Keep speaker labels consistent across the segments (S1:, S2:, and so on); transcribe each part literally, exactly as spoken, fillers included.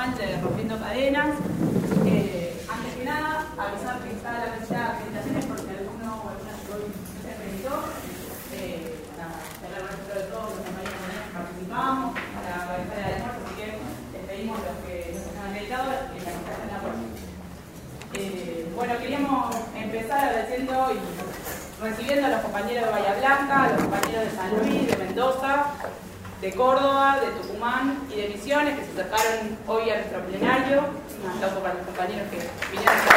S1: anual de Rompiendo Cadenas. Eh, antes que nada, avisar que está la visita de acreditaciones porque alguno o alguna no se acreditó. Eh, para tener registro de todos los compañeros que participamos, para realizar el almuerzo, así que les pedimos a los que no se han acreditado que la acrediten en la puerta. Eh, bueno, queríamos empezar agradeciendo y recibiendo a los compañeros de Bahía Blanca, a los compañeros de San Luis, de Mendoza, de Córdoba, de Tucumán y de Misiones que se acercaron hoy a nuestro plenario. Un aplauso para los compañeros que vinieron a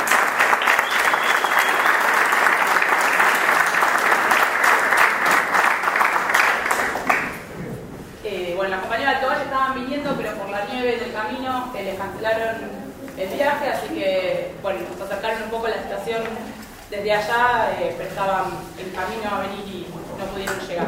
S1: eh, Bueno, las compañeras de Alto Valle estaban viniendo, pero por la nieve del camino eh, les cancelaron el viaje, así que bueno, nos acercaron un poco a la situación desde allá, eh, pero estaban en camino a venir y no pudieron llegar.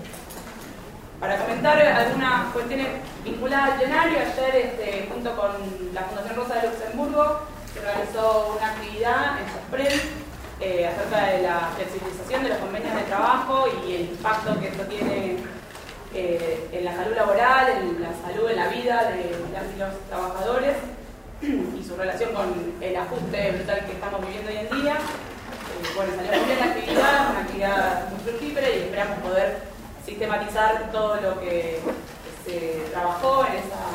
S1: Para comentar algunas cuestiones vinculadas al plenario, ayer este, junto con la Fundación Rosa de Luxemburgo se realizó una actividad en SOSPRED eh, acerca de la flexibilización de los convenios de trabajo y el impacto que esto tiene eh, en la salud laboral, en la salud, en la vida de, de los trabajadores y su relación con el ajuste brutal que estamos viviendo hoy en día. Eh, bueno, salió muy bien la actividad, una actividad muy fructífera y esperamos poder sistematizar todo lo que se trabajó en, esa,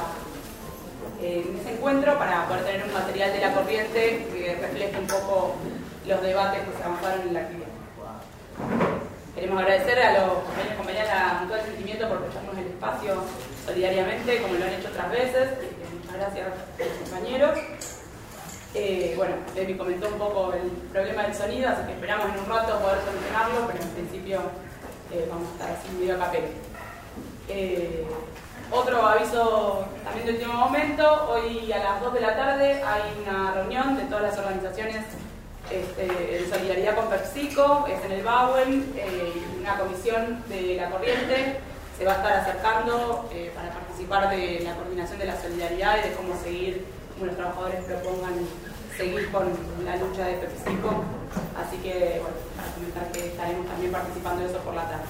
S1: en ese encuentro para poder tener un material de la corriente que refleje un poco los debates que se avanzaron en la actividad. Queremos agradecer a los compañeros y compañeras a Mutual Sentimiento por prestarnos el espacio solidariamente, como lo han hecho otras veces. Muchas gracias a los compañeros. Eh, bueno, Debbie comentó un poco el problema del sonido, así que esperamos en un rato poder solucionarlo, pero en principio Eh, vamos a estar así medio a capela. Eh, otro aviso también de último momento, hoy a las dos de la tarde hay una reunión de todas las organizaciones este, de solidaridad con PepsiCo, es en el Bauen, eh, una comisión de la corriente se va a estar acercando eh, para participar de la coordinación de la solidaridad y de cómo seguir, cómo los trabajadores propongan seguir con la lucha de PepsiCo. Así que, bueno, para comentar que estaremos también participando de eso por la tarde.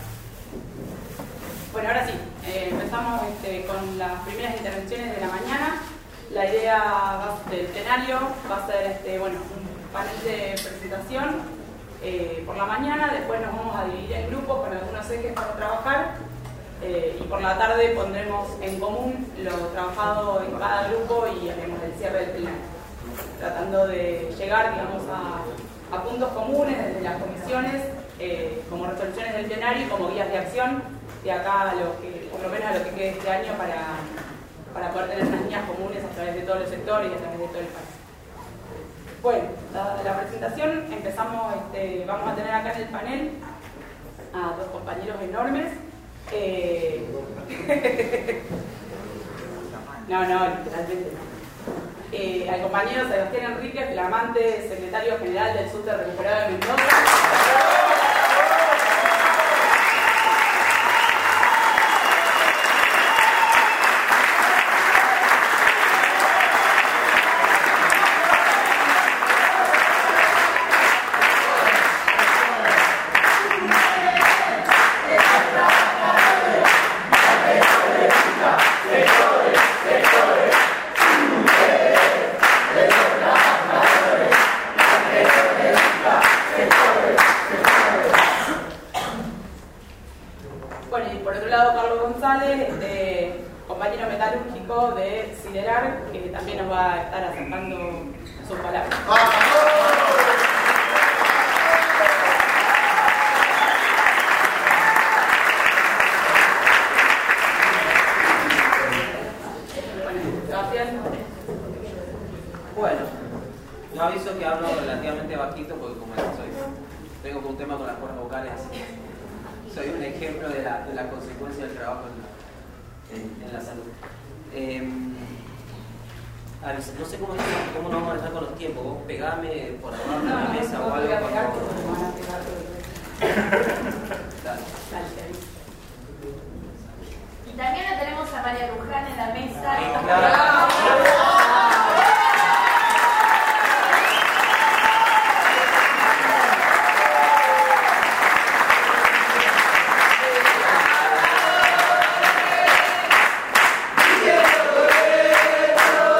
S1: Bueno, ahora sí, eh, empezamos este, con las primeras intervenciones de la mañana. La idea va, del plenario va a ser este, bueno, un panel de presentación eh, por la mañana, después nos vamos a dividir en grupos con algunos ejes para trabajar eh, y por la tarde pondremos en común lo trabajado en cada grupo y haremos el cierre del plenario, tratando de llegar, digamos, a a puntos comunes desde las comisiones, eh, como resoluciones del plenario y como guías de acción, de acá a lo que, por lo menos a lo que quede este año para, para poder tener unas líneas comunes a través de todos los sectores y a través de todo el país. Bueno, dada la presentación, empezamos, este, vamos a tener acá en el panel a dos compañeros enormes. Eh... no, no, literalmente no. Eh, al compañero Sebastián Enríquez, flamante secretario general del Sur de Recuperado de Mendoza. Que también nos va a estar acercando sus palabras.
S2: Bueno, yo aviso que hablo relativamente bajito porque como soy, tengo un tema con las cuerdas vocales, así que soy un ejemplo de la, de la consecuencia del trabajo en, en, en la salud. Eh, a ver, no sé cómo, cómo nos vamos a manejar con los tiempos. Vos pegame por abajo de la mesa o algo.
S3: Y también la tenemos a María Luján en la mesa.
S2: Sí, claro.
S4: Yeah.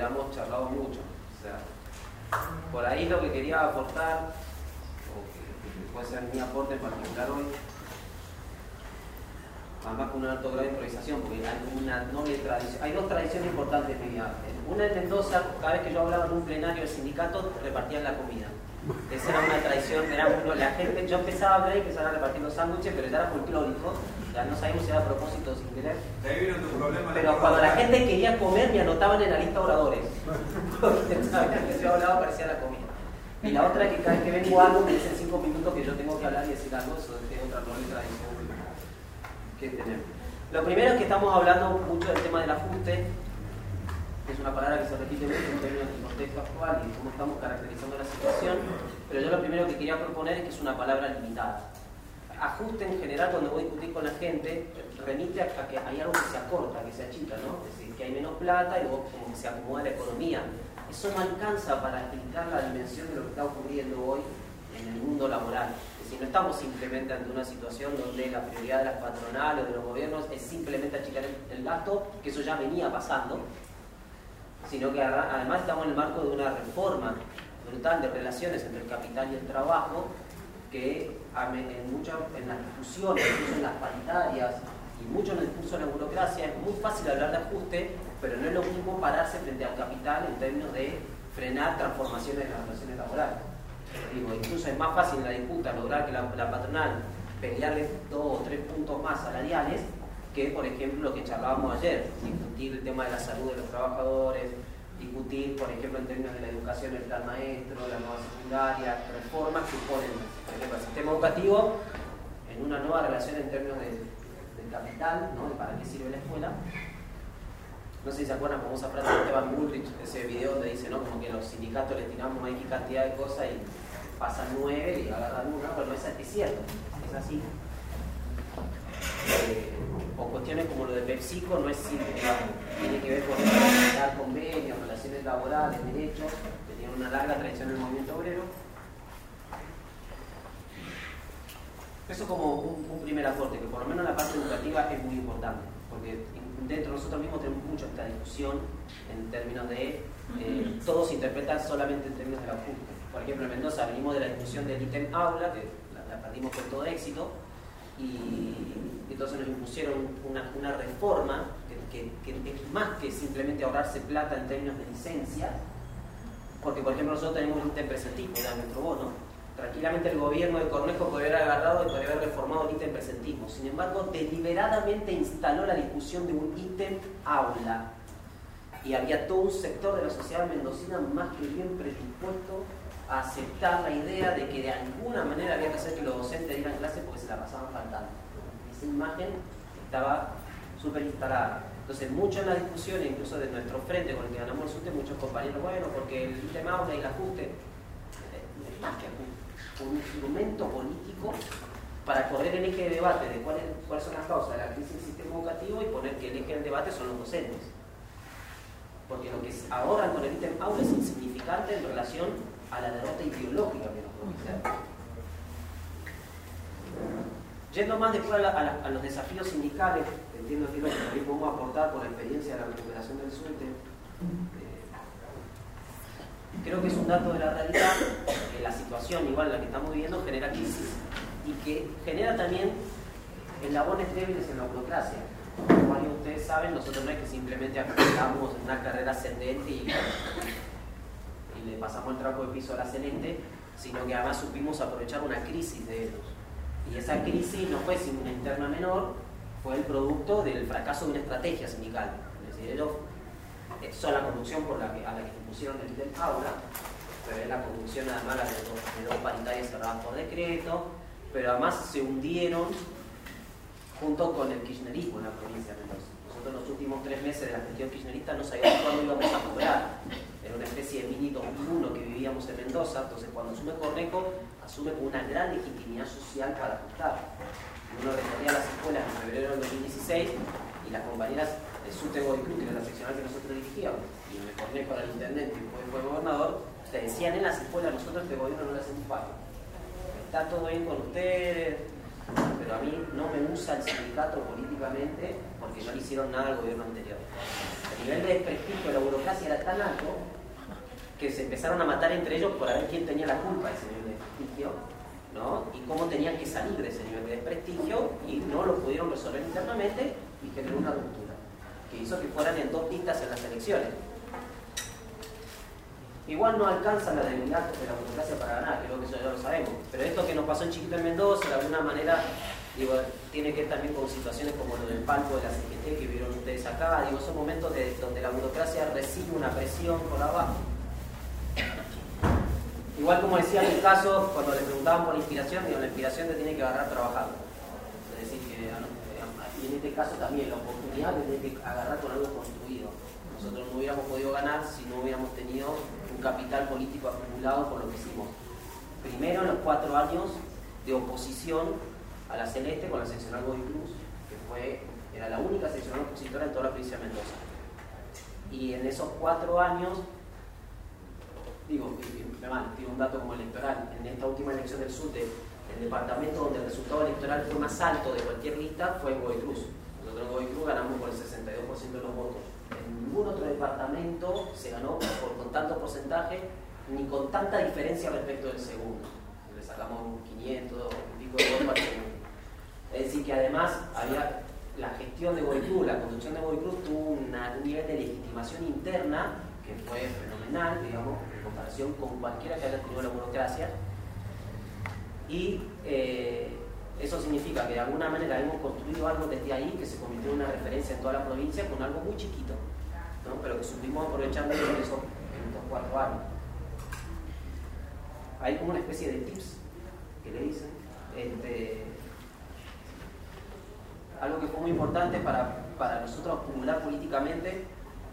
S2: habíamos charlado mucho. O sea, por ahí lo que quería aportar, o que puede ser mi aporte en particular hoy, además con un alto grado de improvisación, porque hay una noble tradición, hay dos tradiciones importantes en mi vida. Una en Mendoza, cada vez que yo hablaba en un plenario del sindicato, repartían la comida. Esa era una tradición, era uno, la gente, yo empezaba a hablar y empezaba a repartir los sándwiches, pero ya era folclórico, ya no sabíamos si era a propósito o sin querer. Pero cuando la gente quería comer, me anotaban en la lista oradores. Porque sabían que si yo hablaba aparecía la comida. Y la otra es que cada vez que vengo algo, me dicen cinco minutos que yo tengo que hablar y decir algo, eso es otra noble tradición que tenemos. Lo primero es que estamos hablando mucho del tema del ajuste, que es una palabra que se repite mucho en términos del contexto actual y cómo estamos caracterizando la situación, pero yo lo primero que quería proponer es que es una palabra limitada. Ajuste en general, cuando voy a discutir con la gente, remite a que hay algo que se acorta, que se achica, ¿no? Es decir, que hay menos plata y luego como que se acomoda la economía. Eso no alcanza para explicar la dimensión de lo que está ocurriendo hoy en el mundo laboral. Es decir, no estamos simplemente ante una situación donde la prioridad de las patronales o de los gobiernos es simplemente achicar el, el gasto, que eso ya venía pasando, sino que además estamos en el marco de una reforma brutal de relaciones entre el capital y el trabajo, que en, muchas, en las discusiones, incluso en las paritarias y mucho en el discurso de la burocracia, es muy fácil hablar de ajuste, pero no es lo mismo pararse frente al capital en términos de frenar transformaciones en las relaciones laborales. Digo, incluso es más fácil en la disputa lograr que la, la patronal pelearle dos o tres puntos más salariales que, por ejemplo, lo que charlábamos ayer, discutir el tema de la salud de los trabajadores, discutir, por ejemplo, en términos de la educación, el plan maestro, la nueva secundaria, reformas que ponen, por ejemplo, el sistema educativo en una nueva relación en términos de, del capital, ¿no? De para qué sirve la escuela. No sé si se acuerdan la famosa frase de Esteban Bullrich, ese video donde dice, ¿no? Como que los sindicatos le tiramos X cantidad de cosas y pasan nueve y agarran una, pero no es, es cierto, es así. Eh, o cuestiones como lo de PepsiCo no es simple, tiene que ver con generar convenios, relaciones laborales, derechos, que tienen una larga tradición en el movimiento obrero. Eso como un, un primer aporte, que por lo menos la parte educativa es muy importante, porque dentro de nosotros mismos tenemos mucho esta discusión en términos de eh, todo se interpreta solamente en términos del ajuste. Por ejemplo, en Mendoza venimos de la discusión del ítem aula, que la, la perdimos con todo éxito, y entonces nos impusieron una, una reforma que, que, que es más que simplemente ahorrarse plata en términos de licencia, porque por ejemplo nosotros tenemos un ítem presentismo, era nuestro bono. Tranquilamente el gobierno de Cornejo podría haber agarrado y podría haber reformado el ítem presentismo. Sin embargo, deliberadamente instaló la discusión de un ítem aula. Y había todo un sector de la sociedad mendocina más que bien predispuesto a aceptar la idea de que de alguna manera había que hacer que los docentes dieran clases porque se la pasaban faltando. Esa imagen estaba súper instalada. Entonces, mucho en la discusión, incluso de nuestro frente con el que ganamos el S U T E, muchos compañeros, bueno, porque el ítem aula y el ajuste es más que ajuste, un instrumento político para correr el eje de debate de cuáles, cuáles son las causas de la crisis del sistema educativo y poner que el eje del debate son los docentes. Porque lo que ahorran con el ítem aula es insignificante en relación a la derrota ideológica que nos puede hacer. Yendo más después a, la, a, la, a los desafíos sindicales, entiendo que es lo que también podemos aportar por la experiencia de la recuperación del S U T E, eh, creo que es un dato de la realidad que la situación igual en la que estamos viviendo genera crisis y que genera también eslabones débiles en la burocracia. Como varios de ustedes saben, nosotros no es que simplemente aplicamos una carrera ascendente y, y le pasamos el trapo de piso a la celeste, sino que además supimos aprovechar una crisis de ellos. Y esa crisis no fue sin una interna menor, fue el producto del fracaso de una estrategia sindical. Es decir, ellos son la conducción por la que, a la que impusieron el ítem aula, pero es la conducción además la de dos, de dos paritarias cerradas por decreto, pero además se hundieron junto con el kirchnerismo en la provincia de Mendoza. Nosotros los últimos tres meses de la gestión kirchnerista no sabíamos cuándo íbamos a cobrar. Era una especie de mini dos mil uno que vivíamos en Mendoza, entonces cuando asume Cornejo, asume con una gran legitimidad social para ajustar. Uno recorría las escuelas en febrero del dos mil dieciséis y las compañeras de S U T E Boy Club, que era la seccional que nosotros dirigíamos, y me Cornejo era el intendente y después fue gobernador, te decían en las escuelas, nosotros este gobierno no le hacemos fallo. Está todo bien con ustedes, pero a mí no me usa el sindicato políticamente porque no le hicieron nada al gobierno anterior.
S4: nivel de desprestigio de la burocracia era tan alto que se empezaron a matar entre ellos por ver quién tenía la culpa de ese nivel de desprestigio, ¿no? Y cómo tenían que salir de ese nivel de desprestigio, y no lo pudieron resolver internamente y generó una ruptura que hizo que fueran en dos listas en las elecciones. Igual no alcanza la debilidad de la burocracia para ganar, creo que eso ya lo sabemos, pero esto que nos pasó en Chiquito en Mendoza, de alguna manera, digo, tiene que ver también con situaciones como lo del palco de la C G T que vieron ustedes acá, digo, son momentos de, donde la burocracia recibe una presión por abajo. Igual como decía en mi caso, cuando le preguntaban por inspiración, digo, la inspiración te tiene que agarrar trabajando. Es decir, que y en este caso también la oportunidad te tiene que agarrar con algo construido. Nosotros no hubiéramos podido ganar si no hubiéramos tenido un capital político acumulado por lo que hicimos. Primero en los cuatro años de oposición a la Celeste con la seccional Godoy Cruz, que fue, era la única seccional opositora en toda la provincia de Mendoza. Y en esos cuatro años, digo, me mal, digo un dato como electoral, en esta última elección del sur, de, el departamento donde el resultado electoral fue más alto de cualquier lista fue en Godoy Cruz. Nosotros en Godoy Cruz ganamos por el sesenta y dos por ciento de los votos. En ningún otro departamento se ganó por, con tanto porcentaje ni con tanta diferencia respecto del segundo. Le sacamos quinientos y pico de votos al segundo. Es decir, que además había la gestión de Godoy Cruz, la conducción de Godoy Cruz tuvo una, un nivel de legitimación interna que fue fenomenal, digamos, en comparación con cualquiera que haya tenido la burocracia. Y eh, eso significa que de alguna manera hemos construido algo desde ahí que se convirtió en una referencia en toda la provincia con algo muy chiquito, ¿no? Pero que supimos aprovechando en, eso, en estos cuatro años. Hay como una especie de tips que le dicen. Este, algo que fue muy importante para, para nosotros acumular políticamente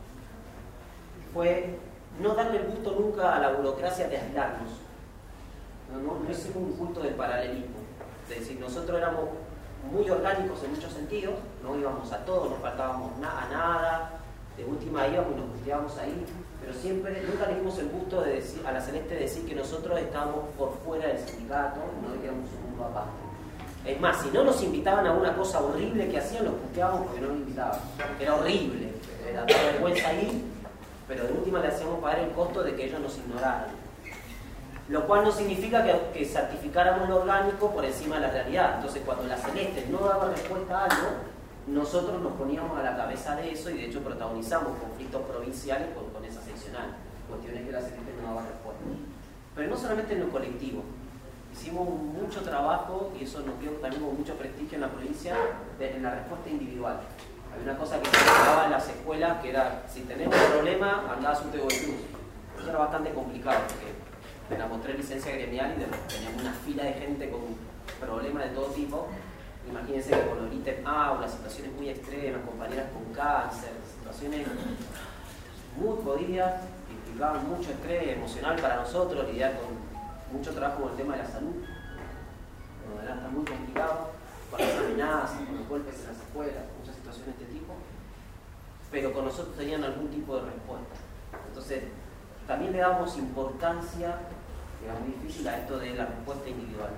S4: fue no darle el gusto nunca a la burocracia de aislarnos. No, no, no hicimos un culto del paralelismo. Es decir, nosotros éramos muy orgánicos en muchos sentidos, no íbamos a todo, no faltábamos na a nada, de última íbamos y nos gusteábamos ahí, pero siempre, nunca le dimos el gusto de decir, a la Celeste de decir que nosotros estábamos por fuera del sindicato, no que éramos un mundo aparte. Es más, si no nos invitaban a una cosa horrible que hacían, los puteábamos porque no nos invitaban. Era horrible, era toda vergüenza ir, pero de última le hacíamos pagar el costo de que ellos nos ignoraran. Lo cual no significa que, que certificáramos lo orgánico por encima de la realidad. Entonces, cuando la Celeste no daba respuesta a algo, nosotros nos poníamos a la cabeza de eso y de hecho protagonizamos conflictos provinciales con, con esa seccional, cuestiones que la Celeste no daba respuesta. Pero no solamente en lo colectivo, hicimos mucho trabajo y eso nos dio también mucho prestigio en la provincia de, en la respuesta individual. Hay una cosa que se daba en las escuelas que era, si tenemos un problema, andá a su Godoy Cruz. Eso era bastante complicado porque éramos tres licencias gremial y teníamos una fila de gente con problemas de todo tipo. Imagínense que con los ítems A, las situaciones muy extremas, compañeras con cáncer, situaciones muy jodidas, que implicaban mucho estrés emocional para nosotros, lidiar con mucho trabajo con el tema de la salud. Bueno, era está muy complicado, con las amenazas, con los golpes en las escuelas, muchas situaciones de este tipo, pero con nosotros tenían algún tipo de respuesta. Entonces, también le damos importancia, era muy difícil, a esto de la respuesta individual.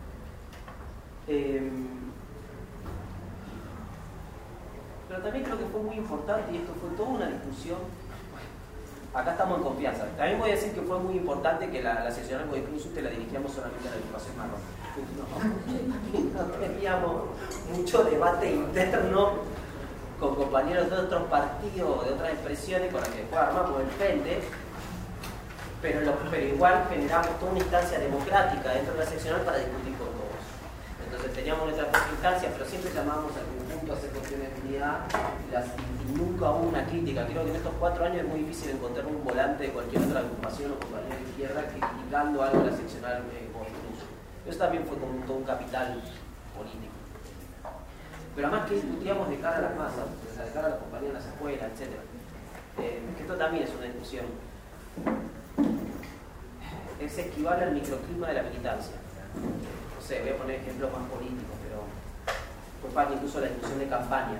S4: Eh, pero también creo que fue muy importante, y esto fue toda una discusión. Acá estamos en confianza. También voy a decir que fue muy importante que la, la seccional Godoy Cruz usted la dirigíamos solamente a la agrupación marrón. No, no teníamos mucho debate interno con compañeros de otros partidos, de otras expresiones con las que después armamos el frente. Pero, lo, pero igual generamos toda una instancia democrática dentro de la seccional para discutir con todos. Entonces teníamos nuestras instancias, pero siempre llamábamos al conjunto a hacer cuestiones de unidad y, las, y nunca hubo una crítica. Creo que en estos cuatro años es muy difícil encontrar un volante de cualquier otra agrupación o compañía de izquierda criticando algo de la seccional de Godoy Cruz. Eso también fue como todo un capital político. Pero además que discutíamos de cara a las masas, o sea, de cara a las compañías, las escuelas, etcétera. Eh, que esto también es una discusión. Es esquivar al microclima de la militancia. No sé, voy a poner ejemplos más políticos, pero fue parte incluso de la discusión de campaña.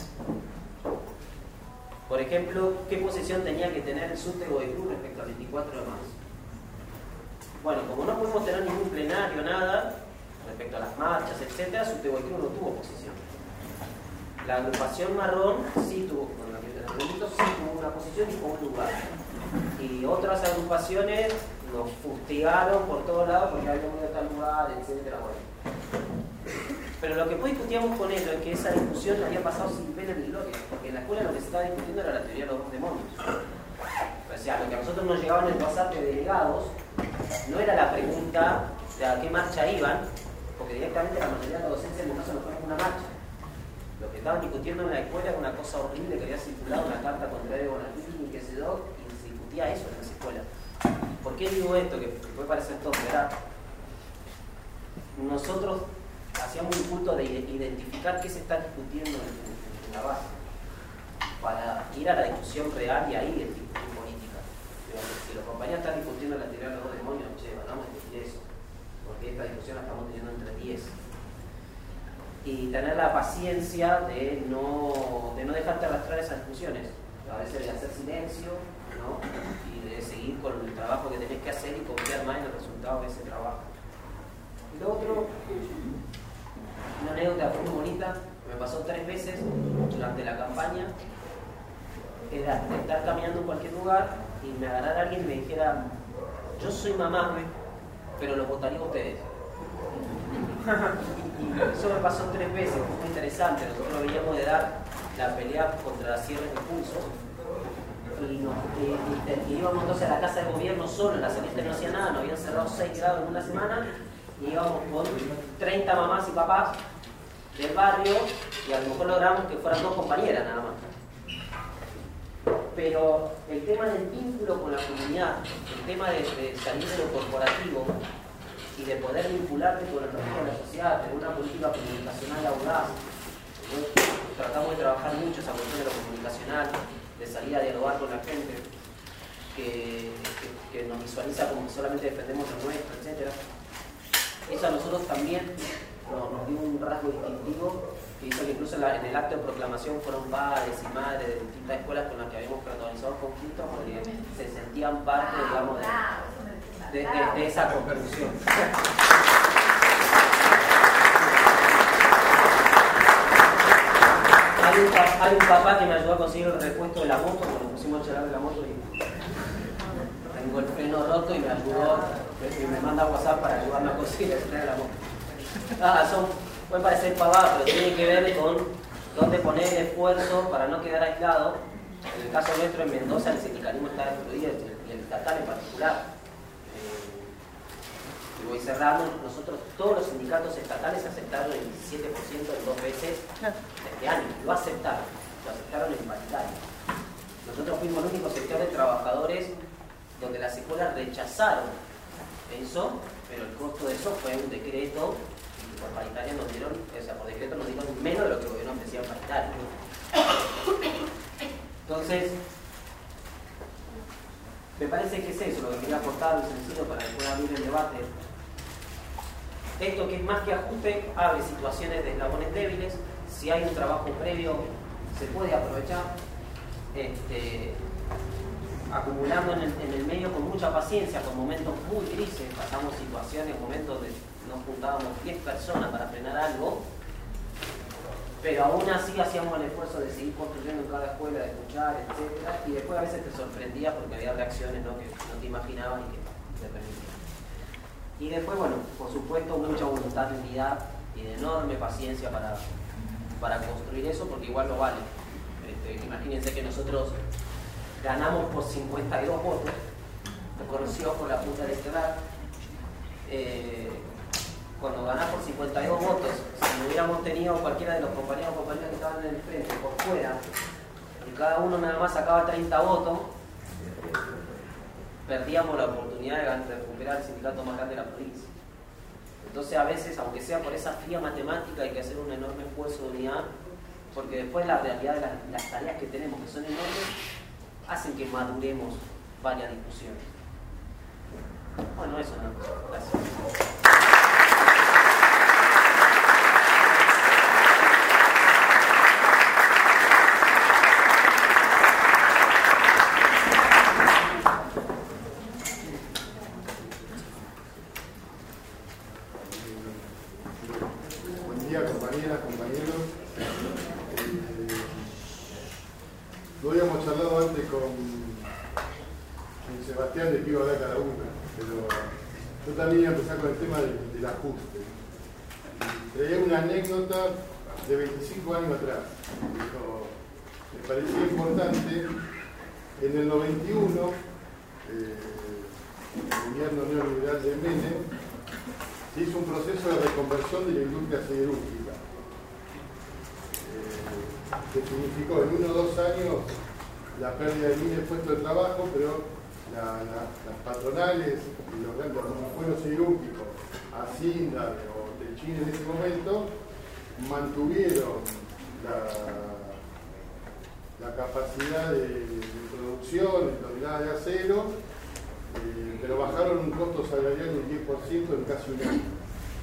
S4: Por ejemplo, ¿qué posición tenía que tener el subte de Godoy Cruz respecto al veinticuatro de marzo? Bueno, como no pudimos tener ningún plenario, nada, respecto a las marchas, etcétera, subte de Godoy Cruz no tuvo posición. La agrupación marrón sí tuvo, bueno, la movimientos sí como una posición y como un lugar. Y otras agrupaciones nos fustigaron por todos lados porque había ido a tal lugar, etcétera. Bueno. Pero lo que después discutíamos con ellos es que esa discusión había pasado sin pena ni gloria, porque en la escuela lo que se estaba discutiendo era la teoría de los dos demonios. O sea, lo que a nosotros nos llegaban en el WhatsApp de delegados no era la pregunta de a qué marcha iban, porque directamente la mayoría de la docencia en el caso no fue una marcha. Lo que estaban discutiendo en la escuela era una cosa horrible que había circulado una carta contra Evo Bonafini y qué sé yo, y se discutía eso en las escuelas. ¿Por qué digo esto? Que puede parecer tonto, ¿verdad? Nosotros hacíamos un culto de identificar qué se está discutiendo en, en la base, para ir a la discusión real y ahí discutir política. Pero si los compañeros están discutiendo la teoría de los dos demonios, che, vamos a discutir eso, porque esta discusión la estamos teniendo entre diez. Y tener la paciencia de no, de no dejarte arrastrar esas discusiones, a veces de hacer silencio, ¿no? Y de seguir con el trabajo que tenés que hacer y confiar más en el resultado de ese trabajo. Y lo otro, una anécdota muy bonita, me pasó tres veces durante la campaña, era estar caminando en cualquier lugar y me agarrara alguien y me dijera, yo soy mamá, pero lo votaría a ustedes. Y eso me pasó tres veces, fue muy interesante. Nosotros veníamos de dar la pelea contra cierres de pulso y, nos, y, y, y íbamos entonces a la casa de gobierno solo, la saliente no hacía nada, nos habían cerrado seis grados en una semana y íbamos con treinta mamás y papás del barrio y a lo mejor logramos que fueran dos compañeras nada más. Pero el tema del vínculo con la comunidad, el tema de, de salir de lo corporativo y de poder vincularte con el resto de la sociedad, tener una política comunicacional audaz. Nosotros tratamos de trabajar mucho esa cuestión de lo comunicacional, de salir a dialogar con la gente, que, que, que nos visualiza como que solamente defendemos lo nuestro, etcétera. Eso a nosotros también nos, nos dio un rasgo distintivo que hizo que incluso en, la, en el acto de proclamación fueron padres y madres de distintas escuelas con las que habíamos protagonizado conflictos porque se sentían parte, digamos, de, de, de, de esa construcción. Hay un, hay un papá que me ayudó a conseguir el repuesto de la moto, cuando nos pusimos a charlar de la moto y tengo el freno roto y me ayudó, y me manda WhatsApp para ayudarme a conseguir el freno de la moto. Ah, son, puede parecer pavada, pero tiene que ver con dónde poner el esfuerzo para no quedar aislado. En el caso nuestro en Mendoza el sindicalismo está destruido y el estatal en particular. Eh, y voy cerrando, nosotros todos los sindicatos estatales aceptaron el diecisiete por ciento de dos veces este año, lo aceptaron, lo aceptaron en paritario. Nosotros fuimos el único sector de trabajadores donde las escuelas rechazaron eso, pero el costo de eso fue un decreto y por paritaria nos dieron, o sea, por decreto nos dieron menos de lo que el gobierno ofrecía en paritaria. Entonces, me parece que es eso lo que quería aportar, muy sencillo para que pueda abrir el debate. Esto que es más que ajuste, abre situaciones de eslabones débiles. Si hay un trabajo previo, se puede aprovechar. Este, acumulando en el, en el medio con mucha paciencia, con momentos muy grises, pasamos situaciones, momentos donde nos juntábamos diez personas para frenar algo, pero aún así hacíamos el esfuerzo de seguir construyendo en cada escuela, de escuchar, etcétera, y después a veces te sorprendías porque había reacciones, ¿no?, que no te imaginabas y que te permitían. Y después, bueno, por supuesto, mucha voluntad de unidad y de enorme paciencia para, para construir eso, porque igual lo vale. Este, imagínense que nosotros ganamos por cincuenta y dos votos, reconocidos por la Junta Electoral. Eh, cuando ganás por cincuenta y dos votos, si hubiéramos tenido cualquiera de los compañeros o compañeras que estaban en el frente por fuera, y cada uno nada más sacaba treinta votos, perdíamos la oportunidad de recuperar el sindicato más grande de la provincia. Entonces a veces, aunque sea por esa fría matemática, hay que hacer un enorme esfuerzo de unidad, porque después la realidad de las, las tareas que tenemos, que son enormes, hacen que maduremos varias discusiones. Bueno, eso nada más. Gracias.
S5: Voy a y Sebastián de qué iba a hablar cada una, pero yo también iba a empezar con el tema del, del ajuste. Traía una anécdota de veinticinco años atrás. Dijo, me parecía importante, en el noventa y uno, eh, el gobierno neoliberal de Menem, se hizo un proceso de reconversión de la industria siderúrgica, eh, que significó en uno o dos años la pérdida de miles de puestos de trabajo, pero la, la, las patronales y los grandes monopolios siderúrgicos, Hacienda o Techín en ese momento, mantuvieron la, la capacidad de, de producción en toneladas de acero, eh, pero bajaron un costo salarial del diez por ciento en casi un año.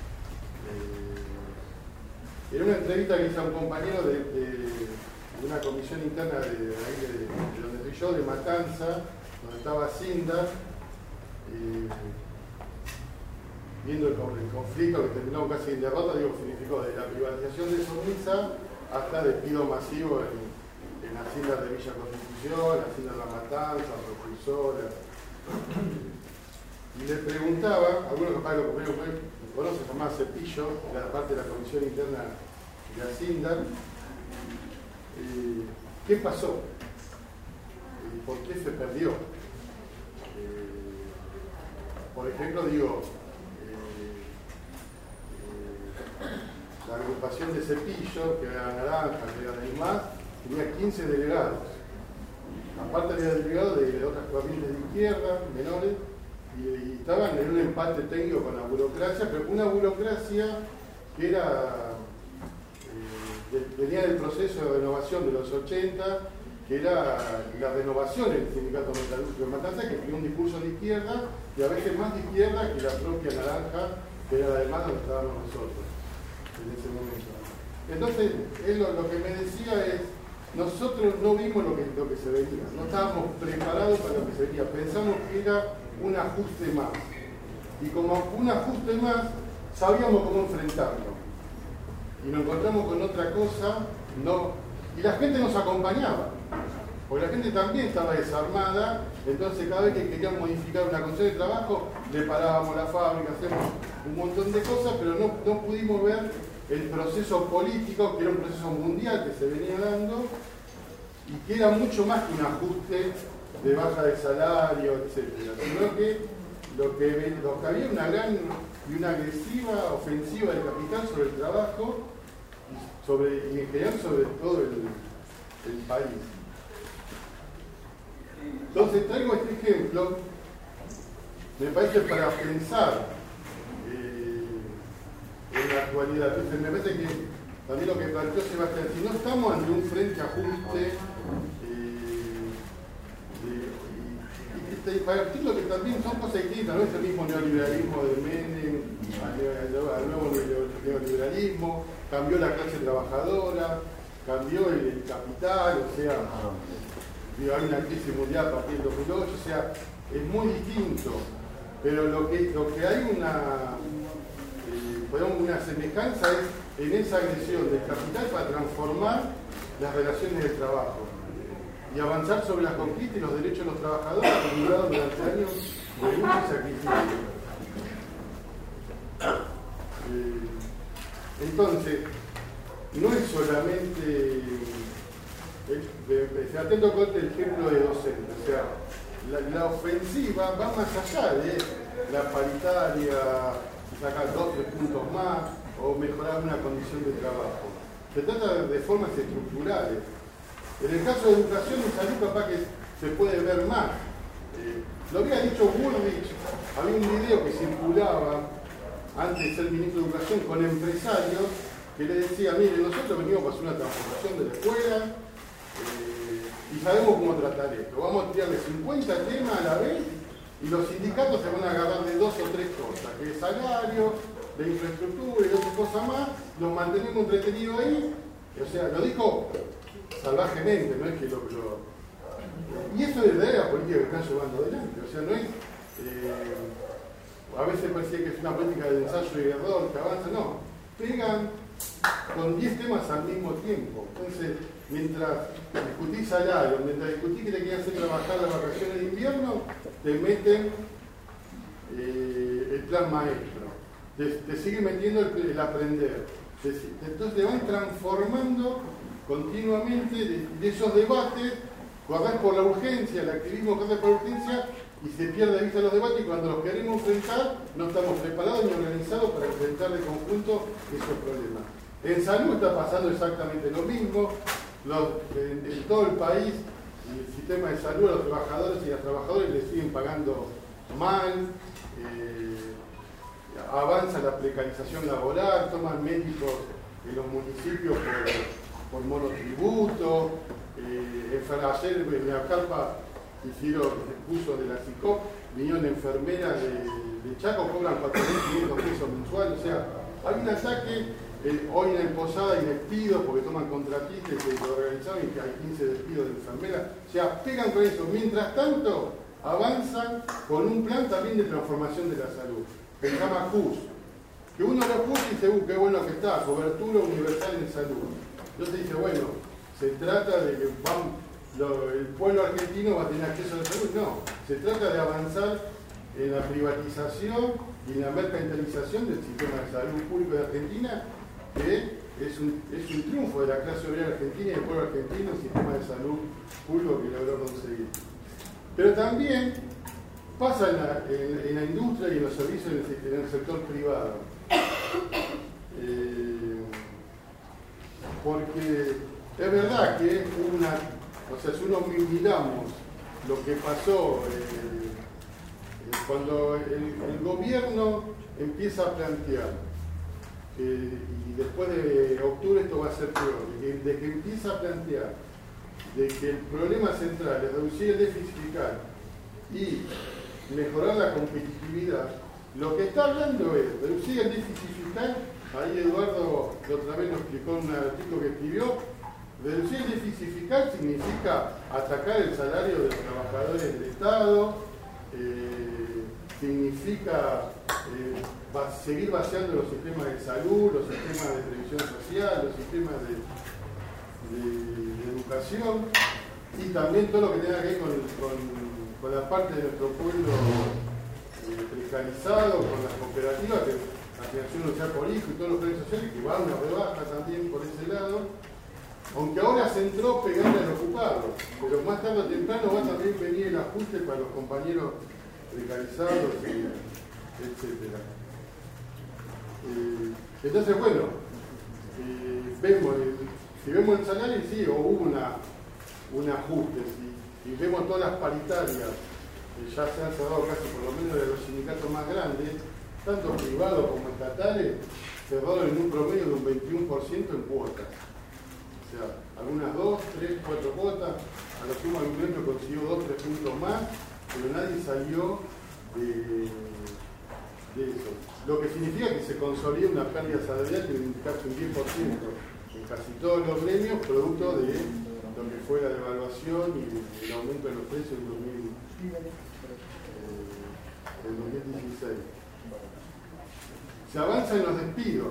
S5: Eh, en una entrevista que hizo a un compañero de, de, de una comisión interna de, de, de, de donde estoy yo, de Matanza, donde estaba Hacienda, eh, viendo el, el conflicto que terminó casi en derrota, digo, significó de la privatización de Somisa hasta despido masivo en, en Hacienda de Villa Constitución, Hacienda de La Matanza, Propulsora. Y le preguntaba, algunos capaz lo conocen, se llamaba Cepillo, era parte de la comisión interna de Hacienda, eh, ¿qué pasó? Eh, ¿Por qué se perdió? Eh, por ejemplo, digo, la agrupación de Cepillo, que era Naranja, que era del M A S, tenía quince delegados. Aparte había delegados de, de otras corrientes de izquierda, menores, y, y estaban en un empate técnico con la burocracia, pero una burocracia que era eh, venía del proceso de renovación de los ochenta, que era la renovación del sindicato metalúrgico de Matanza, que tenía un discurso de izquierda, y a veces más de izquierda que la propia Naranja, que era además donde estábamos nosotros en ese momento. Entonces, él lo, lo que me decía es, nosotros no vimos lo que, lo que se venía, no estábamos preparados para lo que se venía, pensamos que era un ajuste más. Y como un ajuste más, sabíamos cómo enfrentarlo. Y nos encontramos con otra cosa, no, y la gente nos acompañaba, porque la gente también estaba desarmada, entonces cada vez que querían modificar una condición de trabajo, le parábamos la fábrica, hacemos un montón de cosas, pero no, no pudimos ver el proceso político, que era un proceso mundial que se venía dando, y que era mucho más que un ajuste de baja de salario, etcétera, sino que lo que, lo que había una gran y una agresiva ofensiva del capital sobre el trabajo y, sobre, y en general sobre todo el, el país. Entonces traigo este ejemplo, me parece para pensar eh, en la actualidad. Entonces me parece que también lo que planteó Sebastián, si no estamos ante un frente ajuste, eh, de, y, y, y partir lo que también son cosas distintas, no es el mismo neoliberalismo de Menem al, al nuevo neoliberalismo, cambió la clase trabajadora, cambió el, el capital, o sea, hay una crisis mundial a partir del dos mil ocho, o sea, es muy distinto, pero lo que, lo que hay una, eh, una semejanza es en esa agresión del capital para transformar las relaciones de trabajo y avanzar sobre las conquistas y los derechos de los trabajadores acumulados durante años de lucha y sacrificio. Eh, entonces, no es solamente... Se atento con el ejemplo de docente, o sea, la, la ofensiva va más allá de la paritaria, sacar dos o tres puntos más o mejorar una condición de trabajo. Se trata de formas estructurales. En el caso de educación y salud capaz que se puede ver más. Eh, lo había dicho Bullrich, había un video que circulaba antes de ser ministro de Educación con empresarios que le decía, mire, nosotros venimos a hacer una transformación de la escuela, Eh, y sabemos cómo tratar esto. Vamos a tirarle cincuenta temas a la vez y los sindicatos se van a agarrar de dos o tres cosas, que es salario, de infraestructura y otras cosas más, los mantenemos entretenidos ahí. O sea, lo dijo salvajemente, no es que lo... lo y eso es de la política que están llevando adelante. O sea, no es... Eh, a veces parece que es una política de ensayo y error que avanza, no. Pegan con diez temas al mismo tiempo. Entonces, mientras discutís salario, mientras discutís que te quieren hacer trabajar las vacaciones de invierno, te meten eh, el plan maestro, te, te siguen metiendo el, el aprender. Te, entonces te van transformando continuamente de, de esos debates, corres por la urgencia, el activismo corre por la urgencia y se pierde de vista los debates, y cuando los queremos enfrentar no estamos preparados ni organizados para enfrentar de conjunto esos problemas. En salud está pasando exactamente lo mismo. Los, en, en todo el país, el sistema de salud a los trabajadores y a las trabajadoras les siguen pagando mal, eh, avanza la precarización laboral, toman médicos en los municipios por, por monotributo. Eh, ayer en la carpa hicieron el curso de la SICOP, vinieron enfermeras de, de Chaco, cobran cuatro mil quinientos pesos mensuales. O sea, hay un ataque. Eh, hoy en el Posada hay despidos porque toman contratistas que lo organizaron y que hay quince despidos de enfermeras. O sea, pegan con eso. Mientras tanto, avanzan con un plan también de transformación de la salud, que se llama C U S, que uno lo escucha y dice, uh, qué bueno que está, cobertura universal en salud. Entonces dice, bueno, se trata de que van, lo, el pueblo argentino va a tener acceso a la salud. No, se trata de avanzar en la privatización y en la mercantilización del sistema de salud público de Argentina, que es un, es un triunfo de la clase obrera argentina y del pueblo argentino, el sistema de salud público que logró conseguir. Pero también pasa en la, en, en la industria y en los servicios en el, en el sector privado. Eh, porque es verdad que una, o sea, si uno miramos lo que pasó eh, cuando el, el gobierno empieza a plantear Eh, y después de octubre esto va a ser peor, de que, de que empieza a plantear de que el problema central es reducir el déficit fiscal y mejorar la competitividad, lo que está hablando es reducir el déficit fiscal. Ahí Eduardo la otra vez nos explicó en un artículo que escribió. Reducir el déficit fiscal significa atacar el salario de los trabajadores del Estado, eh, significa eh, va, seguir vaciando los sistemas de salud, los sistemas de previsión social, los sistemas de, de, de educación, y también todo lo que tenga que ver con, con, con la parte de nuestro pueblo eh, precarizado, con las cooperativas, que la financiación social por hijo y todos los planes sociales, que va a una rebaja también por ese lado, aunque ahora se entró pegarle al ocupado, pero más tarde o temprano va a también venir el ajuste para los compañeros precarizados, etcétera. Eh, entonces, bueno, eh, vemos, el, si vemos el salario, sí, o hubo una, un ajuste, si, si vemos todas las paritarias, que ya se han cerrado casi por lo menos de los sindicatos más grandes, tanto privados como estatales, cerraron en un promedio de un veintiuno por ciento en cuotas. O sea, algunas dos, tres, cuatro cuotas, a lo sumo algún otro consiguió dos, tres puntos más, pero nadie salió de, de eso. Lo que significa que se consolida una pérdida salarial que de casi un diez por ciento en casi todos los gremios, producto de lo que fue la devaluación y el aumento de los precios en dos mil dieciséis. Se avanza en los despidos.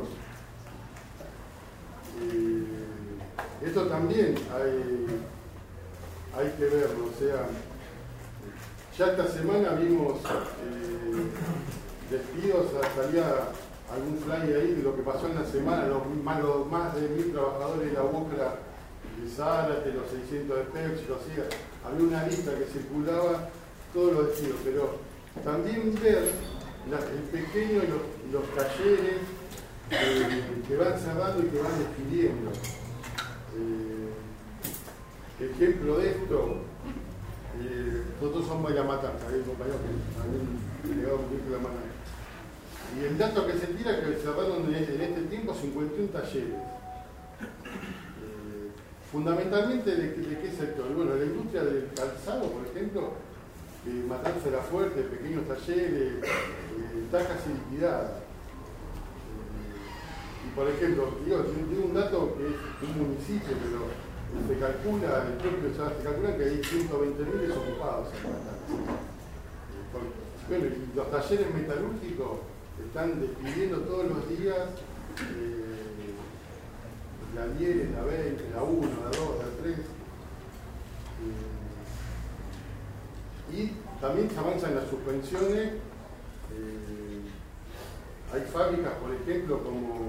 S5: Eh, esto también hay, hay que verlo, o sea, ya esta semana vimos eh, despidos, salía algún flyer ahí de lo que pasó en la semana, los más, los más de mil trabajadores de la UCRA de Zárate, los seiscientos de Pepsi, lo hacía, había una lista que circulaba todos los despidos, pero también ver la, el pequeño y los, y los talleres eh, que van cerrando y que van despidiendo. Eh, ejemplo de esto, eh, nosotros somos de La Matanza, hay un compañero que habían llegado un la mano. Y el dato que se tira es que cerraron en este tiempo cincuenta y uno talleres. Eh, fundamentalmente, ¿de, de qué sector? Bueno, la industria del calzado, por ejemplo, eh, Matanza era fuerte, pequeños talleres, eh, está casi liquidada. Y por ejemplo, digo, digo un dato que es un municipio, pero se calcula, el propio se calcula que hay ciento veinte mil desocupados en Matanza. Bueno, y los talleres metalúrgicos están despidiendo todos los días eh, la diez, la veinte, la uno, la dos, la tres. Eh, y también se avanza en las suspensiones. Eh, hay fábricas, por ejemplo, como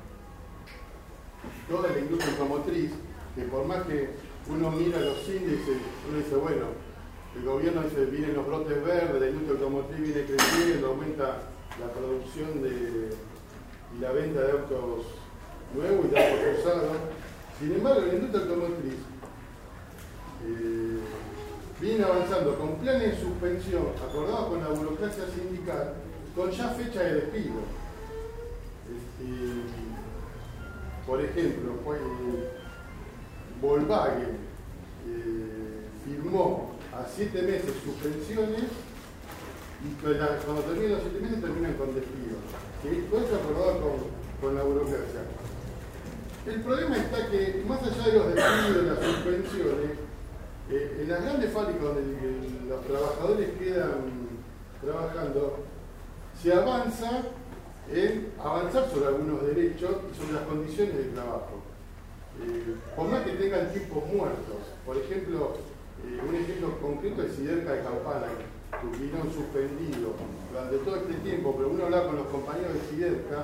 S5: toda la industria automotriz, que por más que uno mira los índices, uno dice, bueno, el gobierno dice, vienen los brotes verdes, la industria automotriz viene creciendo, aumenta la producción de, y la venta de autos nuevos y de autos usados. Sin embargo, la industria automotriz eh, viene avanzando con planes de suspensión acordados con la burocracia sindical, con ya fecha de despido. Este, por ejemplo, fue, Volkswagen eh, firmó a siete meses suspensiones y cuando terminan los siete meses terminan con despido. ¿Sí? Todo esto acordado con, con la burocracia. El problema está que, más allá de los despidos y las suspensiones, eh, en las grandes fábricas donde el, los trabajadores quedan trabajando, se avanza en avanzar sobre algunos derechos y sobre las condiciones de trabajo. Eh, por más que tengan tiempos muertos, por ejemplo, eh, un ejemplo concreto es Siderca de Campana, que tuvieron suspendido durante todo este tiempo, pero uno hablaba con los compañeros de Siderca,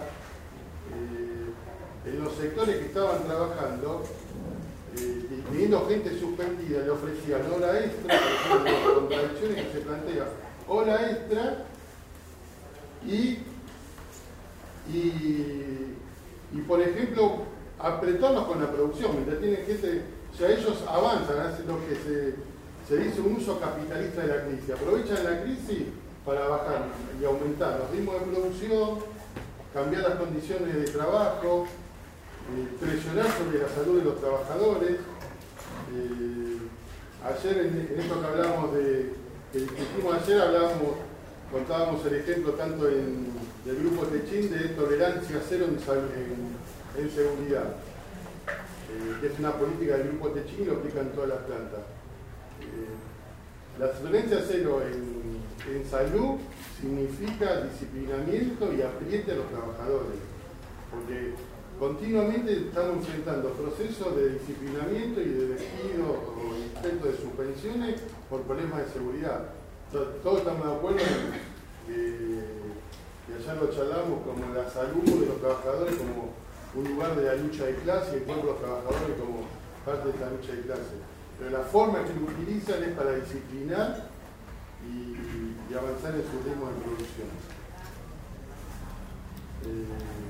S5: eh, en los sectores que estaban trabajando, eh, y teniendo gente suspendida, le ofrecían hora extra, por ejemplo, las contradicciones que se plantean, hora extra y, y, y por ejemplo, apretarlos con la producción, mientras tienen gente, o sea, ellos avanzan, hacen lo que se, se dice un uso capitalista de la crisis, aprovechan la crisis para bajar y aumentar los ritmos de producción, cambiar las condiciones de trabajo, eh, presionar sobre la salud de los trabajadores. Eh, ayer en, en esto que hablábamos de, que discutimos ayer, hablábamos, contábamos el ejemplo tanto en, del grupo Techín de tolerancia cero en, en, en seguridad, eh, que es una política del grupo Techín y lo aplica en todas las plantas. Eh, la tolerancia cero en, en salud significa disciplinamiento y apriete a los trabajadores, porque continuamente estamos enfrentando procesos de disciplinamiento y de despido o intentos de suspensiones por problemas de seguridad. Todos estamos de acuerdo en que, que allá lo charlamos como la salud de los trabajadores como un lugar de la lucha de clase y el cuerpo de los trabajadores como parte de esa lucha de clase. Pero la forma que lo utilizan es para disciplinar y, y avanzar en su ritmo de producción. Eh,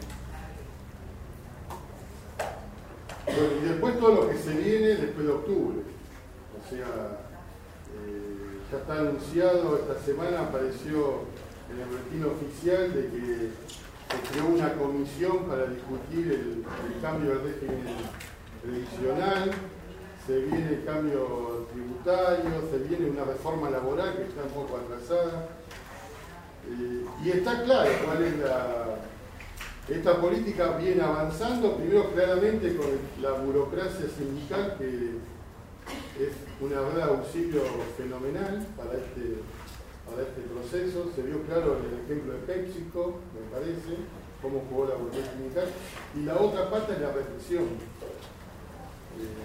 S5: bueno, y después todo lo que se viene después de octubre. O sea, eh, ya está anunciado, esta semana apareció en el boletín oficial de que se creó una comisión para discutir el, el cambio del régimen previsional. Se viene el cambio tributario, se viene una reforma laboral que está un poco atrasada. Eh, y está claro cuál es la... Esta política viene avanzando, primero claramente con la burocracia sindical, que es una verdad auxilio fenomenal para este, para este proceso. Se vio claro en el ejemplo de PepsiCo, me parece, cómo jugó la burocracia sindical. Y la otra parte es la represión. Eh,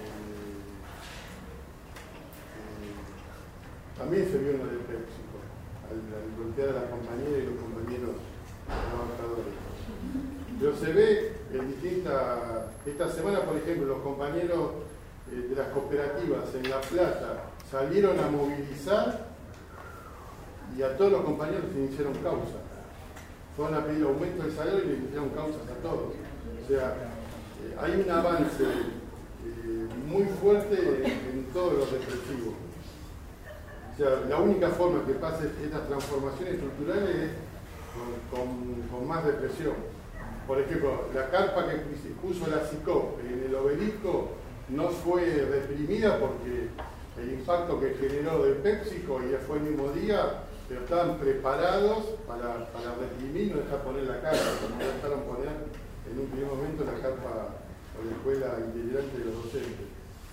S5: También se vio en lo del PepsiCo, al, al golpear a la compañera y los compañeros trabajadores. Pero se ve en distintas... Esta semana, por ejemplo, los compañeros eh, de las cooperativas en La Plata salieron a movilizar y a todos los compañeros se iniciaron causas. Fueron a pedir aumento del salario y le iniciaron causas a todos. O sea, eh, hay un avance eh, muy fuerte en, en todos los represivos. O sea, la única forma que pase estas transformaciones estructurales es con, con, con más represión. Por ejemplo, la carpa que puso la SICOP en el obelisco no fue reprimida porque el impacto que generó de PepsiCo y ya fue el mismo día, pero estaban preparados para, para reprimir y no dejar poner la carpa, como dejaron poner en un primer momento la carpa o la escuela itinerante de los docentes.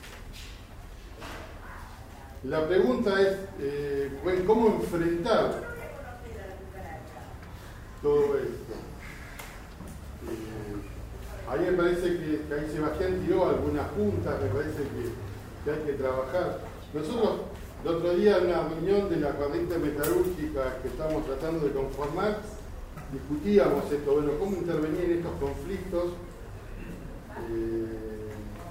S5: La pregunta es, eh, bueno, ¿cómo enfrentar todo esto? Eh, a mí me parece que, que ahí Sebastián tiró algunas puntas, me parece que que hay que trabajar. Nosotros, el otro día en una reunión de la corriente metalúrgica que estamos tratando de conformar, discutíamos esto, bueno, cómo intervenir en estos conflictos. Eh,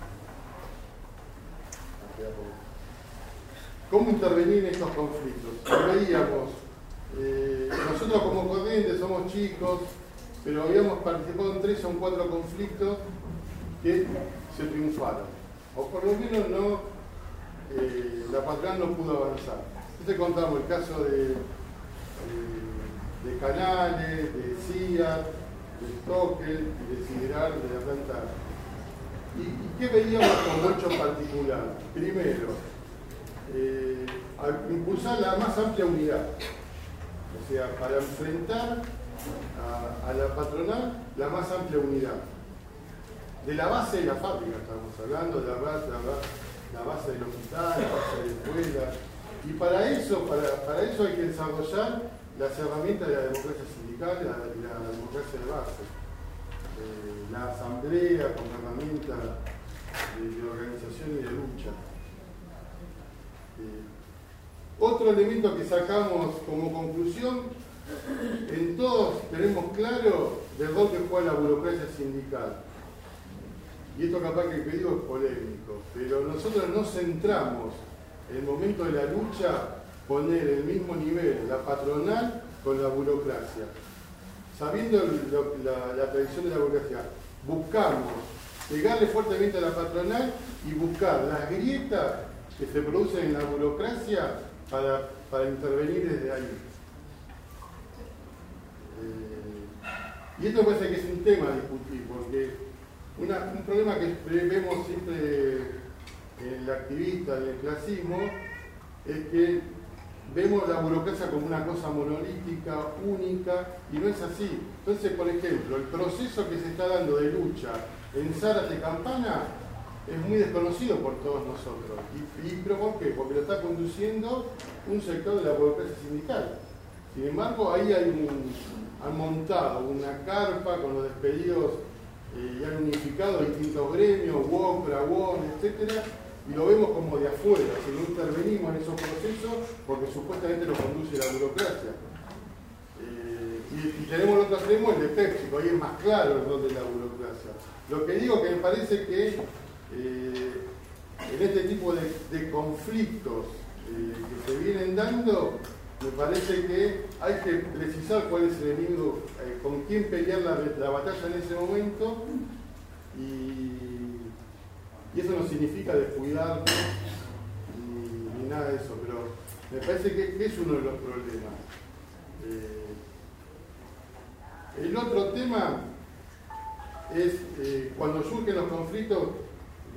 S5: ¿Cómo intervenir en estos conflictos? Y veíamos, eh, nosotros como corriente somos chicos, pero habíamos participado en tres o cuatro conflictos que se triunfaron, o por lo menos no, eh, la patronal no pudo avanzar. Entonces contamos el caso de, de, de Canales, de C I A, de Stockel y de Sideral, de la planta. ¿Y, y qué veíamos como hecho particular? Primero, eh, impulsar la más amplia unidad, o sea, para enfrentar a, a la patronal la más amplia unidad. De la base de la fábrica estamos hablando, de la base, la, la base del hospital, la base de la escuela. Y para eso, para, para eso hay que desarrollar las herramientas de la democracia sindical y la, la democracia de base. Eh, la asamblea como herramienta de, de organización y de lucha. Eh, otro elemento que sacamos como conclusión, en todos tenemos claro el rol que juega la burocracia sindical. Y esto capaz que el que digo es polémico, pero nosotros no centramos en el momento de la lucha poner el mismo nivel la patronal con la burocracia. Sabiendo lo, la, la tradición de la burocracia, buscamos pegarle fuertemente a la patronal y buscar las grietas que se producen en la burocracia para, para intervenir desde ahí. Eh, y esto parece que es un tema a discutir, porque una, un problema que vemos siempre en el activista, en el clasismo, es que vemos la burocracia como una cosa monolítica, única, y no es así. Entonces, por ejemplo, el proceso que se está dando de lucha en Zárate Campana es muy desconocido por todos nosotros. ¿Y, y pero por qué? Porque lo está conduciendo un sector de la burocracia sindical. Sin embargo, ahí hay un, han montado una carpa con los despedidos eh, y han unificado distintos gremios, W O C, W O N, etcétera, y lo vemos como de afuera, si no intervenimos en esos procesos, porque supuestamente lo conduce la burocracia. Eh, y, y tenemos el otro extremo, el de Pepsi, ahí es más claro el rol de la burocracia. Lo que digo que me parece que eh, en este tipo de, de conflictos eh, que se vienen dando, me parece que hay que precisar cuál es el enemigo, eh, con quién pelear la, la batalla en ese momento, y Y eso no significa descuidarnos ni, ni nada de eso, pero me parece que, que es uno de los problemas. Eh, el otro tema es eh, cuando surgen los conflictos de,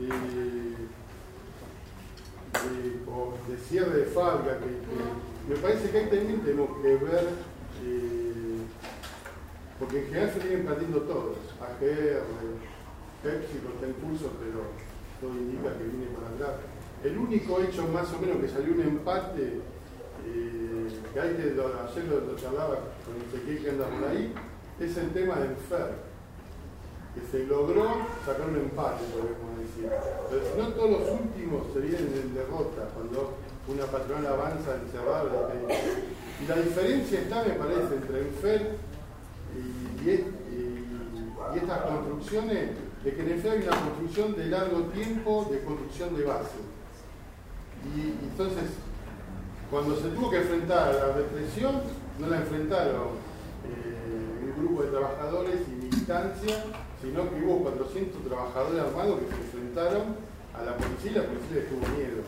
S5: de, o de cierre de fábrica, que, que me parece que ahí también tenemos que ver, eh, porque en general se vienen perdiendo todos, A G R, Pepsi no está en curso, pero todo indica que viene para atrás. El único hecho más o menos que salió un empate, eh, que hay que, lo, ayer lo, lo charlaba con Ezequiel que anda por ahí, es el tema del F E R, que se logró sacar un empate, podemos decir. Pero si no, todos los últimos se vienen en derrota, cuando una patronal avanza en cerrar. Y la diferencia está, me parece, entre el F E R y, y, y, y estas construcciones, de que en el F E R hay una construcción de largo tiempo, de construcción de base. Y entonces, cuando se tuvo que enfrentar a la represión, no la enfrentaron eh, un grupo de trabajadores y militancia, sino que hubo cuatrocientos trabajadores armados que se enfrentaron a la policía y la policía les tuvo miedo.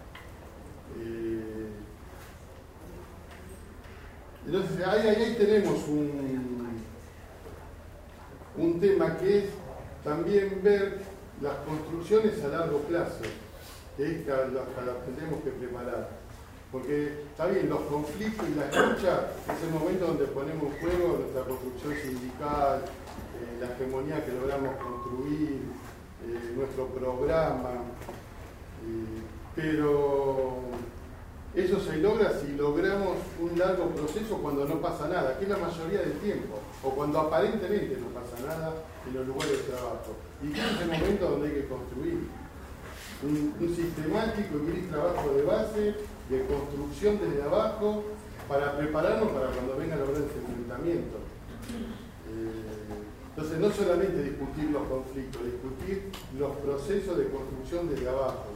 S5: Eh, entonces, ahí, ahí, ahí tenemos un, un tema que es también ver las construcciones a largo plazo, que es a las que tenemos que preparar. Porque está bien, los conflictos y las luchas es el momento donde ponemos en juego nuestra construcción sindical, eh, la hegemonía que logramos construir, eh, nuestro programa, eh, pero eso se logra si logramos un largo proceso cuando no pasa nada, que es la mayoría del tiempo, o cuando aparentemente no pasa nada en los lugares de trabajo. Y que es el momento donde hay que construir. un, un sistemático y gris trabajo de base, de construcción desde abajo, para prepararnos para cuando vengan los grandes enfrentamientos. Eh, entonces, no solamente discutir los conflictos, discutir los procesos de construcción desde abajo.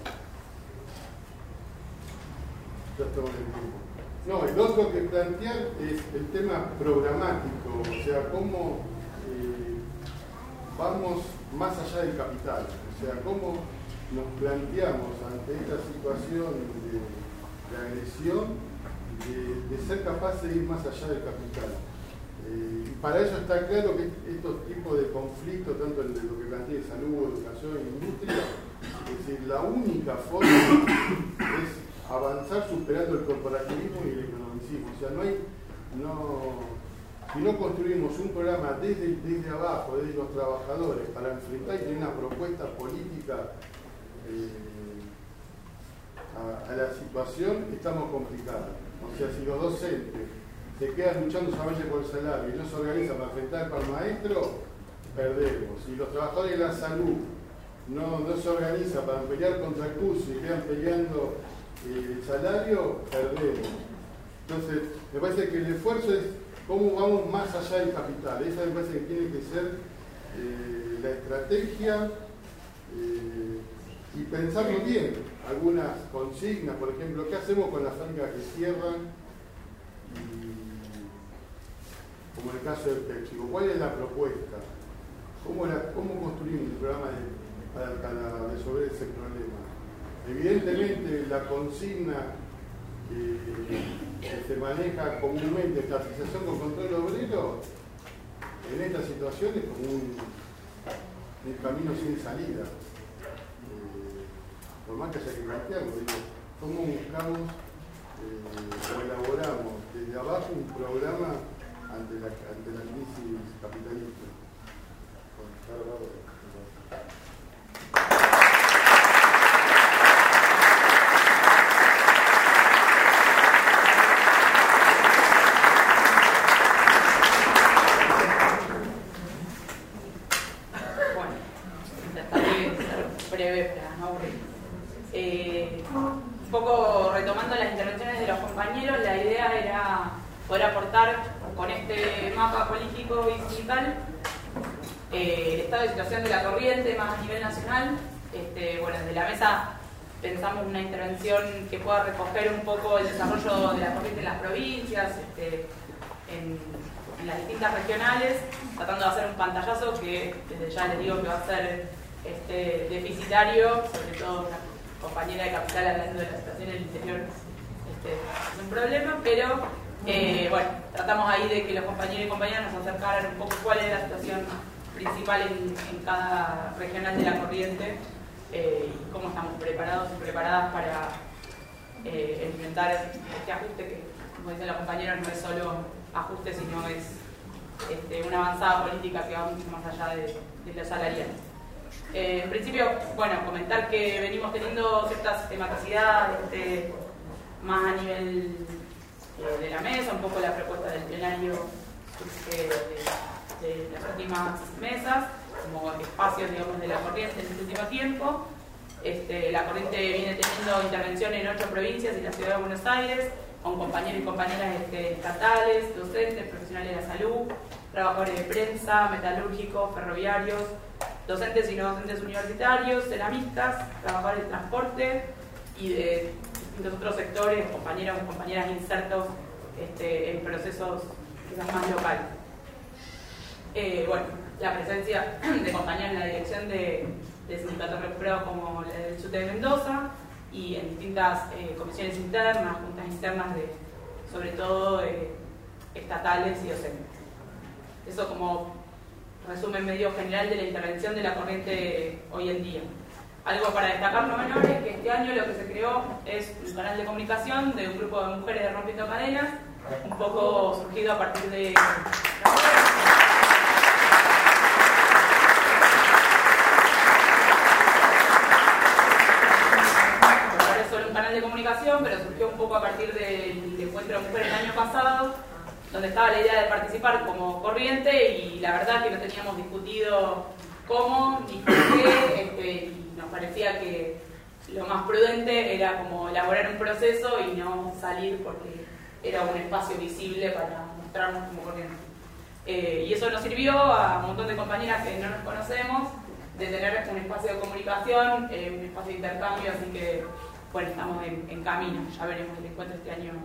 S5: Ya estamos en el tiempo. No, el otro que plantear es el tema programático, o sea, cómo eh, vamos más allá del capital, o sea, cómo nos planteamos ante esta situación de, de agresión, de, de ser capaces de ir más allá del capital. Eh, y para eso está claro que estos tipos de conflictos, tanto el de lo que plantea de salud, educación e industria, es decir, la única forma es avanzar superando el corporativismo y el economicismo. O sea, no hay, no, si no construimos un programa desde, desde abajo, desde los trabajadores, para enfrentar y tener una propuesta política eh, a, a la situación, estamos complicados. O sea, si los docentes se quedan luchando solamente por el salario y no se organizan para enfrentar para el maestro, perdemos. Si los trabajadores de la salud no, no se organizan para pelear contra el curso y quedan peleando el salario, perdemos. Entonces, me parece que el esfuerzo es cómo vamos más allá del capital. Esa me parece que tiene que ser eh, la estrategia eh, y pensarlo bien. Algunas consignas, por ejemplo, ¿qué hacemos con las fábricas que cierran? Y, como en el caso del Pepsi, ¿cuál es la propuesta? ¿Cómo, la, cómo construimos un programa de, para, para resolver ese problema? Evidentemente, la consigna que, que se maneja comúnmente, estatización con control obrero, en esta situación es como un, un camino sin salida. Eh, por más que haya que plantearlo, digo, ¿cómo buscamos eh, o elaboramos desde abajo un programa ante la, ante la crisis capitalista?
S1: poder aportar con este mapa político y sindical eh, el estado de situación de la corriente más a nivel nacional. Este, bueno, desde la mesa pensamos una intervención que pueda recoger un poco el desarrollo de la corriente en las provincias, este, en, en las distintas regionales, tratando de hacer un pantallazo que desde ya les digo que va a ser este, deficitario, sobre todo una compañera de Capital hablando de la situación en el interior, este, es un problema, pero eh, bueno, tratamos ahí de que los compañeros y compañeras nos acercaran un poco cuál es la situación principal en, en cada regional de la corriente eh, y cómo estamos preparados y preparadas para eh, implementar este ajuste que, como dicen los compañeros, no es solo ajuste, sino es este, una avanzada política que va mucho más allá de, de lo salarial. Eh, en principio, bueno, comentar que venimos teniendo cierta sistematicidad este, más a nivel eh, de la mesa, un poco la propuesta del plenario eh, de, de las últimas mesas, como espacios, digamos, de la corriente en el último tiempo. Este, la corriente viene teniendo intervención en ocho provincias y la ciudad de Buenos Aires, con compañeros y compañeras este, estatales, docentes, profesionales de la salud, trabajadores de prensa, metalúrgicos, ferroviarios, docentes y no docentes universitarios, ceramistas, trabajadores de transporte y de distintos otros sectores, compañeros y compañeras insertos este, en procesos quizás más locales. Eh, bueno, la presencia de compañeros en la dirección de, de sindicatos recuperados como el SUTE de Mendoza y en distintas eh, comisiones internas, juntas internas de, sobre todo eh, estatales y docentes. Eso como resumen medio general de la intervención de la corriente hoy en día. Algo para destacar no menor es que este año lo que se creó es un canal de comunicación de un grupo de mujeres de Rompiendo Cadenas, un poco surgido a partir de... Ahora es solo un canal de comunicación, pero surgió un poco a partir del encuentro de mujeres el año pasado, donde estaba la idea de participar como corriente y la verdad que no teníamos discutido cómo ni por qué, este, y nos parecía que lo más prudente era como elaborar un proceso y no salir porque era un espacio visible para mostrarnos como corriente. Eh, y eso nos sirvió a un montón de compañeras que no nos conocemos de tener un espacio de comunicación, eh, un espacio de intercambio, así que bueno, estamos en, en camino, ya veremos el encuentro este año.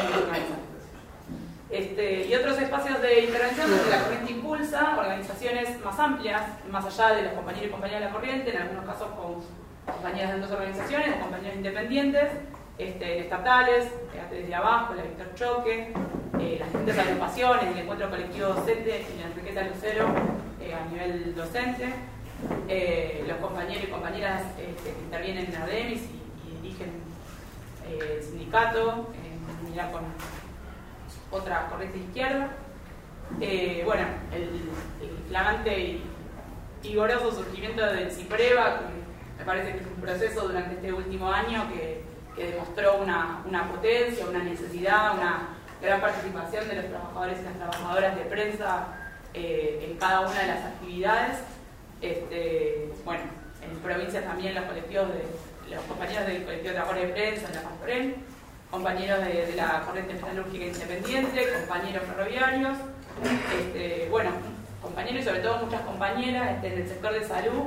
S1: Este, y otros espacios de intervención donde la corriente impulsa organizaciones más amplias, más allá de los compañeros y compañeras de la corriente, en algunos casos con compañeras de dos organizaciones, compañeros independientes, este, estatales, desde abajo, la Víctor Choque, eh, las distintas agrupaciones, el encuentro colectivo docente y la Enriqueta Lucero eh, a nivel docente, eh, los compañeros y compañeras este, que intervienen en ADEMIS y, y dirigen eh, el sindicato, en unidad con otra corriente izquierda. Eh, bueno, el, el flamante y vigoroso surgimiento del CIPREVA, que me parece que es un proceso durante este último año que, que demostró una, una potencia, una necesidad, una gran participación de los trabajadores y las trabajadoras de prensa eh, en cada una de las actividades. Este, bueno, en provincias también los colectivos de los compañeros del colectivo de trabajadores de prensa, en la PASPREN, compañeros de, de la corriente metalúrgica independiente, compañeros ferroviarios, este, bueno, compañeros y sobre todo muchas compañeras este, en el sector de salud.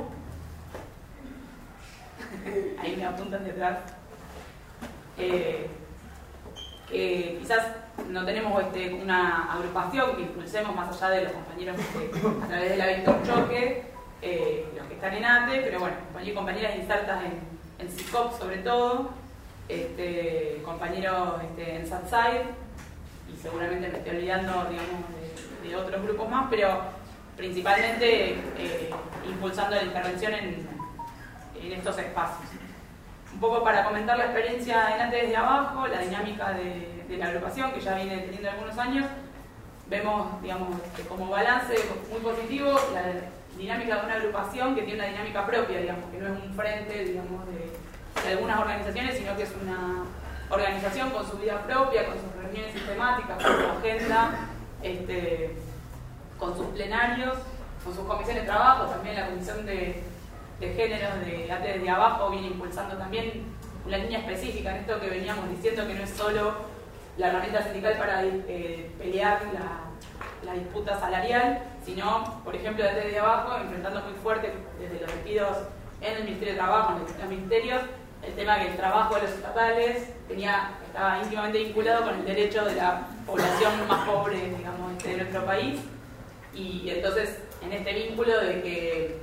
S1: Ahí me apuntan detrás. Eh, que quizás no tenemos este, una agrupación que impulsemos más allá de los compañeros este, a través de la Víctor Choque, eh, los que están en A T E, pero bueno, compañeros y compañeras insertas en, en CICOP sobre todo, este, compañeros este, en SATSAID, y seguramente me estoy olvidando digamos, de, de otros grupos más, pero principalmente eh, impulsando la intervención en, en estos espacios. Un poco para comentar la experiencia en A T E desde abajo, la dinámica de, de la agrupación que ya viene teniendo algunos años, vemos digamos, este, como balance muy positivo la dinámica de una agrupación que tiene una dinámica propia, digamos, que no es un frente digamos, de, de algunas organizaciones, sino que es una organización con su vida propia, con sus reuniones sistemáticas, con su agenda, este, con sus plenarios, con sus comisiones de trabajo, también la comisión de, de géneros de A T E desde abajo viene impulsando también una línea específica en esto que veníamos diciendo, que no es solo la herramienta sindical para eh, pelear la, la disputa salarial, sino, por ejemplo, A T E desde abajo, enfrentando muy fuerte desde los despidos en el Ministerio de Trabajo, en los distintos ministerios, el tema que el trabajo de los estatales tenía, estaba íntimamente vinculado con el derecho de la población más pobre, digamos, este, de nuestro país, y entonces en este vínculo de que,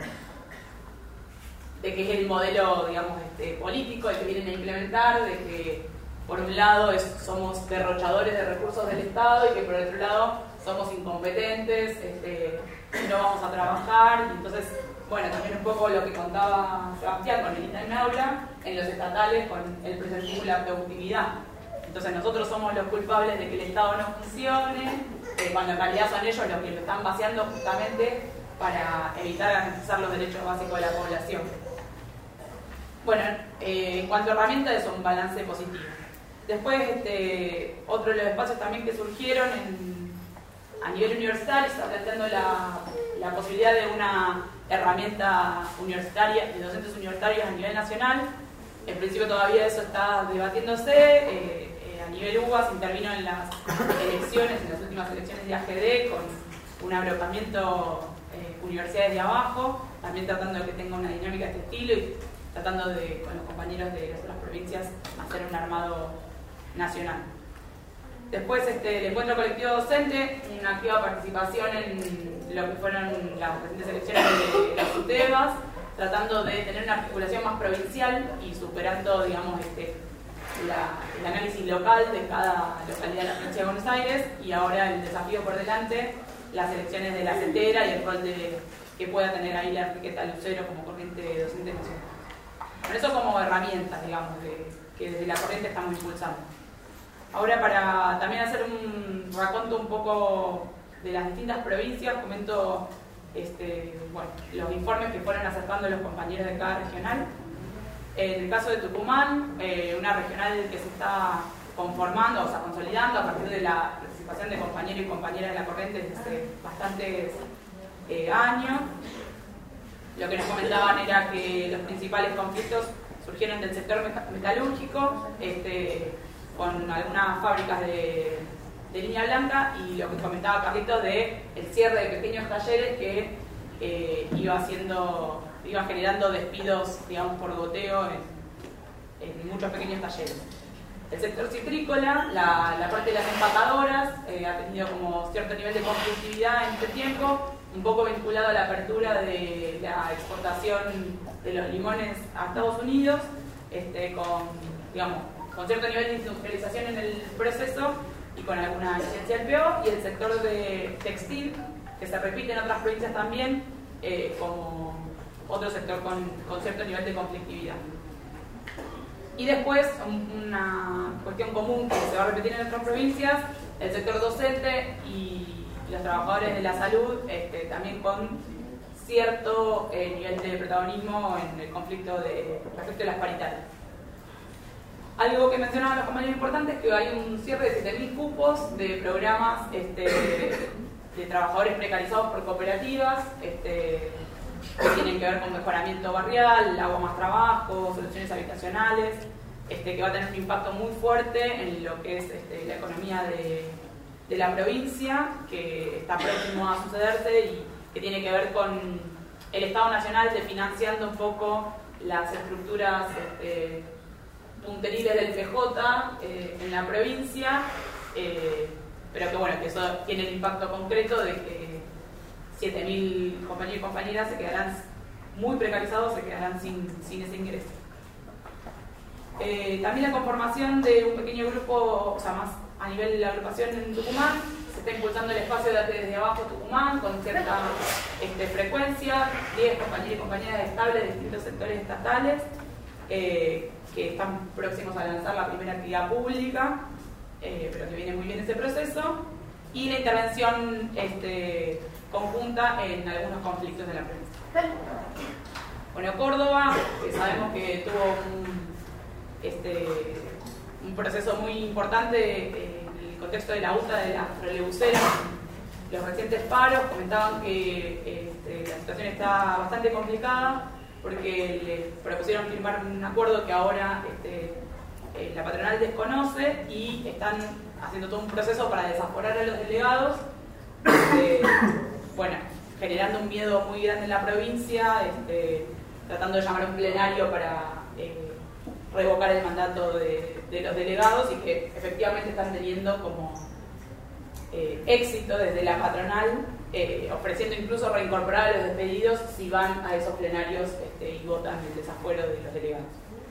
S1: de que es el modelo, digamos, este, político el que vienen a implementar, de que por un lado es, somos derrochadores de recursos del Estado y que por otro lado somos incompetentes, este, no vamos a trabajar, y entonces, bueno, también un poco lo que contaba Sebastián con el INTA en aula, en los estatales con el presentismo y la productividad. Entonces nosotros somos los culpables de que el Estado no funcione, eh, cuando en realidad son ellos los que lo están vaciando justamente para evitar garantizar los derechos básicos de la población. Bueno, eh, en cuanto a herramientas es un balance positivo. Después, este, otro de los espacios también que surgieron en, a nivel universitario, está planteando la, la posibilidad de una herramienta universitaria, de docentes universitarios a nivel nacional. En principio todavía eso está debatiéndose. Eh, eh, a nivel U B A se intervino en las elecciones, en las últimas elecciones de A G D, con un agrupamiento eh, universidades de abajo, también tratando de que tenga una dinámica de este estilo y tratando de, con los compañeros de las otras provincias, hacer un armado nacional. Después, este, el encuentro colectivo docente, una activa participación en lo que fueron las recientes elecciones de las U T E B A S, tratando de tener una articulación más provincial y superando, digamos, este, la, el análisis local de cada localidad de la provincia de Buenos Aires, y ahora el desafío por delante, las elecciones de la CETERA y el rol de, que pueda tener ahí la Enriqueta Lucero como corriente docente nacional. Por eso como herramientas, digamos, de, que desde la corriente estamos impulsando. Ahora, para también hacer un raconto un poco de las distintas provincias, comento este, bueno, los informes que fueron acercando los compañeros de cada regional. En el caso de Tucumán, eh, una regional que se está conformando, o sea, consolidando a partir de la participación de compañeros y compañeras de la corriente desde hace bastantes eh, años. Lo que nos comentaban era que los principales conflictos surgieron del sector metalúrgico, este, con algunas fábricas de, de línea blanca, y lo que comentaba Carlitos de el cierre de pequeños talleres que eh, iba haciendo, iba generando despidos, digamos, por goteo en, en muchos pequeños talleres. El sector citrícola, la, la parte de las empacadoras, eh, ha tenido como cierto nivel de conflictividad en este tiempo, un poco vinculado a la apertura de la exportación de los limones a Estados Unidos, este, con, digamos, con cierto nivel de industrialización en el proceso y con alguna incidencia del P O, y el sector de textil, que se repite en otras provincias también, eh, como otro sector con, con cierto nivel de conflictividad. Y después, una cuestión común que se va a repetir en nuestras provincias, el sector docente y los trabajadores de la salud, este, también con cierto eh, nivel de protagonismo en el conflicto de, respecto a las paritarias. Algo que mencionaban los compañeros importantes es que hay un cierre de siete mil cupos de programas este, de trabajadores precarizados por cooperativas, este, que tienen que ver con mejoramiento barrial, agua más trabajo, soluciones habitacionales, este, que va a tener un impacto muy fuerte en lo que es este, la economía de, de la provincia, que está próximo a sucederse y que tiene que ver con el Estado Nacional de financiando un poco las estructuras este, punteriles del P J eh, en la provincia, eh, pero que bueno, que eso tiene el impacto concreto de que siete mil compañeros y compañeras se quedarán muy precarizados, se quedarán sin, sin ese ingreso. Eh, también la conformación de un pequeño grupo, o sea, más a nivel de la agrupación en Tucumán, se está impulsando el espacio de desde abajo Tucumán con cierta este, frecuencia, diez compañeros y compañeras estables de distintos sectores estatales eh, que están próximos a lanzar la primera actividad pública, eh, pero que viene muy bien ese proceso, y la intervención este, conjunta en algunos conflictos de la provincia. Bueno, Córdoba, que sabemos que tuvo un, este, un proceso muy importante eh, en el contexto de la U T A de las trolebúseras, los recientes paros comentaban que este, la situación está bastante complicada porque le propusieron firmar un acuerdo que ahora este, eh, la patronal desconoce y están haciendo todo un proceso para desaforar a los delegados. Este, bueno, generando un miedo muy grande en la provincia, este, tratando de llamar a un plenario para eh, revocar el mandato de, de los delegados, y que efectivamente están teniendo como eh, éxito desde la patronal, eh, ofreciendo incluso reincorporar a los despedidos si van a esos plenarios este, y votan el desafuero de los delegados.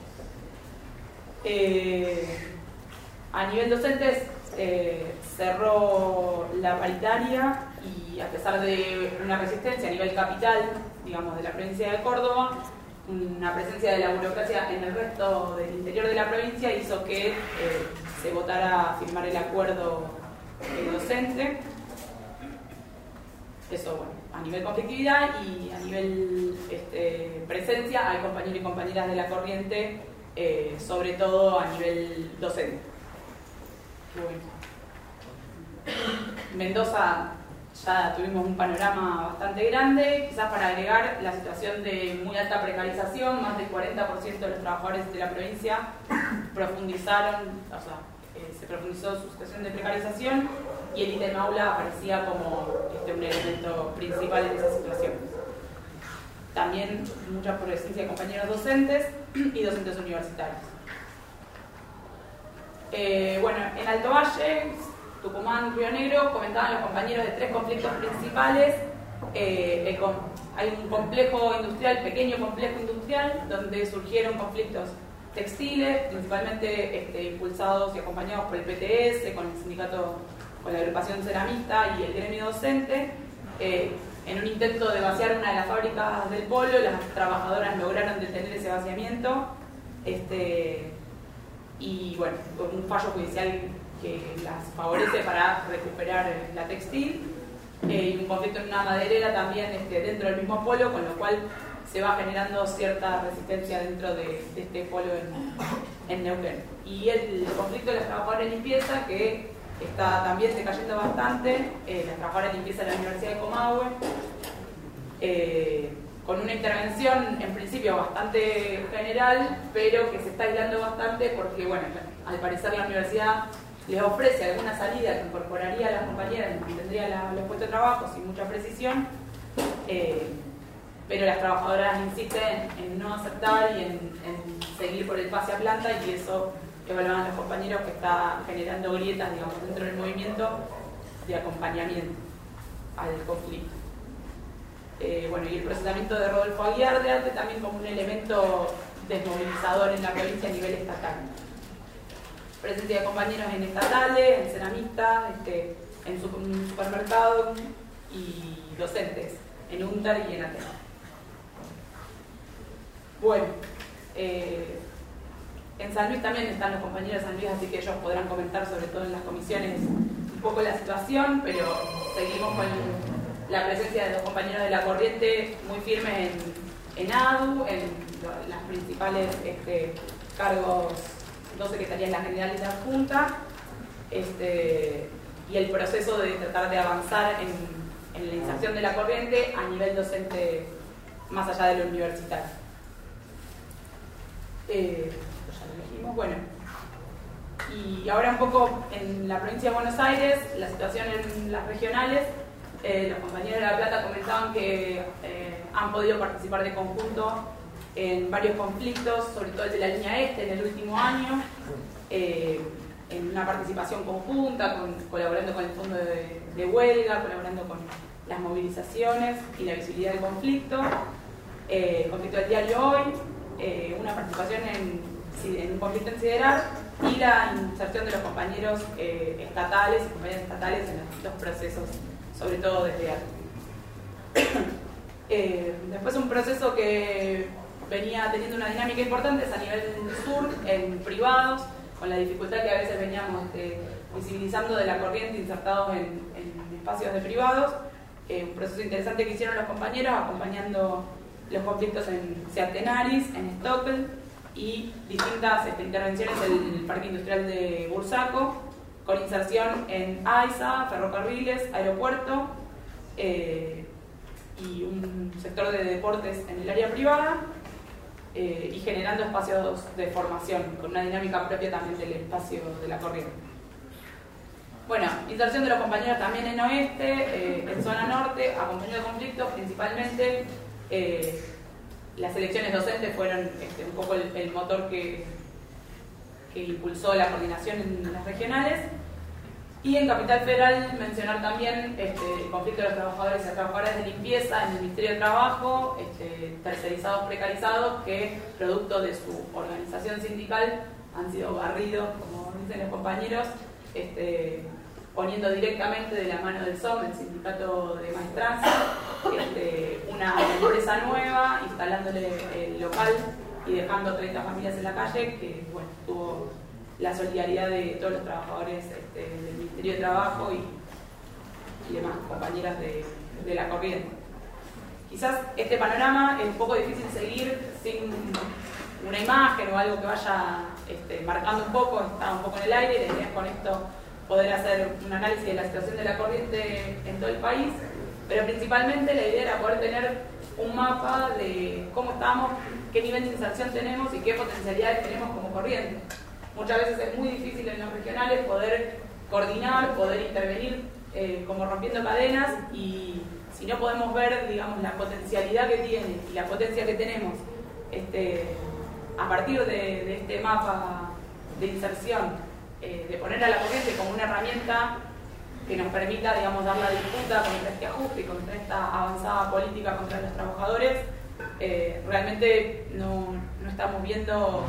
S1: Eh, a nivel docentes, eh, cerró la paritaria, y a pesar de una resistencia a nivel capital, digamos, de la provincia de Córdoba, una presencia de la burocracia en el resto del interior de la provincia hizo que eh, se votara a firmar el acuerdo eh, docente. Eso, bueno, a nivel conflictividad, y a nivel este, presencia hay compañeros y compañeras de la corriente, eh, sobre todo a nivel docente. Bueno. Mendoza, ya tuvimos un panorama bastante grande, quizás para agregar la situación de muy alta precarización. Más del cuarenta por ciento de los trabajadores de la provincia profundizaron, o sea, eh, se profundizó su situación de precarización, y el ítem aula aparecía como este, un elemento principal en esa situación. También mucha presencia de compañeros docentes y docentes universitarios. Eh, bueno, en Alto Valle, Tucumán, Río Negro, comentaban los compañeros de tres conflictos principales. Eh, con, hay un complejo industrial, pequeño complejo industrial, donde surgieron conflictos textiles, principalmente este, impulsados y acompañados por el P T S, con el sindicato, con la agrupación ceramista y el gremio docente. Eh, en un intento de vaciar una de las fábricas del polo, las trabajadoras lograron detener ese vaciamiento, este, y bueno, con un fallo judicial que las favorece para recuperar la textil, eh, y un conflicto en una maderera también este, dentro del mismo polo, con lo cual se va generando cierta resistencia dentro de, de este polo en, en Neuquén. Y el conflicto de las trabajadoras de limpieza, que está también decayendo bastante, eh, las trabajadoras de limpieza de la Universidad de Comahue, eh, con una intervención en principio bastante general, pero que se está aislando bastante porque, bueno, al parecer la universidad les ofrece alguna salida que incorporaría a las compañeras y mantendría la, los puestos de trabajo sin mucha precisión, eh, pero las trabajadoras insisten en no aceptar y en, en seguir por el pase a planta, y eso evaluaban los compañeros que está generando grietas, digamos, dentro del movimiento de acompañamiento al conflicto. Eh, bueno, y el procesamiento de Rodolfo Aguiar de Arte también como un elemento desmovilizador en la provincia a nivel estatal. Presencia de compañeros en estatales, en ceramistas, este, en, su, en supermercado y docentes, en UNTAR y en Ateneo. Bueno, eh, en San Luis también están los compañeros de San Luis, así que ellos podrán comentar sobre todo en las comisiones un poco la situación, pero seguimos con la presencia de los compañeros de la corriente muy firmes en, en A D U, en las principales este, cargos, dos secretarías la general y la junta, este, y el proceso de tratar de avanzar en, en la inserción de la corriente a nivel docente más allá de lo universitario. Eh, ya lo dijimos, bueno. Y ahora un poco en la provincia de Buenos Aires, la situación en las regionales, eh, los compañeros de La Plata comentaban que eh, han podido participar de conjunto en varios conflictos, sobre todo el de la línea este en el último año, eh, en una participación conjunta, con, colaborando con el fondo de, de huelga, colaborando con las movilizaciones y la visibilidad del conflicto, eh, el conflicto del diario Hoy, eh, una participación en, en un conflicto en Siderar y la inserción de los compañeros eh, estatales y compañeras estatales en los distintos procesos, sobre todo desde arte. eh, después un proceso que venía teniendo una dinámica importante es a nivel sur, en privados, con la dificultad que a veces veníamos este, visibilizando de la corriente, insertados en, en espacios de privados. Eh, un proceso interesante que hicieron los compañeros, acompañando los conflictos en Seat Tenaris, en Stockel, y distintas este, intervenciones en el Parque Industrial de Bursaco, con inserción en AISA, ferrocarriles, aeropuerto, eh, y un sector de deportes en el área privada, eh, y generando espacios de formación, con una dinámica propia también del espacio de la corriente. Bueno, inserción de los compañeros también en oeste, eh, en zona norte, acompañando conflictos, principalmente eh, las elecciones docentes fueron este, un poco el, el motor que, que impulsó la coordinación en las regionales. Y en Capital Federal mencionar también este, el conflicto de los trabajadores y las trabajadoras de limpieza en el Ministerio de Trabajo, este, tercerizados, precarizados, que producto de su organización sindical han sido barridos, como dicen los compañeros, este, poniendo directamente de la mano del S O M, el Sindicato de Maestranza, este, una empresa nueva, instalándole el local y dejando treinta familias en la calle, que bueno, tuvo la solidaridad de todos los trabajadores este, del Ministerio de Trabajo y, y demás compañeras de, de la corriente. Quizás este panorama es un poco difícil seguir sin una imagen o algo que vaya este, marcando un poco, está un poco en el aire. La idea es con esto poder hacer un análisis de la situación de la corriente en todo el país, pero principalmente la idea era poder tener un mapa de cómo estamos, qué nivel de inserción tenemos y qué potencialidades tenemos como corriente. Muchas veces es muy difícil en los regionales poder coordinar, poder intervenir eh, como rompiendo cadenas, y si no podemos ver, digamos, la potencialidad que tiene y la potencia que tenemos este, a partir de, de este mapa de inserción, eh, de poner a la corriente como una herramienta que nos permita, digamos, dar la disputa contra este ajuste y contra esta avanzada política contra los trabajadores, eh, realmente no, no estamos viendo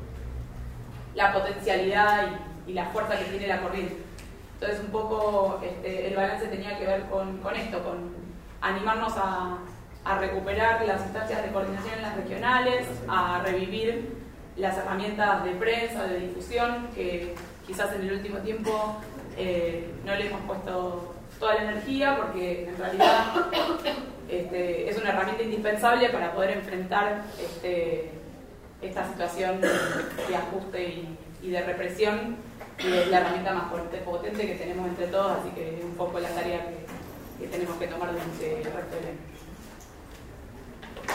S1: la potencialidad y, y la fuerza que tiene la corriente. Entonces un poco este, el balance tenía que ver con, con esto, con animarnos a, a recuperar las instancias de coordinación en las regionales, a revivir las herramientas de prensa, de difusión, que quizás en el último tiempo eh, no le hemos puesto toda la energía, porque en realidad este, es una herramienta indispensable para poder enfrentar este, esta situación de ajuste y, y de represión, y es la herramienta más potente que tenemos entre todos, así que es un poco la tarea que, que tenemos que tomar durante el resto del año.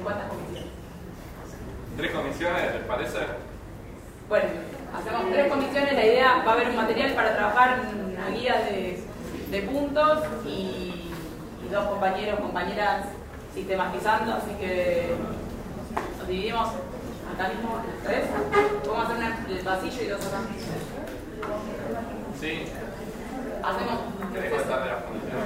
S1: cuántas comisiones.
S6: ¿Tres comisiones, les parece?
S1: Bueno, hacemos tres comisiones, la idea va a haber un material para trabajar, una guía de, de puntos y, y dos compañeros, compañeras sistematizando, así que nos dividimos acá mismo en tres. Vamos a hacer una en el pasillo y dos acá.
S6: Sí.
S1: Hacemos.
S6: ¿Querés contar de las comisiones?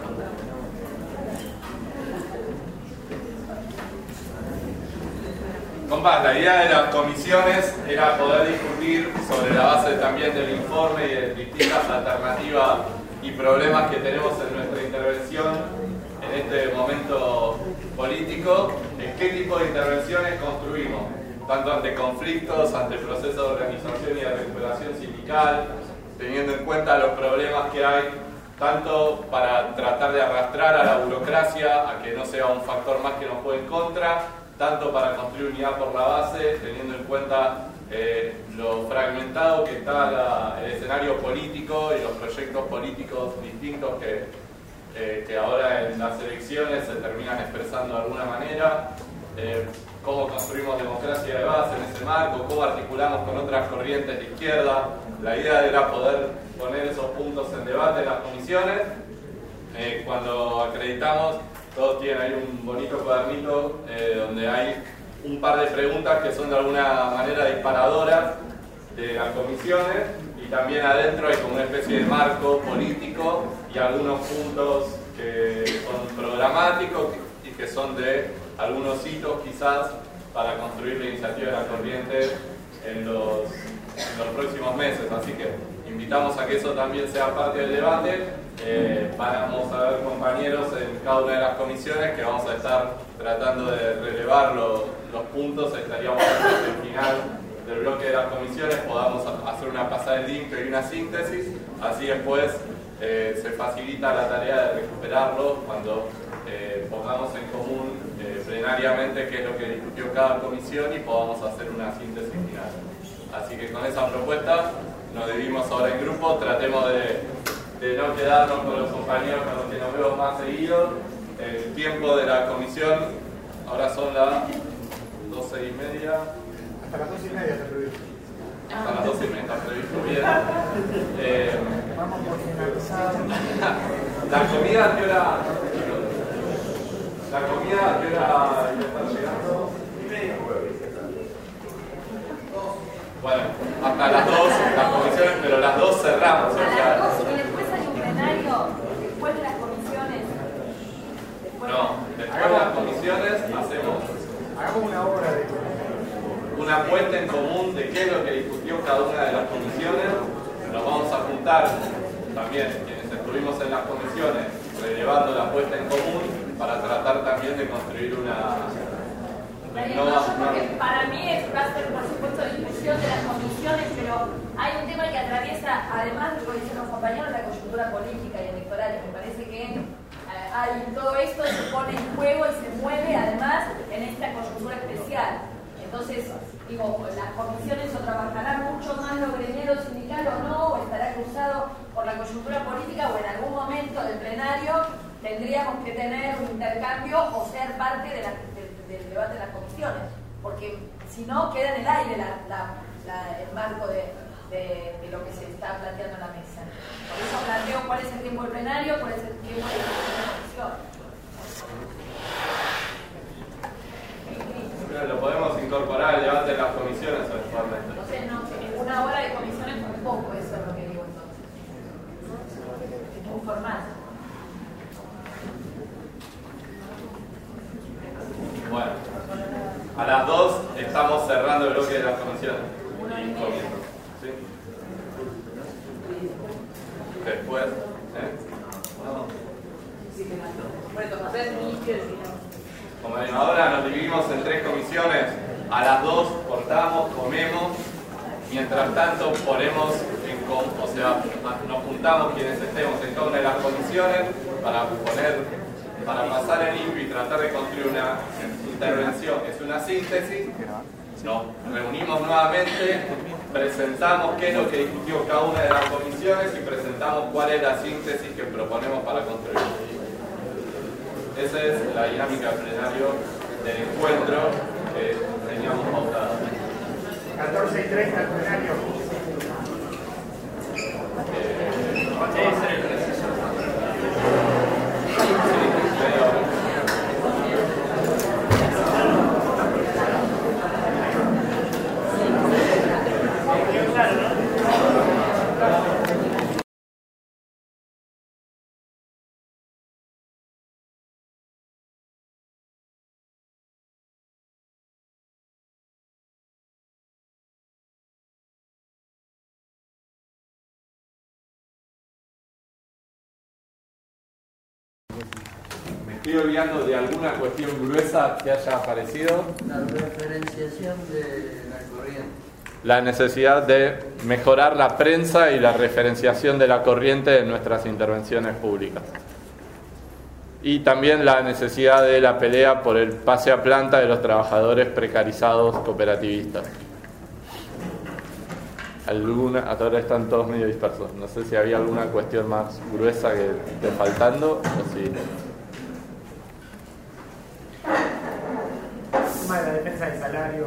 S6: Compas, la idea de las comisiones era poder discutir sobre la base también del informe y de distintas alternativas y problemas que tenemos en nuestra intervención en este momento político, en qué tipo de intervenciones construimos, tanto ante conflictos, ante procesos de organización y de recuperación sindical, teniendo en cuenta los problemas que hay, tanto para tratar de arrastrar a la burocracia a que no sea un factor más que nos juegue en contra, tanto para construir unidad por la base, teniendo en cuenta eh, lo fragmentado que está la, el escenario político y los proyectos políticos distintos que, eh, que ahora en las elecciones se terminan expresando de alguna manera, eh, cómo construimos democracia de base en ese marco, cómo articulamos con otras corrientes de izquierda. La idea era poder poner esos puntos en debate en las comisiones. Eh, cuando acreditamos, todos tienen ahí un bonito cuadernito eh, donde hay un par de preguntas que son de alguna manera disparadoras de las comisiones, y también adentro hay como una especie de marco político y algunos puntos que son programáticos y que son de algunos hitos quizás para construir la iniciativa de la corriente en los, en los próximos meses. Así que invitamos a que eso también sea parte del debate. Eh, vamos a ver compañeros en cada una de las comisiones que vamos a estar tratando de relevar los, los puntos. Estaríamos en el final del bloque de las comisiones, podamos hacer una pasada de limpio y una síntesis, así después eh, se facilita la tarea de recuperarlo cuando eh, pongamos en común eh, plenariamente qué es lo que discutió cada comisión y podamos hacer una síntesis final. Así que con esa propuesta nos dividimos ahora en grupo, tratemos de de no quedarnos con los compañeros con los que nos vemos más seguidos. El tiempo de la comisión, ahora son las doce y media.
S5: Hasta las doce y media está previsto.
S6: Hasta las doce y media está previsto, bien. Eh,
S7: Vamos por finalizar.
S6: la comida, ¿a qué hora? La comida, ¿a qué hora está llegando? Bueno, hasta las dos las comisiones, pero las dos cerramos.
S3: A las dos y después hay un plenario, después de las comisiones. Después
S6: No, después de las comisiones hacemos
S7: Hagamos una obra de
S6: una puesta en común de qué es lo que discutió cada una de las comisiones. Nos vamos a juntar también quienes estuvimos en las comisiones relevando la puesta en común para tratar también de construir una...
S3: No, yo porque para mí es, va a ser por supuesto discusión de las comisiones, pero hay un tema que atraviesa, además de lo que dicen los compañeros, la coyuntura política y electoral, y me parece que eh, hay, todo esto se pone en juego y se mueve además en esta coyuntura especial. Entonces, digo, las comisiones o trabajarán mucho más lo gremiero sindical o no, o estará cruzado por la coyuntura política, o en algún momento del plenario tendríamos que tener un intercambio o ser parte de la del debate de las comisiones, porque si no queda en el aire la, la, la, el marco de, de, de lo que se está planteando en la mesa. Por eso planteo cuál es el tiempo del plenario, cuál es el tiempo de la comisión.
S6: Lo podemos incorporar al debate de las comisiones actualmente.
S3: Entonces, no, una hora de comisiones fue un poco, eso es lo que digo entonces. Un formato.
S6: Bueno, a las dos estamos cerrando el bloque de las comisiones y comiendo. ¿Sí? Después, ¿eh? Como digo, ahora nos dividimos en tres comisiones. A las dos cortamos, comemos. Mientras tanto ponemos en com o sea, nos juntamos quienes estemos en cada una de las comisiones para poner para pasar el limpio y tratar de construir una intervención, es una síntesis. Nos reunimos nuevamente, presentamos qué es lo que discutió cada una de las comisiones y presentamos cuál es la síntesis que proponemos para construir. Esa es la dinámica del plenario del encuentro que teníamos pautado.
S7: catorce y treinta al plenario.
S6: Debe ser el preciso. Me estoy olvidando de alguna cuestión gruesa que haya aparecido.
S8: La referenciación de la corriente.
S6: La necesidad de mejorar la prensa y la referenciación de la corriente en nuestras intervenciones públicas. Y también la necesidad de la pelea por el pase a planta de los trabajadores precarizados cooperativistas. Alguna, hasta ahora están todos medio dispersos. No sé si había alguna cuestión más gruesa que esté faltando o si...
S7: El tema de la defensa del salario.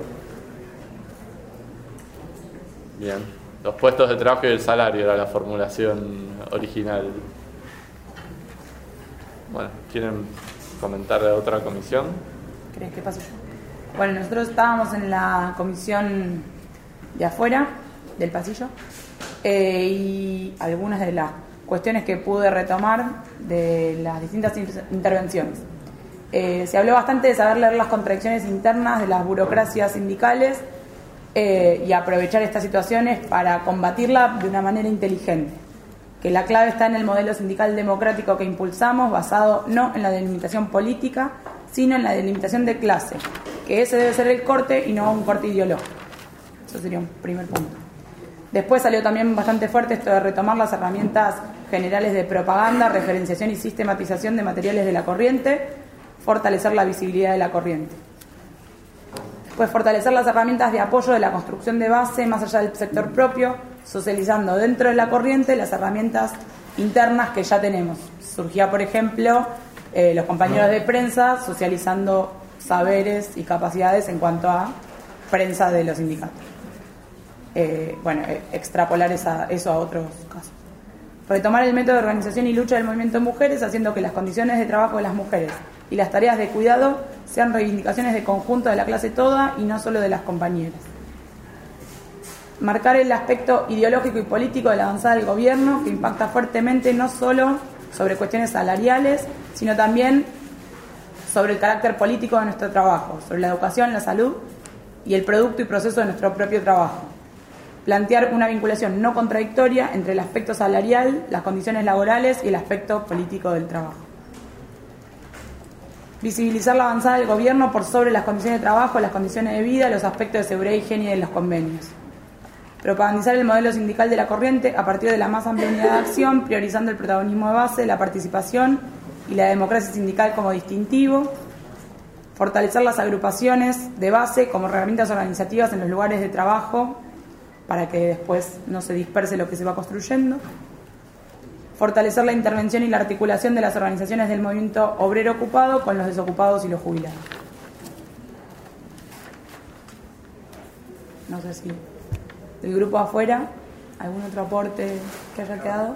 S6: Bien. Los puestos de trabajo y el salario era la formulación original. Bueno, ¿quieren comentar de otra comisión?
S1: ¿Crees que paso yo? Bueno, nosotros estábamos en la comisión de afuera, del pasillo, eh, y algunas de las cuestiones que pude retomar de las distintas intervenciones. Eh, se habló bastante de saber leer las contradicciones internas de las burocracias sindicales eh, y aprovechar estas situaciones para combatirla de una manera inteligente. Que la clave está en el modelo sindical democrático que impulsamos, basado no en la delimitación política, sino en la delimitación de clase, que ese debe ser el corte y no un corte ideológico. Eso sería un primer punto. Después salió también bastante fuerte esto de retomar las herramientas generales de propaganda, referenciación y sistematización de materiales de la corriente, fortalecer la visibilidad de la corriente. Después fortalecer las herramientas de apoyo de la construcción de base más allá del sector propio, socializando dentro de la corriente las herramientas internas que ya tenemos. Surgía, por ejemplo, eh, los compañeros de prensa socializando saberes y capacidades en cuanto a prensa de los sindicatos. Eh, bueno, eh, extrapolar esa, eso a otros casos. Retomar el método de organización y lucha del movimiento de mujeres, haciendo que las condiciones de trabajo de las mujeres y las tareas de cuidado sean reivindicaciones de conjunto de la clase toda y no solo de las compañeras. Marcar el aspecto ideológico y político de la avanzada del gobierno, que impacta fuertemente no solo sobre cuestiones salariales, sino también sobre el carácter político de nuestro trabajo, sobre la educación, la salud y el producto y proceso de nuestro propio trabajo. Plantear una vinculación no contradictoria entre el aspecto salarial, las condiciones laborales y el aspecto político del trabajo. Visibilizar la avanzada del gobierno por sobre las condiciones de trabajo, las condiciones de vida, los aspectos de seguridad y higiene de los convenios. Propagandizar el modelo sindical de la corriente a partir de la más amplia unidad de acción, priorizando el protagonismo de base, la participación y la democracia sindical como distintivo. Fortalecer las agrupaciones de base como herramientas organizativas en los lugares de trabajo para que después no se disperse lo que se va construyendo. Fortalecer la intervención y la articulación de las organizaciones del movimiento obrero ocupado con los desocupados y los jubilados. No sé si del grupo afuera, ¿algún otro aporte que haya quedado?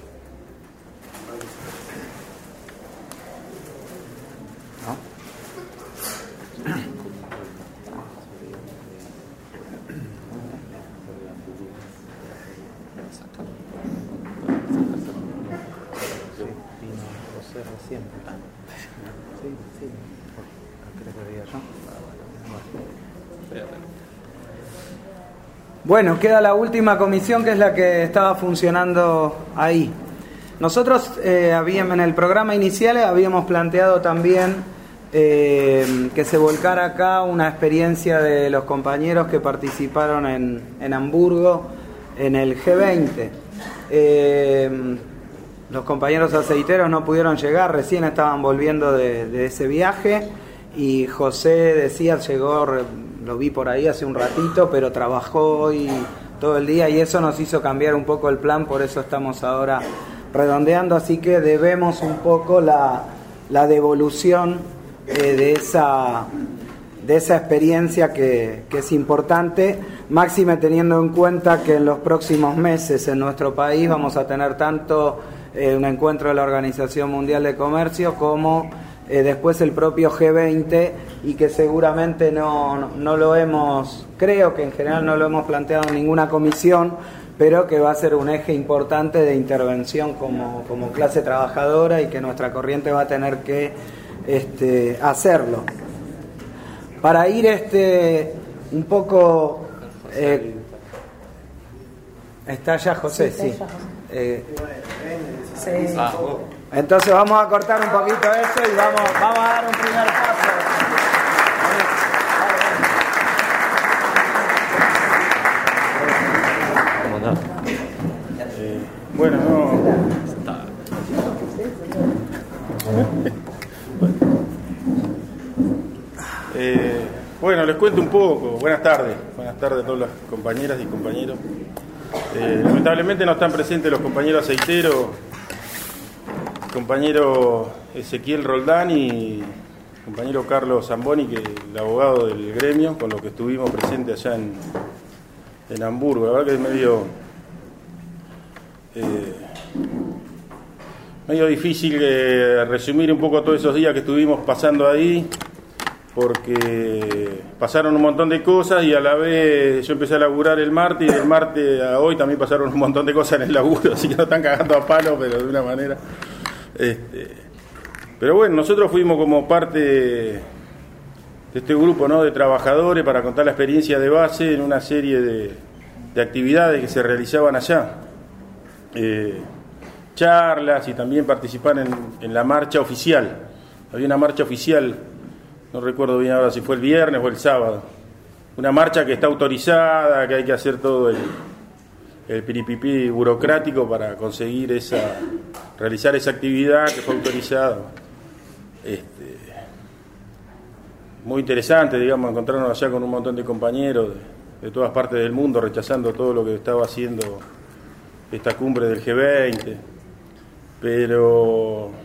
S9: Bueno, queda la última comisión, que es la que estaba funcionando ahí. Nosotros eh, habíamos, en el programa inicial habíamos planteado también eh, que se volcara acá una experiencia de los compañeros que participaron en, en Hamburgo en el G veinte. Eh, los compañeros aceiteros no pudieron llegar, recién estaban volviendo de, de ese viaje, y José decía, llegó, lo vi por ahí hace un ratito, pero trabajó hoy todo el día y eso nos hizo cambiar un poco el plan, por eso estamos ahora redondeando, así que debemos un poco la, la devolución eh, de esa de esa experiencia que, que es importante, máxime teniendo en cuenta que en los próximos meses en nuestro país vamos a tener tanto eh, un encuentro de la Organización Mundial de Comercio como eh, después el propio G veinte, y que seguramente no, no, no lo hemos, creo que en general no lo hemos planteado en ninguna comisión, pero que va a ser un eje importante de intervención como, como clase trabajadora, y que nuestra corriente va a tener que este, hacerlo. Para ir este un poco... Eh, ¿Está ya José? Sí. sí. Eh, sí. Ah, entonces vamos a cortar un poquito eso y vamos, vamos a dar un primer paso.
S10: Eh, bueno, no... Eh, bueno, les cuento un poco. Buenas tardes, buenas tardes a todas las compañeras y compañeros. Eh, lamentablemente no están presentes los compañeros aceiteros, el compañero Ezequiel Roldán y el compañero Carlos Zamboni, que es el abogado del gremio, con los que estuvimos presentes allá en, en Hamburgo. La verdad que es medio, eh, medio difícil eh, resumir un poco todos esos días que estuvimos pasando ahí, porque pasaron un montón de cosas y a la vez yo empecé a laburar el martes, y del martes a hoy también pasaron un montón de cosas en el laburo, así que nos están cagando a palo, pero de una manera. Este, pero bueno, nosotros fuimos como parte de este grupo, ¿no?, de trabajadores para contar la experiencia de base en una serie de, de actividades que se realizaban allá. Eh, charlas y también participar en, en la marcha oficial. Había una marcha oficial, no recuerdo bien ahora si fue el viernes o el sábado, una marcha que está autorizada, que hay que hacer todo el, el piripipí burocrático para conseguir esa, realizar esa actividad que fue autorizada. Este, muy interesante, digamos, encontrarnos allá con un montón de compañeros de, de todas partes del mundo, rechazando todo lo que estaba haciendo esta cumbre del G veinte. Pero...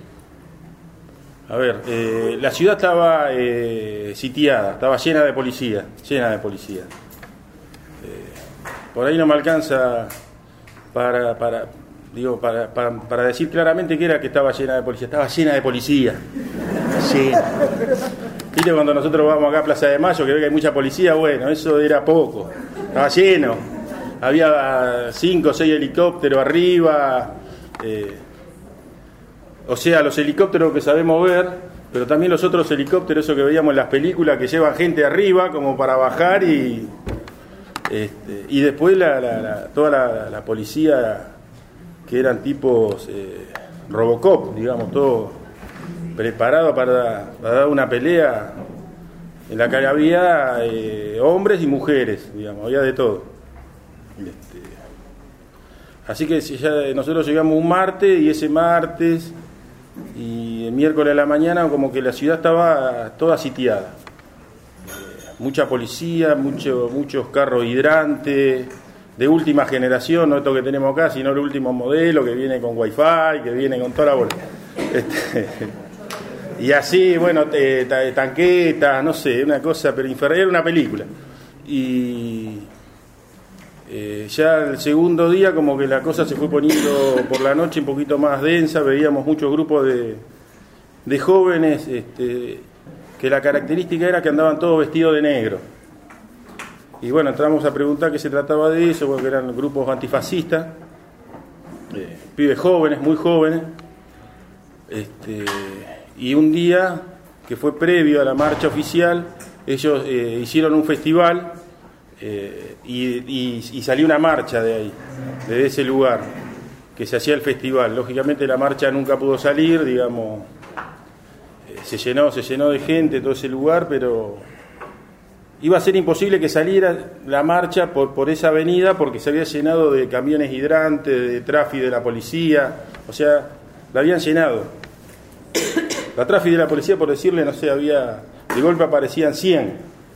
S10: A ver, eh, la ciudad estaba eh, sitiada, estaba llena de policía, llena de policía. Eh, por ahí no me alcanza para, para, digo, para, para, para decir claramente que era que estaba llena de policía, estaba llena de policía. Llena. Viste, cuando nosotros vamos acá a Plaza de Mayo, que ve que hay mucha policía, bueno, eso era poco, estaba lleno. Había cinco o seis helicópteros arriba. Eh, O sea, los helicópteros que sabemos ver, pero también los otros helicópteros, esos que veíamos en las películas, que llevan gente arriba como para bajar, y este, y después la, la, la, toda la, la policía, que eran tipos eh, Robocop, digamos, todo preparado para, para dar una pelea, en la que había eh, hombres y mujeres, digamos, había de todo. Este, así que ya nosotros llegamos un martes, y ese martes y el miércoles a la mañana como que la ciudad estaba toda sitiada, eh, mucha policía, mucho, muchos carros hidrantes de última generación, no esto que tenemos acá, sino el último modelo que viene con wifi, que viene con toda la bola, este, y así, bueno, eh, tanquetas, no sé, una cosa, pero infernal, era una película. Y Eh, ya el segundo día como que la cosa se fue poniendo por la noche un poquito más densa, veíamos muchos grupos de, de jóvenes, este, que la característica era que andaban todos vestidos de negro. Y bueno, entramos a preguntar qué se trataba de eso, porque eran grupos antifascistas, eh, pibes jóvenes, muy jóvenes, este, y un día que fue previo a la marcha oficial, ellos eh, hicieron un festival. Eh, y, y, y salió una marcha de ahí, de ese lugar, que se hacía el festival. Lógicamente la marcha nunca pudo salir, digamos, eh, se llenó, se llenó de gente todo ese lugar, pero iba a ser imposible que saliera la marcha por, por esa avenida, porque se había llenado de camiones hidrantes, de tráfico de la policía, o sea, la habían llenado. La tráfico de la policía, por decirle, no sé, había, de golpe aparecían cien,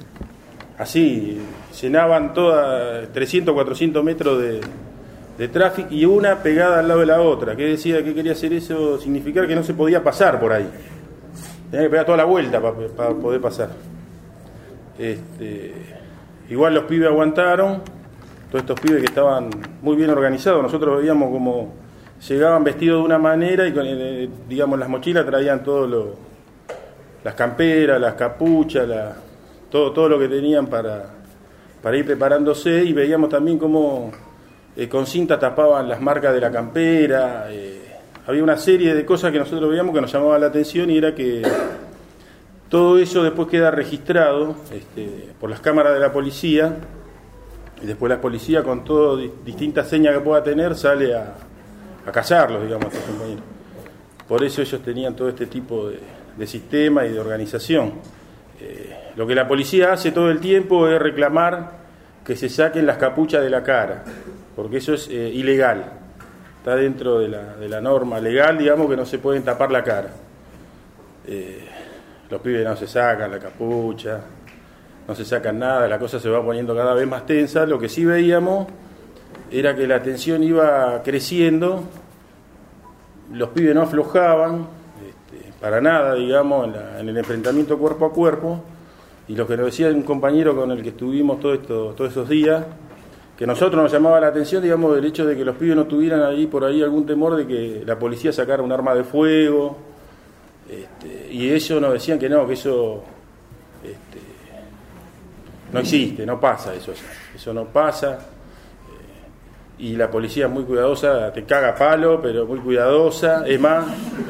S10: así, llenaban toda trescientos, cuatrocientos metros de, de tráfico, y una pegada al lado de la otra. ¿Qué decía? ¿Qué quería hacer eso? Significar que no se podía pasar por ahí. tenía que pegar toda la vuelta para pa poder pasar. Este, igual los pibes aguantaron, todos estos pibes que estaban muy bien organizados. Nosotros veíamos como llegaban vestidos de una manera y con, eh, digamos, las mochilas traían todo lo, las camperas, las capuchas, la, todo, todo lo que tenían para, para ir preparándose, y veíamos también cómo eh, con cinta tapaban las marcas de la campera. Eh, había una serie de cosas que nosotros veíamos que nos llamaban la atención, y era que todo eso después queda registrado este, por las cámaras de la policía, y después la policía, con todo distintas señas que pueda tener, sale a, a cazarlos, digamos, a estos compañeros. Por eso ellos tenían todo este tipo de, de sistema y de organización. Eh, lo que la policía hace todo el tiempo es reclamar que se saquen las capuchas de la cara, porque eso es eh, ilegal. Está dentro de la, de la norma legal, digamos, que no se pueden tapar la cara. Eh, los pibes no se sacan la capucha, no se sacan nada, la cosa se va poniendo cada vez más tensa. Lo que sí veíamos era que la tensión iba creciendo, los pibes no aflojaban, este, para nada, digamos, en, la, en el enfrentamiento cuerpo a cuerpo. Y lo que nos decía un compañero con el que estuvimos todo esto, todos esos días, que nosotros nos llamaba la atención, digamos, del hecho de que los pibes no tuvieran ahí por ahí algún temor de que la policía sacara un arma de fuego, este, y ellos nos decían que no, que eso este, no existe, no pasa eso, eso no pasa, eh, y la policía es muy cuidadosa, te caga a palo, pero muy cuidadosa, es más,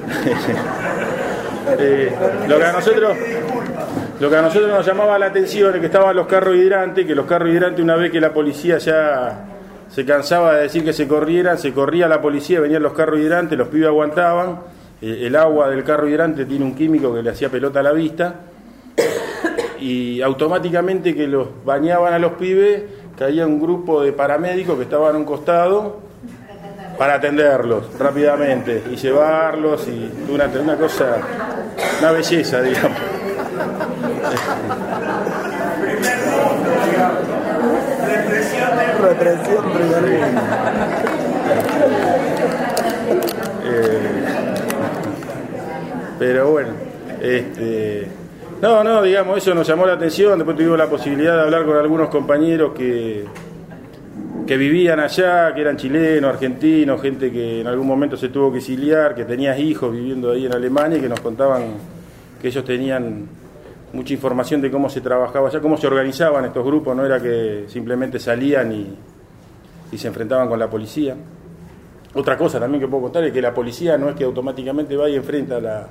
S10: eh, lo que a nosotros... Lo que a nosotros nos llamaba la atención es que estaban los carros hidrantes, que los carros hidrantes, una vez que la policía ya se cansaba de decir que se corrieran, se corría la policía, venían los carros hidrantes, los pibes aguantaban, el agua del carro hidrante tiene un químico que le hacía pelota a la vista, y automáticamente que los bañaban a los pibes, caía un grupo de paramédicos que estaban a un costado para atenderlos rápidamente y llevarlos, y una, una cosa, una belleza, digamos.
S9: Represión primero.
S10: Eh, pero bueno, este, no, no, digamos, eso nos llamó la atención. Después tuvimos la posibilidad de hablar con algunos compañeros que, que vivían allá, que eran chilenos, argentinos, gente que en algún momento se tuvo que exiliar, que tenía hijos viviendo ahí en Alemania, y que nos contaban que ellos tenían mucha información de cómo se trabajaba allá, cómo se organizaban estos grupos. No era que simplemente salían y, y se enfrentaban con la policía. Otra cosa también que puedo contar es que la policía no es que automáticamente vaya y enfrenta a la,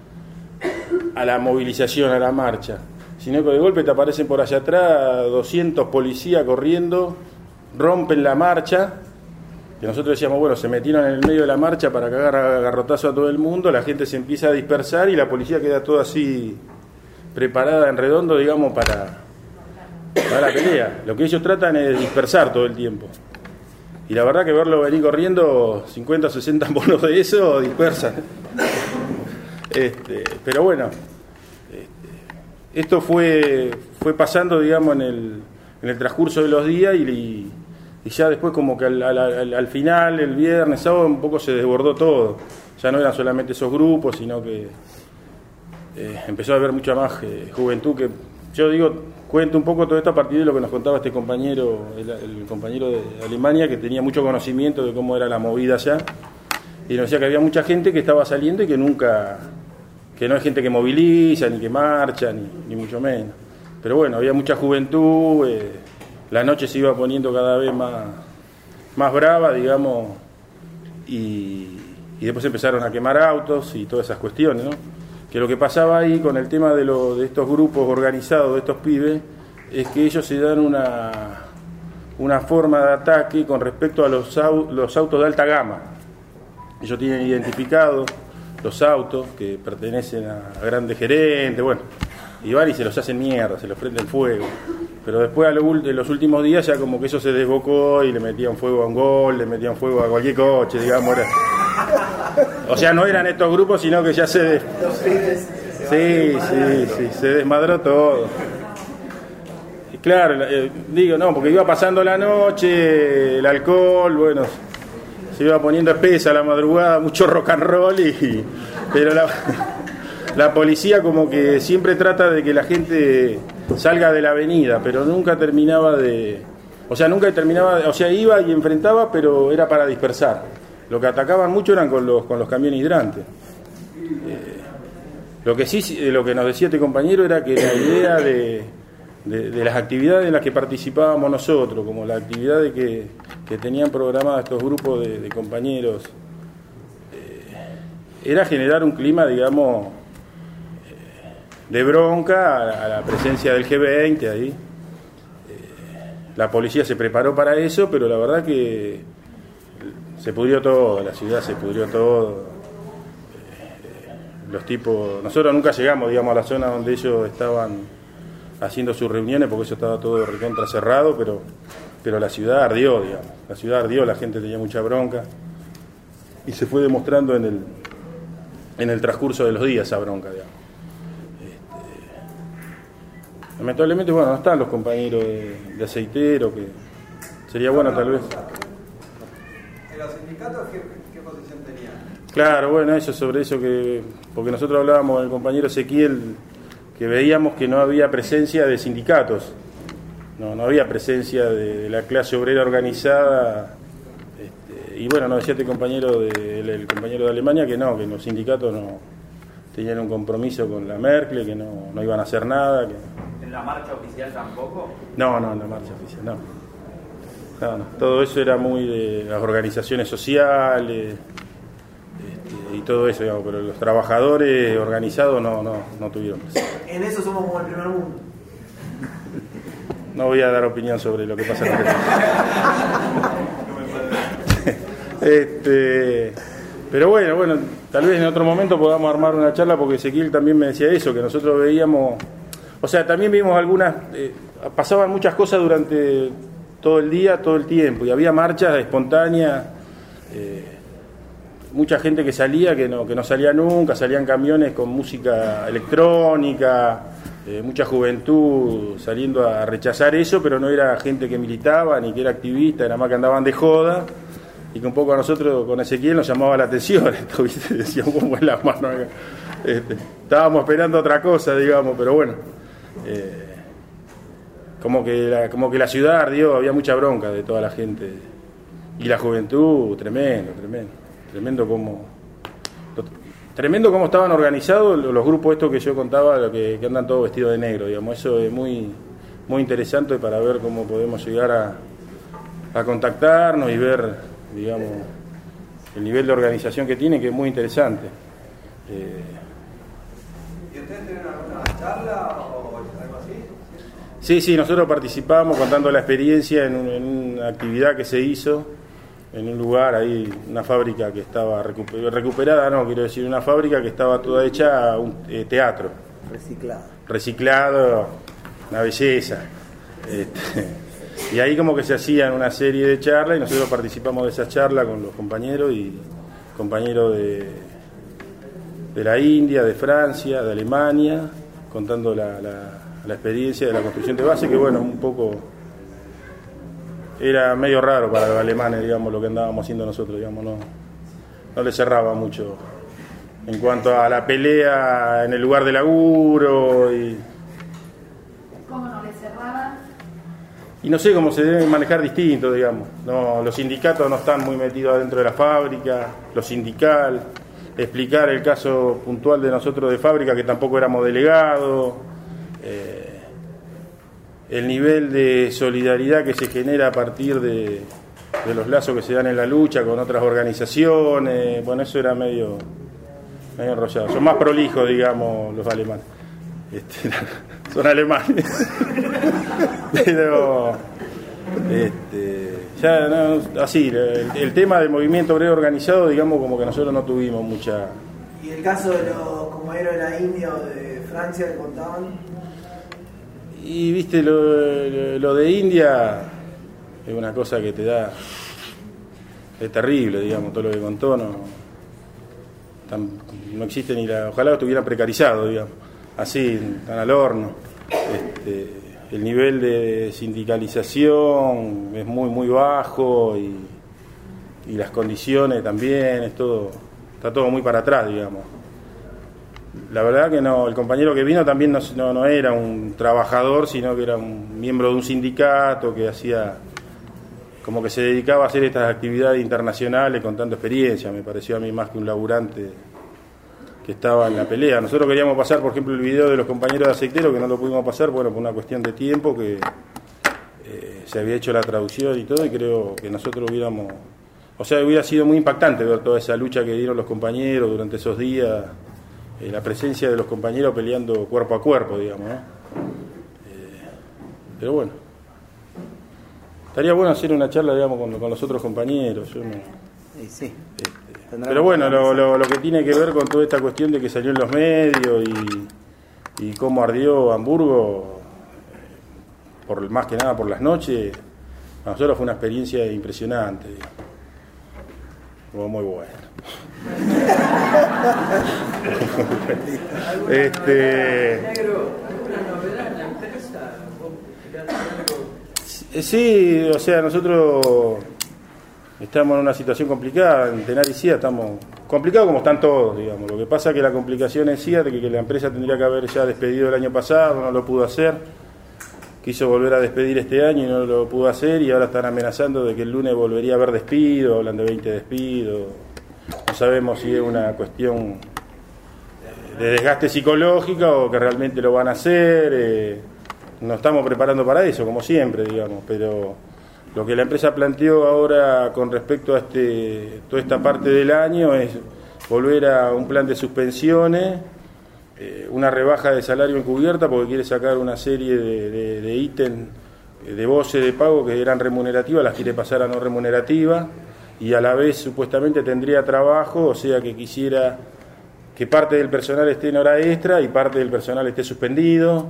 S10: a la movilización, a la marcha, sino que de golpe te aparecen por allá atrás doscientos policías corriendo, rompen la marcha, que nosotros decíamos, bueno, se metieron en el medio de la marcha para cagar a garrotazo a todo el mundo, la gente se empieza a dispersar y la policía queda toda así preparada en redondo, digamos, para, para la pelea. Lo que ellos tratan es de dispersar todo el tiempo. Y la verdad que verlo venir corriendo cincuenta o sesenta monos de eso dispersan. Este, pero bueno, este, esto fue fue pasando, digamos, en el, en el transcurso de los días, y, y, y ya después como que al, al, al final, el viernes, sábado, un poco se desbordó todo. Ya no eran solamente esos grupos, sino que Eh, empezó a haber mucha más eh, juventud, que yo digo, cuento un poco todo esto a partir de lo que nos contaba este compañero, el, el compañero de Alemania, que tenía mucho conocimiento de cómo era la movida allá, y nos decía que había mucha gente que estaba saliendo y que nunca, que no hay gente que moviliza, ni que marcha, ni, ni mucho menos. Pero bueno, había mucha juventud, eh, la noche se iba poniendo cada vez más, más brava, digamos, y, y después empezaron a quemar autos y todas esas cuestiones, ¿no? Que lo que pasaba ahí con el tema de, lo, de estos grupos organizados, de estos pibes, es que ellos se dan una, una forma de ataque con respecto a los, au, los autos de alta gama. Ellos tienen identificados los autos que pertenecen a, a grandes gerentes, bueno, y van y se los hacen mierda, se los prenden fuego. Pero después, a lo, en los últimos días, ya como que eso se desbocó y le metían fuego a un Gol, le metían fuego a cualquier coche, digamos. Era... O sea, no eran estos grupos, sino que ya se... Sí, sí, sí, se desmadró todo. Y claro, eh, digo, no, porque iba pasando la noche, el alcohol, bueno, se iba poniendo espesa la madrugada, mucho rock and roll, y, pero la, la policía como que siempre trata de que la gente salga de la avenida, pero nunca terminaba de... O sea, nunca terminaba... O sea, iba y enfrentaba, pero era para dispersar. Lo que atacaban mucho eran con los, con los camiones hidrantes. Eh, lo que sí, lo que nos decía este compañero era que la idea de, de, de las actividades en las que participábamos nosotros, como la actividad de que, que tenían programadas estos grupos de, de compañeros, eh, era generar un clima, digamos, eh, de bronca a, a la presencia del G veinte ahí. Eh, la policía se preparó para eso, pero la verdad que se pudrió todo, la ciudad se pudrió todo. Los tipos, nosotros nunca llegamos, digamos, a la zona donde ellos estaban haciendo sus reuniones, porque eso estaba todo recontra cerrado, pero, pero la ciudad ardió, digamos, la ciudad ardió, la gente tenía mucha bronca, y se fue demostrando en el, en el transcurso de los días esa bronca, digamos. Este, lamentablemente, bueno, no están los compañeros de, de aceitero, que sería bueno tal vez.
S11: ¿En los sindicatos qué, qué posición tenían?
S10: Claro, bueno, eso sobre eso que... Porque nosotros hablábamos con el compañero Ezequiel, que veíamos que no había presencia de sindicatos, no, no había presencia de, de la clase obrera organizada. Este, y bueno, nos decía este compañero, de, el, el compañero de Alemania, que no, que los sindicatos no tenían un compromiso con la Merkel, que no, no iban a hacer nada. Que...
S2: ¿En la marcha oficial tampoco?
S10: No, no, en la marcha oficial, no. No, no. Todo eso era muy de las organizaciones sociales... y todo eso, digamos, pero los trabajadores organizados no, no, no tuvieron.
S11: En eso somos como el primer mundo.
S10: No voy a dar opinión sobre lo que pasa en el este, pero bueno, bueno, tal vez en otro momento podamos armar una charla, porque Ezequiel también me decía eso, que nosotros veíamos, o sea, también vimos algunas, eh, pasaban muchas cosas durante todo el día, todo el tiempo, y había marchas espontáneas, eh, mucha gente que salía, que no, que no salía nunca, salían camiones con música electrónica, eh, mucha juventud saliendo a rechazar eso, pero no era gente que militaba ni que era activista, era más que andaban de joda, y que un poco a nosotros con Ezequiel nos llamaba la atención, esto, ¿viste? Decíamos, ¿cómo es la mano acá? Este, estábamos esperando otra cosa, digamos, pero bueno, eh, como, que la, como que la ciudad ardió, había mucha bronca de toda la gente, y la juventud, tremendo, tremendo. Tremendo como tremendo como estaban organizados los grupos estos que yo contaba, que, que andan todos vestidos de negro, digamos. Eso es muy muy interesante para ver cómo podemos llegar a, a contactarnos y ver, digamos, el nivel de organización que tienen, que es muy interesante. Eh,
S11: ¿Y ustedes tienen alguna charla o algo así?
S10: Sí, sí, nosotros participamos contando la experiencia en, un, en una actividad que se hizo en un lugar ahí, una fábrica que estaba recuper, recuperada, no, quiero decir, una fábrica que estaba toda hecha un eh, teatro.
S8: Reciclado.
S10: Reciclado, una belleza. Este, y ahí como que se hacían una serie de charlas y nosotros participamos de esa charla con los compañeros y compañeros de, de la India, de Francia, de Alemania, contando la, la, la experiencia de la construcción de base, que bueno, un poco... Era medio raro para los alemanes, digamos, lo que andábamos haciendo nosotros, digamos, no, no les cerraba mucho en cuanto a la pelea en el lugar de laburo y...
S3: ¿Cómo no les cerraba?
S10: Y no sé cómo se debe manejar distinto, digamos. No, los sindicatos no están muy metidos adentro de la fábrica, lo sindical, explicar el caso puntual de nosotros de fábrica, que tampoco éramos delegados, eh, el nivel de solidaridad que se genera a partir de, de los lazos que se dan en la lucha con otras organizaciones, bueno, eso era medio, medio enrollado. Son más prolijos, digamos, los alemanes. Este, son alemanes. Pero, este, ya, no, así, el, el tema del movimiento obrero organizado, digamos, como que nosotros no tuvimos mucha...
S11: ¿Y el caso de los compañeros de la India o de Francia que contaban?
S10: Y viste, lo, lo, lo de India es una cosa que te da, es terrible, digamos, todo lo que contó, no, tan, no existe ni la, ojalá lo estuvieran precarizado, digamos, así, tan al horno. Este, el nivel de sindicalización es muy, muy bajo y, y las condiciones también, es todo, está todo muy para atrás, digamos. la verdad que no, el compañero que vino también no, no, no era un trabajador, sino que era un miembro de un sindicato que hacía, como que se dedicaba a hacer estas actividades internacionales contando experiencia. Me pareció a mí más que un laburante que estaba en la pelea. Nosotros queríamos pasar, por ejemplo, el video de los compañeros de aceitero, que no lo pudimos pasar, bueno, por una cuestión de tiempo, que eh, se había hecho la traducción y todo, y creo que nosotros hubiéramos, o sea, hubiera sido muy impactante ver toda esa lucha que dieron los compañeros durante esos días, eh, la presencia de los compañeros peleando cuerpo a cuerpo, digamos, ¿no? Eh, pero bueno, estaría bueno hacer una charla, digamos, con, con los otros compañeros. Yo no,
S9: y sí.
S10: Este, pero bueno, lo, lo, lo que tiene que ver con toda esta cuestión de que salió en los medios y, y cómo ardió Hamburgo, eh, por más que nada por las noches, para nosotros fue una experiencia impresionante, digamos. Fue muy bueno. este Sí, o sea, nosotros estamos en una situación complicada, en Tenar y C I A estamos complicados como están todos, digamos. Lo que pasa es que la complicación en C I A, de que la empresa tendría que haber ya despedido el año pasado, no lo pudo hacer, quiso volver a despedir este año y no lo pudo hacer, y ahora están amenazando de que el lunes volvería a haber despido, hablan de veinte despidos, no sabemos si es una cuestión de desgaste psicológico o que realmente lo van a hacer. eh, Nos estamos preparando para eso, como siempre, digamos, pero lo que la empresa planteó ahora con respecto a este toda esta parte del año es volver a un plan de suspensiones, eh, una rebaja de salario encubierta, porque quiere sacar una serie de, de, de ítems de voces de pago que eran remunerativas, las quiere pasar a no remunerativas, y a la vez supuestamente tendría trabajo, o sea que quisiera que parte del personal esté en hora extra y parte del personal esté suspendido.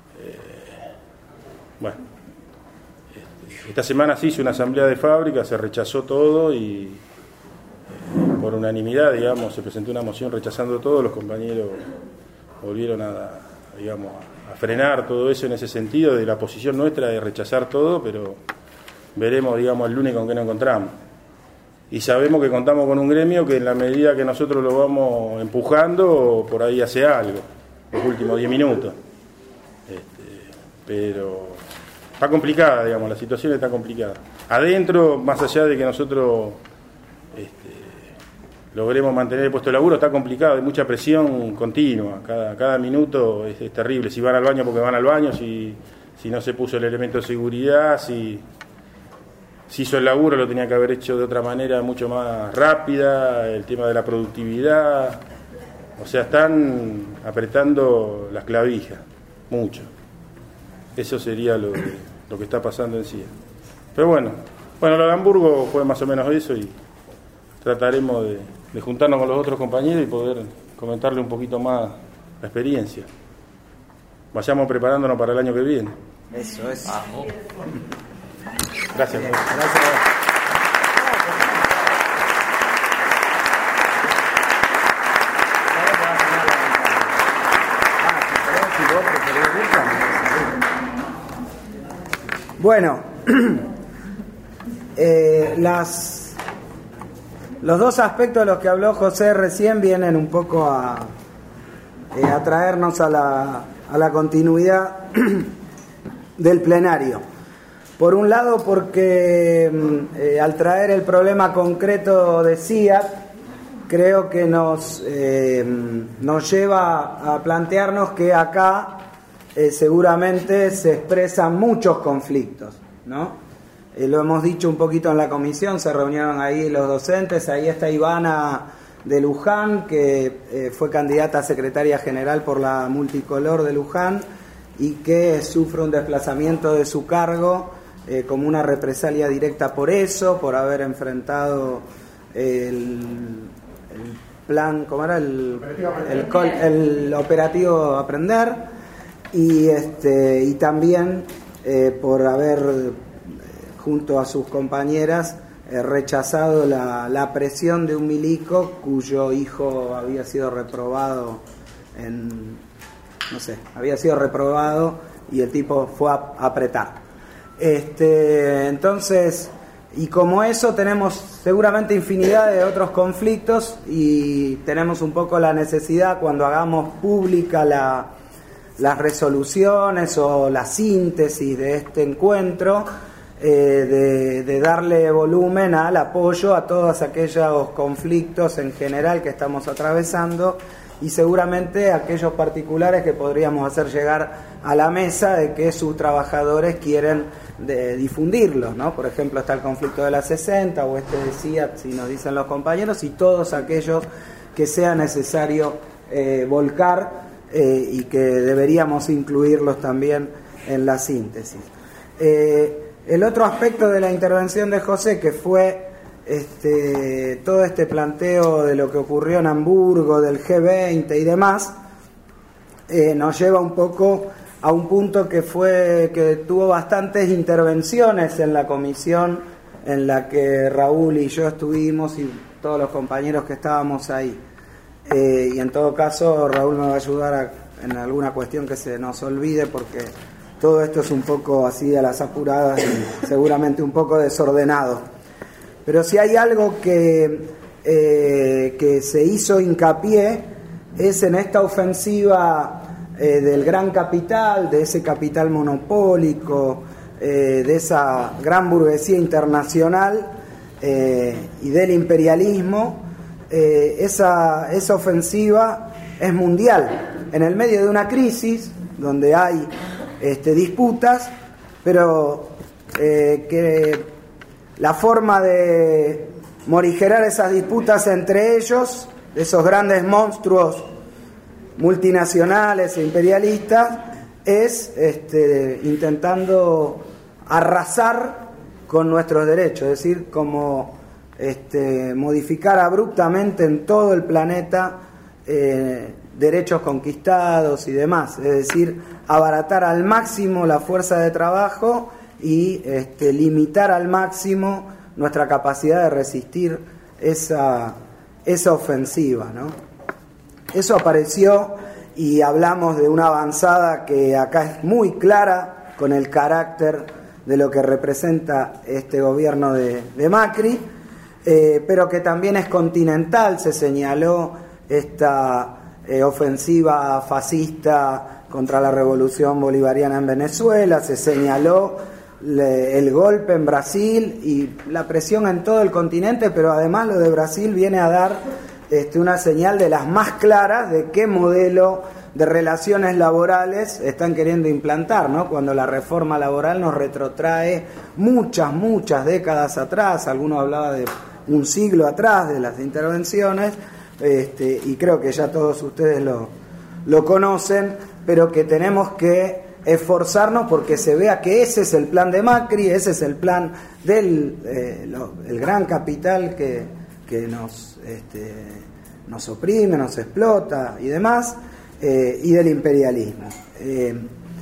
S10: Bueno, esta semana se hizo una asamblea de fábrica, se rechazó todo y eh, por unanimidad, digamos, se presentó una moción rechazando todo. Los compañeros volvieron a, digamos, a frenar todo eso en ese sentido, de la posición nuestra de rechazar todo, pero veremos, digamos, el lunes con qué nos encontramos. Y sabemos que contamos con un gremio que en la medida que nosotros lo vamos empujando, por ahí hace algo, los últimos diez minutos. Este, pero está complicada, digamos, la situación está complicada. Adentro, más allá de que nosotros este, logremos mantener el puesto de laburo, está complicado, hay mucha presión continua, cada, cada minuto es, es terrible. Si van al baño porque van al baño, si, si no se puso el elemento de seguridad, si, si hizo el laburo lo tenía que haber hecho de otra manera mucho más rápida, el tema de la productividad, o sea, están apretando las clavijas, mucho. Eso sería lo, de, lo que está pasando en sí. Pero bueno, bueno, lo de Hamburgo fue más o menos eso, y trataremos de, de juntarnos con los otros compañeros y poder comentarle un poquito más la experiencia. Vayamos preparándonos para el año que viene.
S9: Eso es.
S2: Vamos.
S10: Gracias.
S9: Gracias. Bueno, eh, las, los dos aspectos de los que habló José recién vienen un poco a, eh, a traernos a la, a la continuidad del plenario. Por un lado, porque eh, al traer el problema concreto de C I A T, creo que nos, eh, nos lleva a plantearnos que acá eh, seguramente se expresan muchos conflictos, ¿no? Eh, lo hemos dicho un poquito en la comisión, se reunieron ahí los docentes, ahí está Ivana de Luján, que eh, fue candidata a secretaria general por la Multicolor de Luján y que sufre un desplazamiento de su cargo eh, como una represalia directa por eso, por haber enfrentado el, el plan, ¿cómo era? El, el, el, el operativo Aprender, y, este, y también eh, por haber, eh, junto a sus compañeras, eh, rechazado la, la presión de un milico cuyo hijo había sido reprobado en, no sé, había sido reprobado y el tipo fue a apretar. Este, entonces, Y como eso tenemos seguramente infinidad de otros conflictos y tenemos un poco la necesidad, cuando hagamos pública la, las resoluciones o la síntesis de este encuentro, eh, de, de darle volumen al apoyo a todos aquellos conflictos en general que estamos atravesando y seguramente aquellos particulares que podríamos hacer llegar a la mesa de que sus trabajadores quieren de difundirlos, ¿no? Por ejemplo, está el conflicto de la sesenta o este decía, si nos dicen los compañeros, y todos aquellos que sea necesario eh, volcar eh, y que deberíamos incluirlos también en la síntesis. Eh, el otro aspecto de la intervención de José, que fue este, todo este planteo de lo que ocurrió en Hamburgo, del G veinte y demás, eh, nos lleva un poco a un punto que fue que tuvo bastantes intervenciones en la comisión en la que Raúl y yo estuvimos y todos los compañeros que estábamos ahí. Eh, y en todo caso Raúl me va a ayudar a, en alguna cuestión que se nos olvide, porque todo esto es un poco así a las apuradas y seguramente un poco desordenado. Pero si hay algo que, eh, que se hizo hincapié es en esta ofensiva Eh, del gran capital, de ese capital monopólico, eh, de esa gran burguesía internacional eh, y del imperialismo. Eh, esa, esa ofensiva es mundial, en el medio de una crisis donde hay este, disputas, pero eh, que la forma de morigerar esas disputas entre ellos, esos grandes monstruos multinacionales e imperialistas, es este, intentando arrasar con nuestros derechos, es decir, como este, modificar abruptamente en todo el planeta eh, derechos conquistados y demás, es decir, abaratar al máximo la fuerza de trabajo y este, limitar al máximo nuestra capacidad de resistir esa, esa ofensiva, ¿no? Eso apareció y hablamos de una avanzada que acá es muy clara con el carácter de lo que representa este gobierno de, de Macri, eh, pero que también es continental. Se señaló esta eh, ofensiva fascista contra la revolución bolivariana en Venezuela, se señaló le, el golpe en Brasil y la presión en todo el continente, pero además lo de Brasil viene a dar Este, una señal de las más claras de qué modelo de relaciones laborales están queriendo implantar, ¿no? Cuando la reforma laboral nos retrotrae muchas, muchas décadas atrás, algunos hablaban de un siglo atrás de las intervenciones, este, y creo que ya todos ustedes lo, lo conocen, pero que tenemos que esforzarnos porque se vea que ese es el plan de Macri, ese es el plan del eh, lo, el gran capital que, que nos, este, nos oprime, nos explota y demás, eh, y del imperialismo. Eh,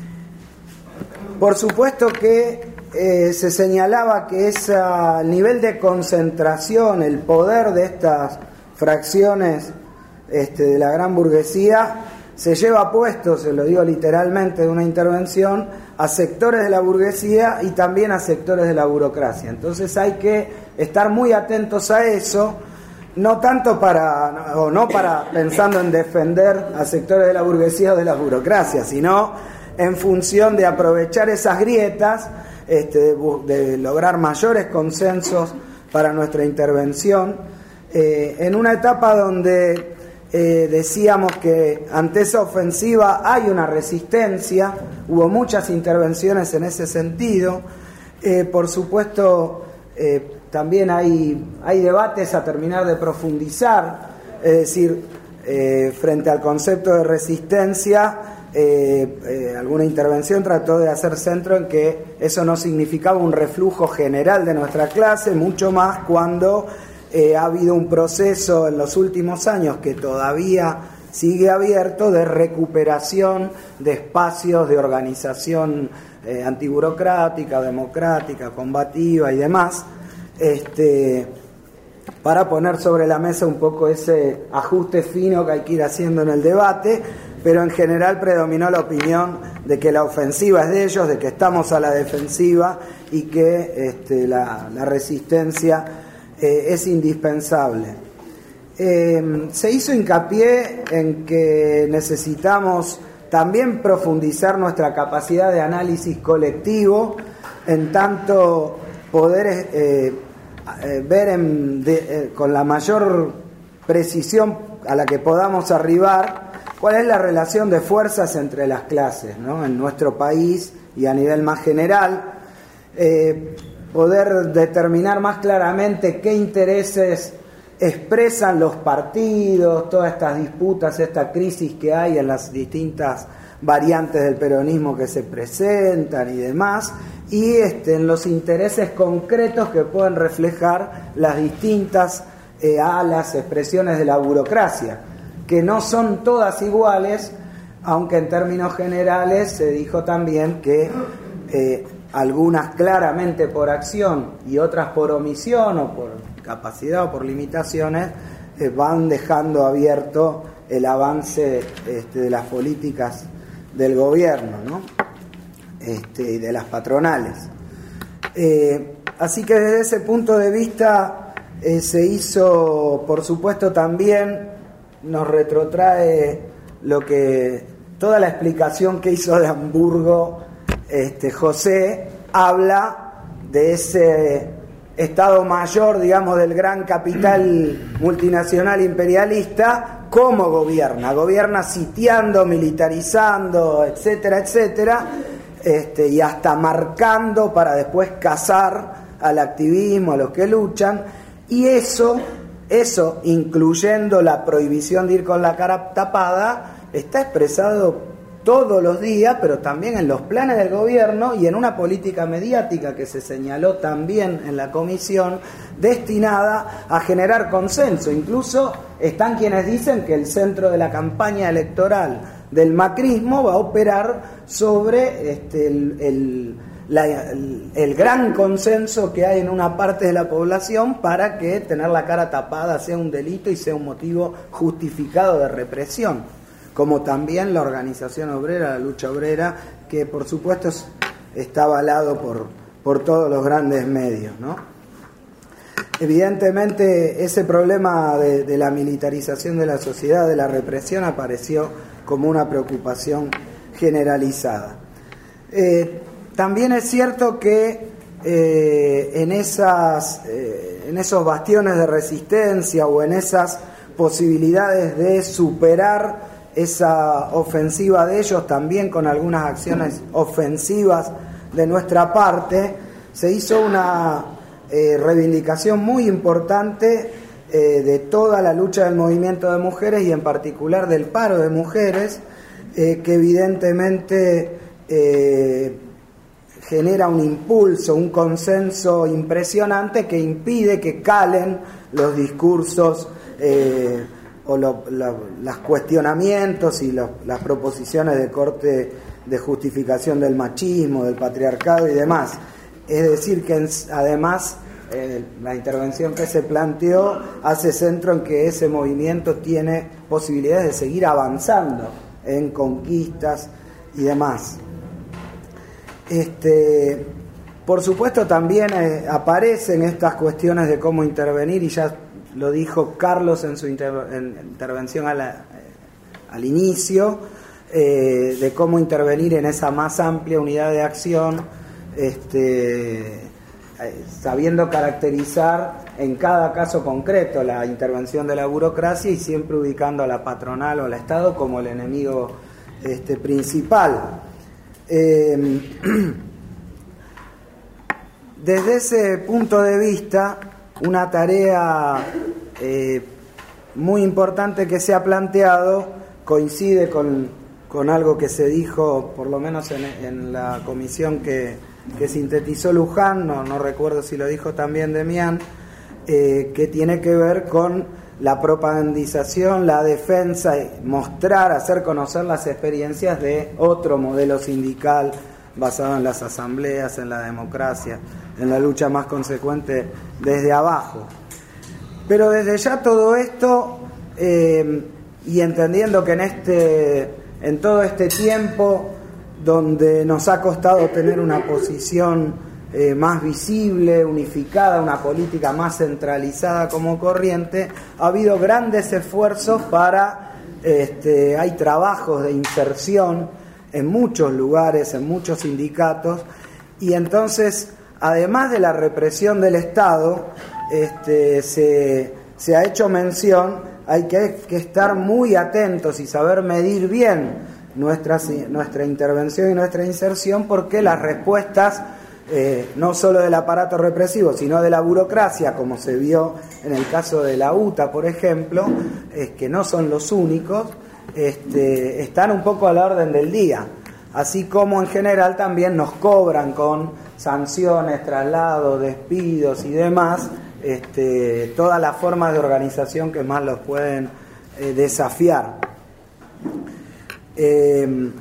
S9: por supuesto que eh, se señalaba que ese nivel de concentración, el poder de estas fracciones este, de la gran burguesía, se lleva puesto, se lo digo literalmente de una intervención, a sectores de la burguesía y también a sectores de la burocracia. Entonces hay que estar muy atentos a eso, no tanto para, o no para pensando en defender a sectores de la burguesía o de la burocracia, sino en función de aprovechar esas grietas, este, de, de lograr mayores consensos para nuestra intervención, eh, en una etapa donde Eh, decíamos que ante esa ofensiva hay una resistencia, hubo muchas intervenciones en ese sentido, eh, por supuesto eh, también hay, hay debates a terminar de profundizar, es decir, eh, frente al concepto de resistencia, eh, eh, alguna intervención trató de hacer centro en que eso no significaba un reflujo general de nuestra clase, mucho más cuando Eh, ha habido un proceso en los últimos años que todavía sigue abierto de recuperación de espacios de organización eh, antiburocrática, democrática, combativa y demás, este, para poner sobre la mesa un poco ese ajuste fino que hay que ir haciendo en el debate, pero en general predominó la opinión de que la ofensiva es de ellos, de que estamos a la defensiva y que este, la, la resistencia eh, es indispensable. Eh, se hizo hincapié en que necesitamos también profundizar nuestra capacidad de análisis colectivo, en tanto poder eh, eh, ver en, de, eh, con la mayor precisión a la que podamos arribar cuál es la relación de fuerzas entre las clases, ¿no? En nuestro país y a nivel más general, eh, poder determinar más claramente qué intereses expresan los partidos, todas estas disputas, esta crisis que hay en las distintas variantes del peronismo que se presentan y demás, y este, en los intereses concretos que pueden reflejar las distintas eh, alas, expresiones de la burocracia, que no son todas iguales, aunque en términos generales se dijo también que eh, algunas claramente por acción y otras por omisión o por capacidad o por limitaciones eh, van dejando abierto el avance este, de las políticas del gobierno, ¿no? Este, y de las patronales. Eh, así que desde ese punto de vista eh, se hizo, por supuesto, también nos retrotrae lo que toda la explicación que hizo de Hamburgo este, José, habla de ese Estado Mayor, digamos, del gran capital multinacional imperialista, cómo gobierna, gobierna sitiando, militarizando, etcétera, etcétera, este, y hasta marcando para después cazar al activismo, a los que luchan, y eso, eso, incluyendo la prohibición de ir con la cara tapada, está expresado todos los días, pero también en los planes del gobierno y en una política mediática que se señaló también en la comisión, destinada a generar consenso. Incluso están quienes dicen que el centro de la campaña electoral del macrismo va a operar sobre este, el, el, la, el, el gran consenso que hay en una parte de la población para que tener la cara tapada sea un delito y sea un motivo justificado de represión, como también la organización obrera, la lucha obrera, que por supuesto está avalado por, por todos los grandes medios, ¿no? Evidentemente ese problema de, de la militarización de la sociedad, de la represión, apareció como una preocupación generalizada. Eh, también es cierto que eh, en, esas, eh, en esos bastiones de resistencia o en esas posibilidades de superar esa ofensiva de ellos, también con algunas acciones ofensivas de nuestra parte, se hizo una eh, reivindicación muy importante eh, de toda la lucha del movimiento de mujeres y en particular del paro de mujeres, eh, que evidentemente eh, genera un impulso, un consenso impresionante que impide que calen los discursos eh, o los cuestionamientos y lo, las proposiciones de corte de justificación del machismo, del patriarcado y demás. Es decir, que en, además eh, la intervención que se planteó hace centro en que ese movimiento tiene posibilidades de seguir avanzando en conquistas y demás. Este, por supuesto también eh, aparecen estas cuestiones de cómo intervenir, y ya lo dijo Carlos en su inter- en intervención a la, eh, al inicio, eh, de cómo intervenir en esa más amplia unidad de acción, este, eh, sabiendo caracterizar en cada caso concreto la intervención de la burocracia y siempre ubicando a la patronal o al Estado como el enemigo este, principal. Eh, desde ese punto de vista, una tarea eh, muy importante que se ha planteado coincide con, con algo que se dijo, por lo menos en, en la comisión que, que sintetizó Luján, no, no recuerdo si lo dijo también Demián, eh, que tiene que ver con la propagandización, la defensa, mostrar, hacer conocer las experiencias de otro modelo sindical basado en las asambleas, en la democracia, en la lucha más consecuente desde abajo. Pero desde ya todo esto, eh, y entendiendo que en, este, en todo este tiempo donde nos ha costado tener una posición eh, más visible, unificada, una política más centralizada como Corriente, ha habido grandes esfuerzos para, este, hay trabajos de inserción en muchos lugares, en muchos sindicatos, y entonces, además de la represión del Estado, este, se, se ha hecho mención, hay que, que estar muy atentos y saber medir bien nuestra, nuestra intervención y nuestra inserción, porque las respuestas, eh, no solo del aparato represivo, sino de la burocracia, como se vio en el caso de la U T A, por ejemplo, es que no son los únicos, este, están un poco a la orden del día, así como en general también nos cobran con sanciones, traslados, despidos y demás, este, todas las formas de organización que más los pueden eh, desafiar. Eh,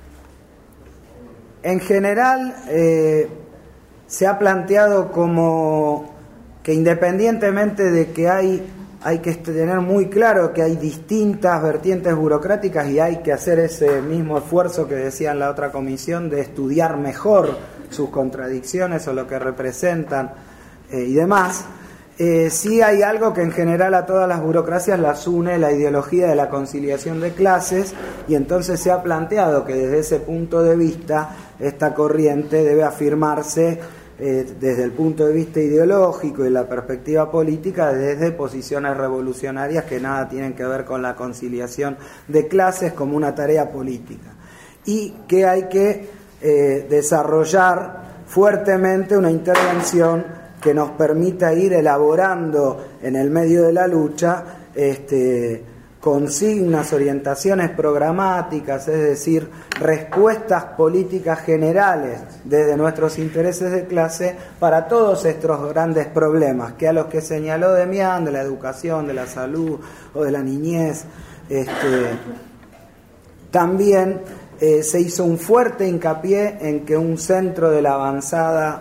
S9: en general eh, se ha planteado como que independientemente de que hay, hay que tener muy claro que hay distintas vertientes burocráticas y hay que hacer ese mismo esfuerzo que decía en la otra comisión de estudiar mejor sus contradicciones o lo que representan eh, y demás, eh, sí hay algo que en general a todas las burocracias las une, la ideología de la conciliación de clases, y entonces se ha planteado que desde ese punto de vista esta corriente debe afirmarse eh, desde el punto de vista ideológico y la perspectiva política desde posiciones revolucionarias que nada tienen que ver con la conciliación de clases como una tarea política, y que hay que eh, desarrollar fuertemente una intervención que nos permita ir elaborando en el medio de la lucha este, consignas, orientaciones programáticas, es decir, respuestas políticas generales desde nuestros intereses de clase para todos estos grandes problemas, que a los que señaló Demián, de la educación, de la salud o de la niñez, este, también eh, se hizo un fuerte hincapié en que un centro de la avanzada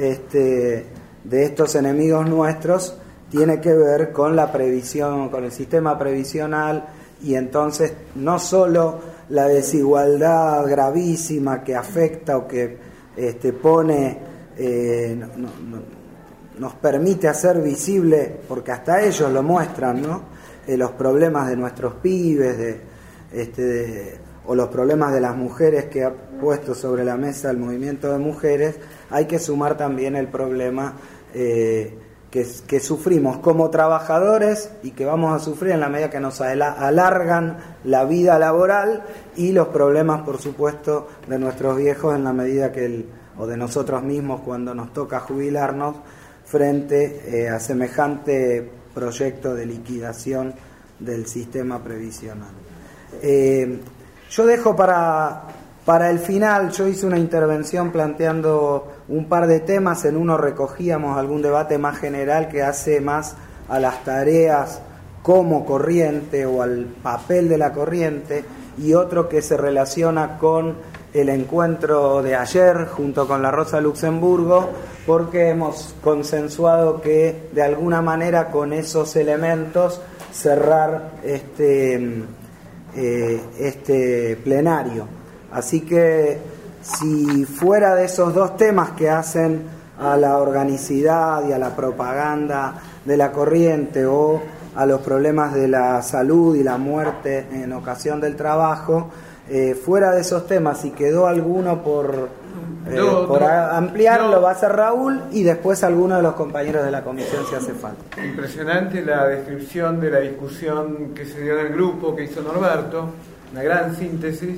S9: este, de estos enemigos nuestros tiene que ver con la previsión, con el sistema previsional, y entonces no solo la desigualdad gravísima que afecta o que este, pone, eh, no, no, no, nos permite hacer visible, porque hasta ellos lo muestran, ¿no? Eh, los problemas de nuestros pibes, de, este, de, o los problemas de las mujeres que ha puesto sobre la mesa el movimiento de mujeres, hay que sumar también el problema eh, que, que sufrimos como trabajadores y que vamos a sufrir en la medida que nos alargan la vida laboral, y los problemas, por supuesto, de nuestros viejos en la medida que el, o de nosotros mismos cuando nos toca jubilarnos frente eh, a semejante proyecto de liquidación del sistema previsional. Eh, yo dejo para... Para el final, yo hice una intervención planteando un par de temas. En uno recogíamos algún debate más general que hace más a las tareas como corriente o al papel de la corriente, y otro que se relaciona con el encuentro de ayer junto con la Rosa Luxemburgo, porque hemos consensuado que de alguna manera con esos elementos cerrar este, eh, este plenario. Así que si fuera de esos dos temas que hacen a la organicidad y a la propaganda de la corriente, o a los problemas de la salud y la muerte en ocasión del trabajo, eh, fuera de esos temas, si quedó alguno por, eh, no, por no, ampliar, no. Lo va a hacer Raúl, y después alguno de los compañeros de la comisión si hace falta.
S12: Impresionante la descripción de la discusión que se dio en el grupo que hizo Norberto, una gran síntesis.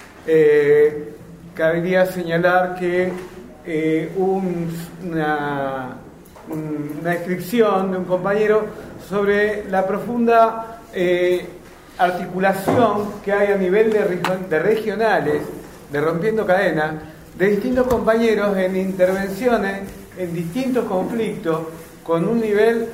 S12: Eh, cabría señalar que eh, un, una, una descripción de un compañero sobre la profunda eh, articulación que hay a nivel de, de regionales, de Rompiendo Cadena, de distintos compañeros en intervenciones en distintos conflictos con un nivel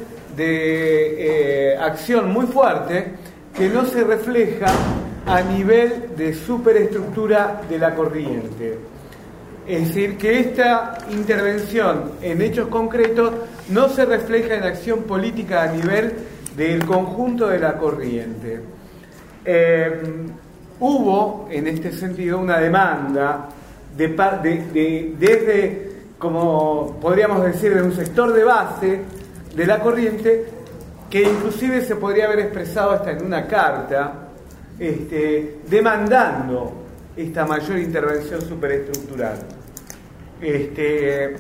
S12: de eh, acción muy fuerte que no se refleja a nivel de superestructura de la corriente. Es decir, que esta intervención en hechos concretos no se refleja en acción política a nivel del conjunto de la corriente. Eh, hubo, en este sentido, una demanda de, de, de, desde, como podríamos decir, de un sector de base de la corriente, que inclusive se podría haber expresado hasta en una carta, este, demandando esta mayor intervención superestructural. Este,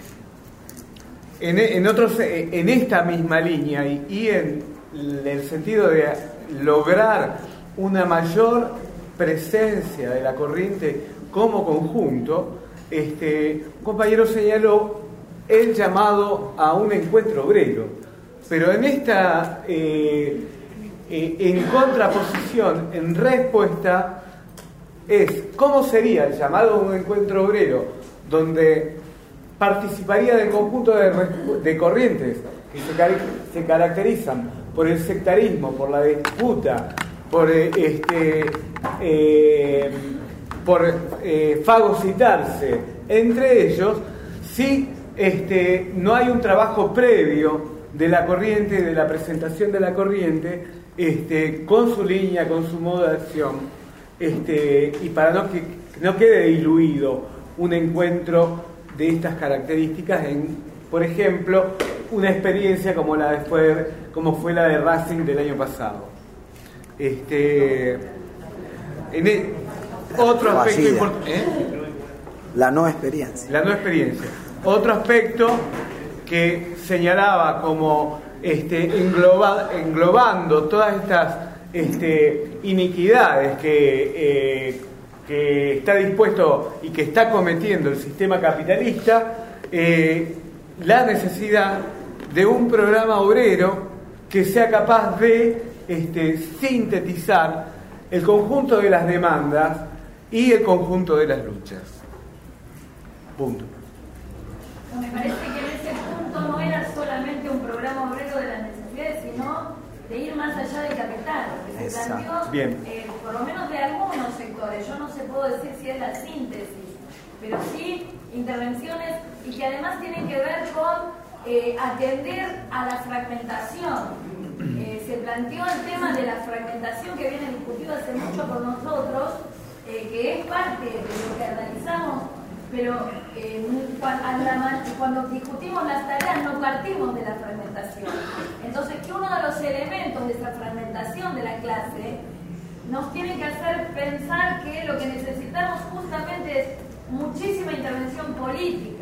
S12: en, en, otros, en esta misma línea y, y en el sentido de lograr una mayor presencia de la corriente como conjunto, este, un compañero señaló el llamado a un encuentro obrero, pero en esta eh, eh, en contraposición, en respuesta, es cómo sería el llamado a un encuentro obrero donde participaría del conjunto de, de corrientes que se, car se caracterizan por el sectarismo, por la disputa, por eh, este eh, por eh, fagocitarse entre ellos, si este, no hay un trabajo previo de la corriente, de la presentación de la corriente, este, con su línea, con su modo de acción, este, y para no que no quede diluido un encuentro de estas características en, por ejemplo, una experiencia como la de fue, como fue la de Racing del año pasado. Este, en el, otro aspecto importante, ¿eh?
S9: La no experiencia.
S12: La no experiencia. Otro aspecto que señalaba como este, engloba, englobando todas estas este, iniquidades que, eh, que está dispuesto y que está cometiendo el sistema capitalista, eh, la necesidad de un programa obrero que sea capaz de este, sintetizar el conjunto de las demandas y el conjunto de las luchas. Punto.
S3: Me parece que en ese punto no era solamente un programa obrero de las necesidades, sino de ir más allá del capital, que se planteó, eh, por lo menos de algunos sectores. Yo no sé, puedo decir si es la síntesis, pero sí intervenciones y que además tienen que ver con eh, atender a la fragmentación. Eh, se planteó el tema de la fragmentación que viene discutido hace mucho por nosotros, eh, que es parte de lo que analizamos, pero eh, cuando discutimos las tareas no partimos de la fragmentación. Entonces, que uno de los elementos de esa fragmentación de la clase nos tiene que hacer pensar que lo que necesitamos justamente es muchísima intervención política.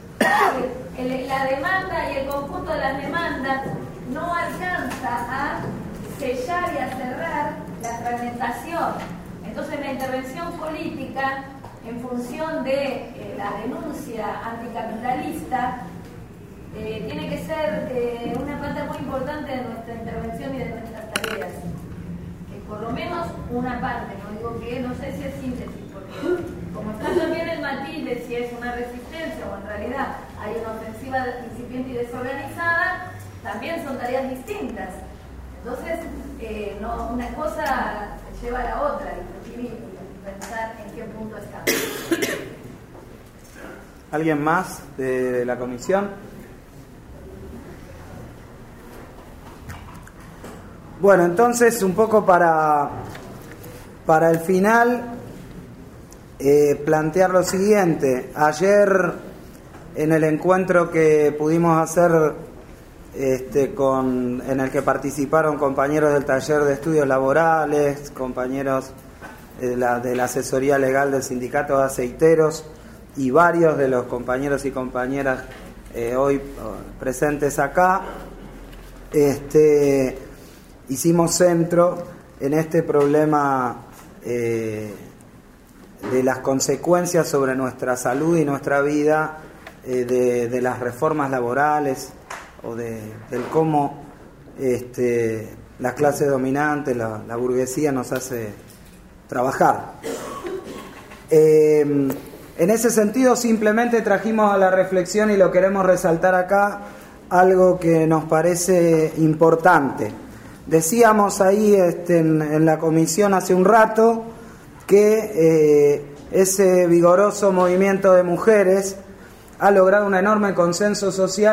S3: El, la demanda y el conjunto de las demandas no alcanza a sellar y a cerrar la fragmentación. Entonces, la intervención política en función de eh, la denuncia anticapitalista, eh, tiene que ser eh, una parte muy importante de nuestra intervención y de nuestras tareas. Eh, por lo menos una parte, no digo que, no sé si es síntesis, porque como está también el matiz de si es una resistencia o en realidad hay una ofensiva incipiente y desorganizada, también son tareas distintas. Entonces, eh, no, una cosa lleva a la otra, discutir y pensar en qué punto estamos.
S9: ¿Alguien más de la comisión? Bueno, entonces un poco para, para el final eh, plantear lo siguiente. Ayer en el encuentro que pudimos hacer este, con, en el que participaron compañeros del taller de estudios laborales, compañeros de la, de la asesoría legal del sindicato de aceiteros y varios de los compañeros y compañeras eh, hoy presentes acá, este, hicimos centro en este problema eh, de las consecuencias sobre nuestra salud y nuestra vida eh, de, de las reformas laborales o de, del cómo este, la clase dominante, la, la burguesía nos hace trabajar. Eh, en ese sentido simplemente trajimos a la reflexión y lo queremos resaltar acá, algo que nos parece importante. Decíamos ahí este, en, en la comisión hace un rato que eh, ese vigoroso movimiento de mujeres ha logrado un enorme consenso social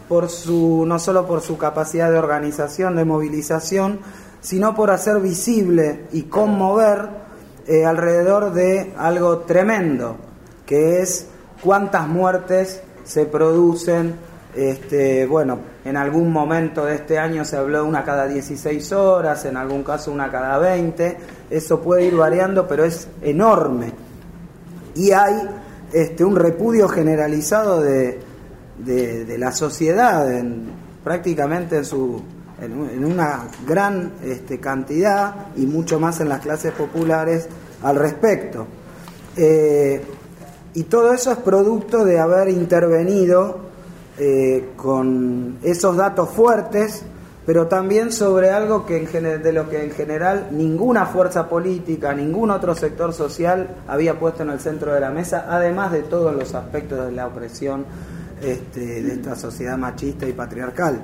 S9: por su, no solo por su capacidad de organización, de movilización, sino por hacer visible y conmover eh, alrededor de algo tremendo, que es cuántas muertes se producen. Este, bueno, en algún momento de este año se habló de una cada dieciséis horas, en algún caso una cada veinte, eso puede ir variando, pero es enorme. Y hay este, un repudio generalizado de, de, de la sociedad, en, prácticamente en, su, en, en una gran este, cantidad, y mucho más en las clases populares al respecto. Eh, y todo eso es producto de haber intervenido Eh, con esos datos fuertes, pero también sobre algo que en gener- de lo que en general ninguna fuerza política, ningún otro sector social había puesto en el centro de la mesa, además de todos los aspectos de la opresión este, de esta sociedad machista y patriarcal.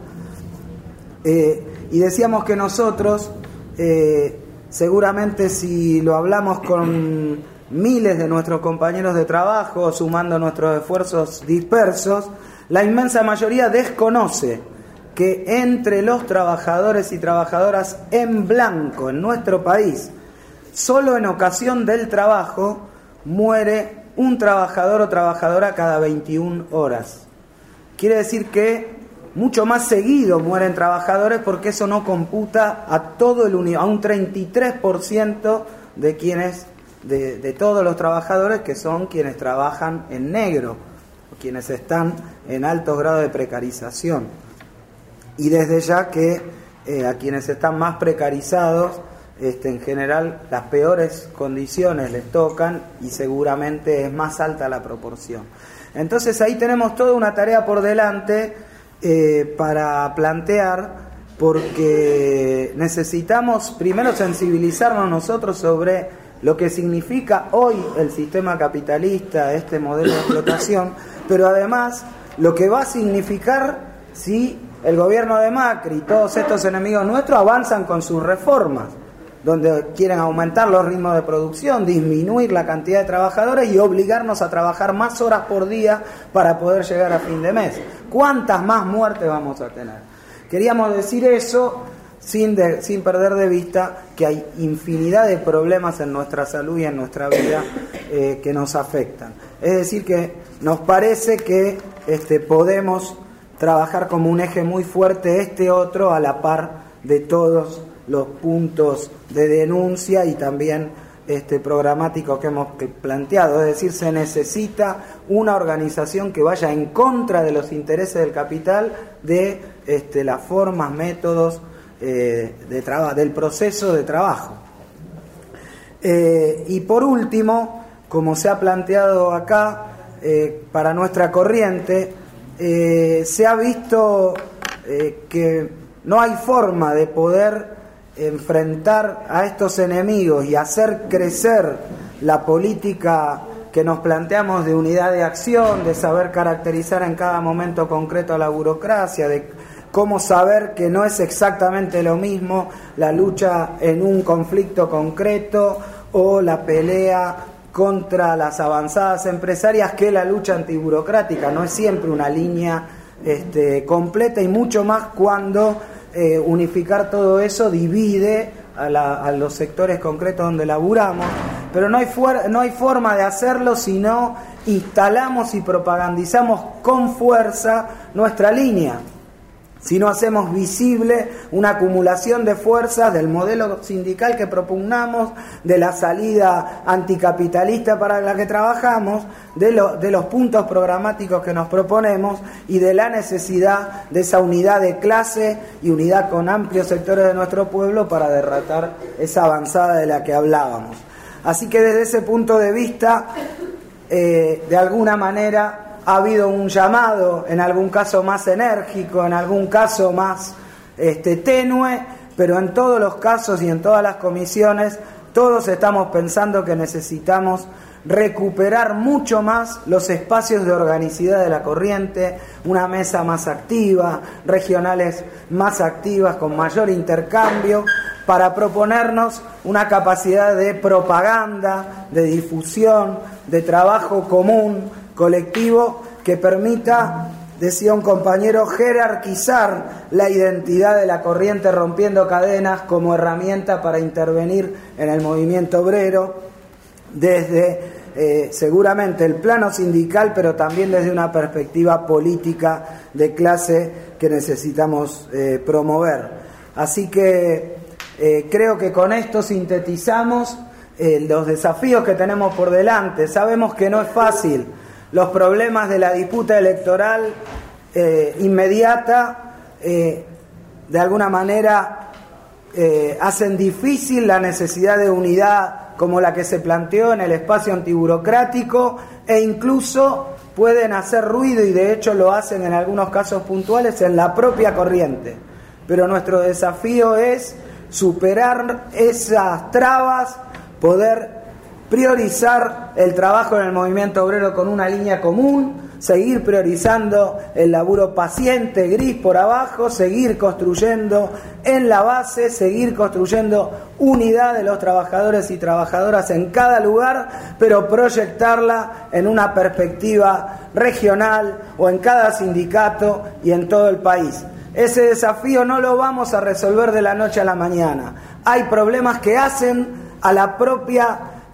S9: Eh, y decíamos que nosotros, eh, seguramente si lo hablamos con miles de nuestros compañeros de trabajo, sumando nuestros esfuerzos dispersos, la inmensa mayoría desconoce que entre los trabajadores y trabajadoras en blanco en nuestro país, solo en ocasión del trabajo, muere un trabajador o trabajadora cada veintiuna horas. Quiere decir que mucho más seguido mueren trabajadores, porque eso no computa a todo el uni- a un treinta y tres por ciento de quienes, de, de todos los trabajadores, que son quienes trabajan en negro, quienes están en altos grados de precarización. Y desde ya que eh, a quienes están más precarizados, este, en general las peores condiciones les tocan, y seguramente es más alta la proporción. Entonces ahí tenemos toda una tarea por delante eh, para plantear, porque necesitamos primero sensibilizarnos nosotros sobre lo que significa hoy el sistema capitalista, este modelo de explotación, pero además lo que va a significar si el gobierno de Macri y todos estos enemigos nuestros avanzan con sus reformas, donde quieren aumentar los ritmos de producción, disminuir la cantidad de trabajadores y obligarnos a trabajar más horas por día para poder llegar a fin de mes. ¿Cuántas más muertes vamos a tener? Queríamos decir eso sin, de, sin perder de vista que hay infinidad de problemas en nuestra salud y en nuestra vida eh, que nos afectan. Es decir, que nos parece que este, podemos trabajar como un eje muy fuerte este otro, a la par de todos los puntos de denuncia y también este, programáticos que hemos planteado. Es decir, se necesita una organización que vaya en contra de los intereses del capital, de este, las formas, métodos eh, de traba- del proceso de trabajo. Eh, y por último, como se ha planteado acá, eh, para nuestra corriente, eh, se ha visto eh, que no hay forma de poder enfrentar a estos enemigos y hacer crecer la política que nos planteamos de unidad de acción, de saber caracterizar en cada momento concreto a la burocracia, de cómo saber que no es exactamente lo mismo la lucha en un conflicto concreto o la pelea contra las avanzadas empresarias que la lucha antiburocrática. No es siempre una línea este, completa, y mucho más cuando eh, unificar todo eso divide a, la, a los sectores concretos donde laburamos. Pero no hay, fuer- no hay forma de hacerlo si no instalamos y propagandizamos con fuerza nuestra línea, si no hacemos visible una acumulación de fuerzas del modelo sindical que propugnamos, de la salida anticapitalista para la que trabajamos, de, lo, de los puntos programáticos que nos proponemos y de la necesidad de esa unidad de clase y unidad con amplios sectores de nuestro pueblo para derrotar esa avanzada de la que hablábamos. Así que desde ese punto de vista, eh, de alguna manera, ha habido un llamado, en algún caso más enérgico, en algún caso más este, tenue, pero en todos los casos y en todas las comisiones, todos estamos pensando que necesitamos recuperar mucho más los espacios de organicidad de la corriente, una mesa más activa, regionales más activas, con mayor intercambio, para proponernos una capacidad de propaganda, de difusión, de trabajo común, colectivo, que permita decía un compañero, jerarquizar la identidad de la corriente rompiendo cadenas como herramienta para intervenir en el movimiento obrero desde eh, seguramente el plano sindical, pero también desde una perspectiva política de clase que necesitamos eh, promover. Así que eh, creo que con esto sintetizamos eh, los desafíos que tenemos por delante. Sabemos que no es fácil. Los problemas de la disputa electoral eh, inmediata, eh, de alguna manera, eh, hacen difícil la necesidad de unidad como la que se planteó en el espacio antiburocrático, e incluso pueden hacer ruido, y de hecho lo hacen en algunos casos puntuales, en la propia corriente. Pero nuestro desafío es superar esas trabas, poder priorizar el trabajo en el movimiento obrero con una línea común, seguir priorizando el laburo paciente, gris por abajo, seguir construyendo en la base, seguir construyendo unidad de los trabajadores y trabajadoras en cada lugar, pero proyectarla en una perspectiva regional o en cada sindicato y en todo el país. Ese desafío no lo vamos a resolver de la noche a la mañana. Hay problemas que hacen a la propia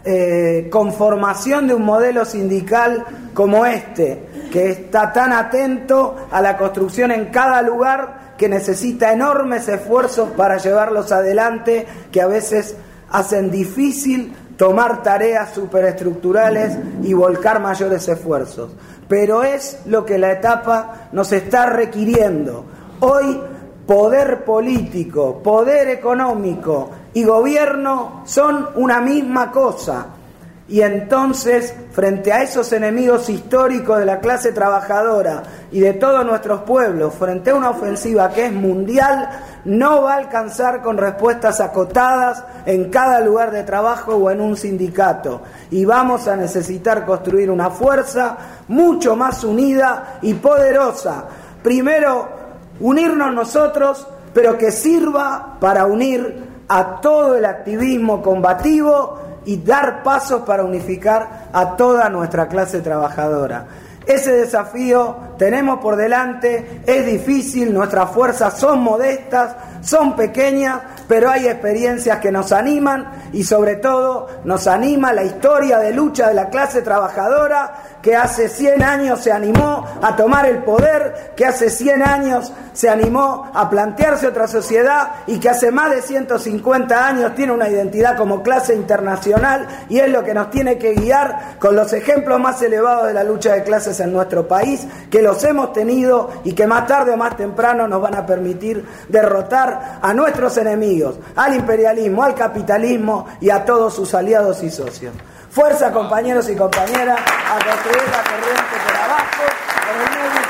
S9: Eh, conformación de un modelo sindical como este, que está tan atento a la construcción en cada lugar, que necesita enormes esfuerzos para llevarlos adelante, que a veces hacen difícil tomar tareas superestructurales y volcar mayores esfuerzos. Pero es lo que la etapa nos está requiriendo. Hoy, poder político, poder económico y gobierno son una misma cosa, y entonces frente a esos enemigos históricos de la clase trabajadora y de todos nuestros pueblos, frente a una ofensiva que es mundial, no va a alcanzar con respuestas acotadas en cada lugar de trabajo o en un sindicato, y vamos a necesitar construir una fuerza mucho más unida y poderosa. Primero, unirnos nosotros, pero que sirva para unir a todo el activismo combativo y dar pasos para unificar a toda nuestra clase trabajadora. Ese desafío tenemos por delante, es difícil, nuestras fuerzas son modestas, son pequeñas, pero hay experiencias que nos animan, y sobre todo nos anima la historia de lucha de la clase trabajadora, que hace cien años se animó a tomar el poder, que hace cien años se animó a plantearse otra sociedad, y que hace más de ciento cincuenta años tiene una identidad como clase internacional, y es lo que nos tiene que guiar con los ejemplos más elevados de la lucha de clases en nuestro país, que los hemos tenido y que más tarde o más temprano nos van a permitir derrotar a nuestros enemigos, al imperialismo, al capitalismo y a todos sus aliados y socios. Fuerza, compañeros y compañeras, a construir la corriente por abajo, en el medio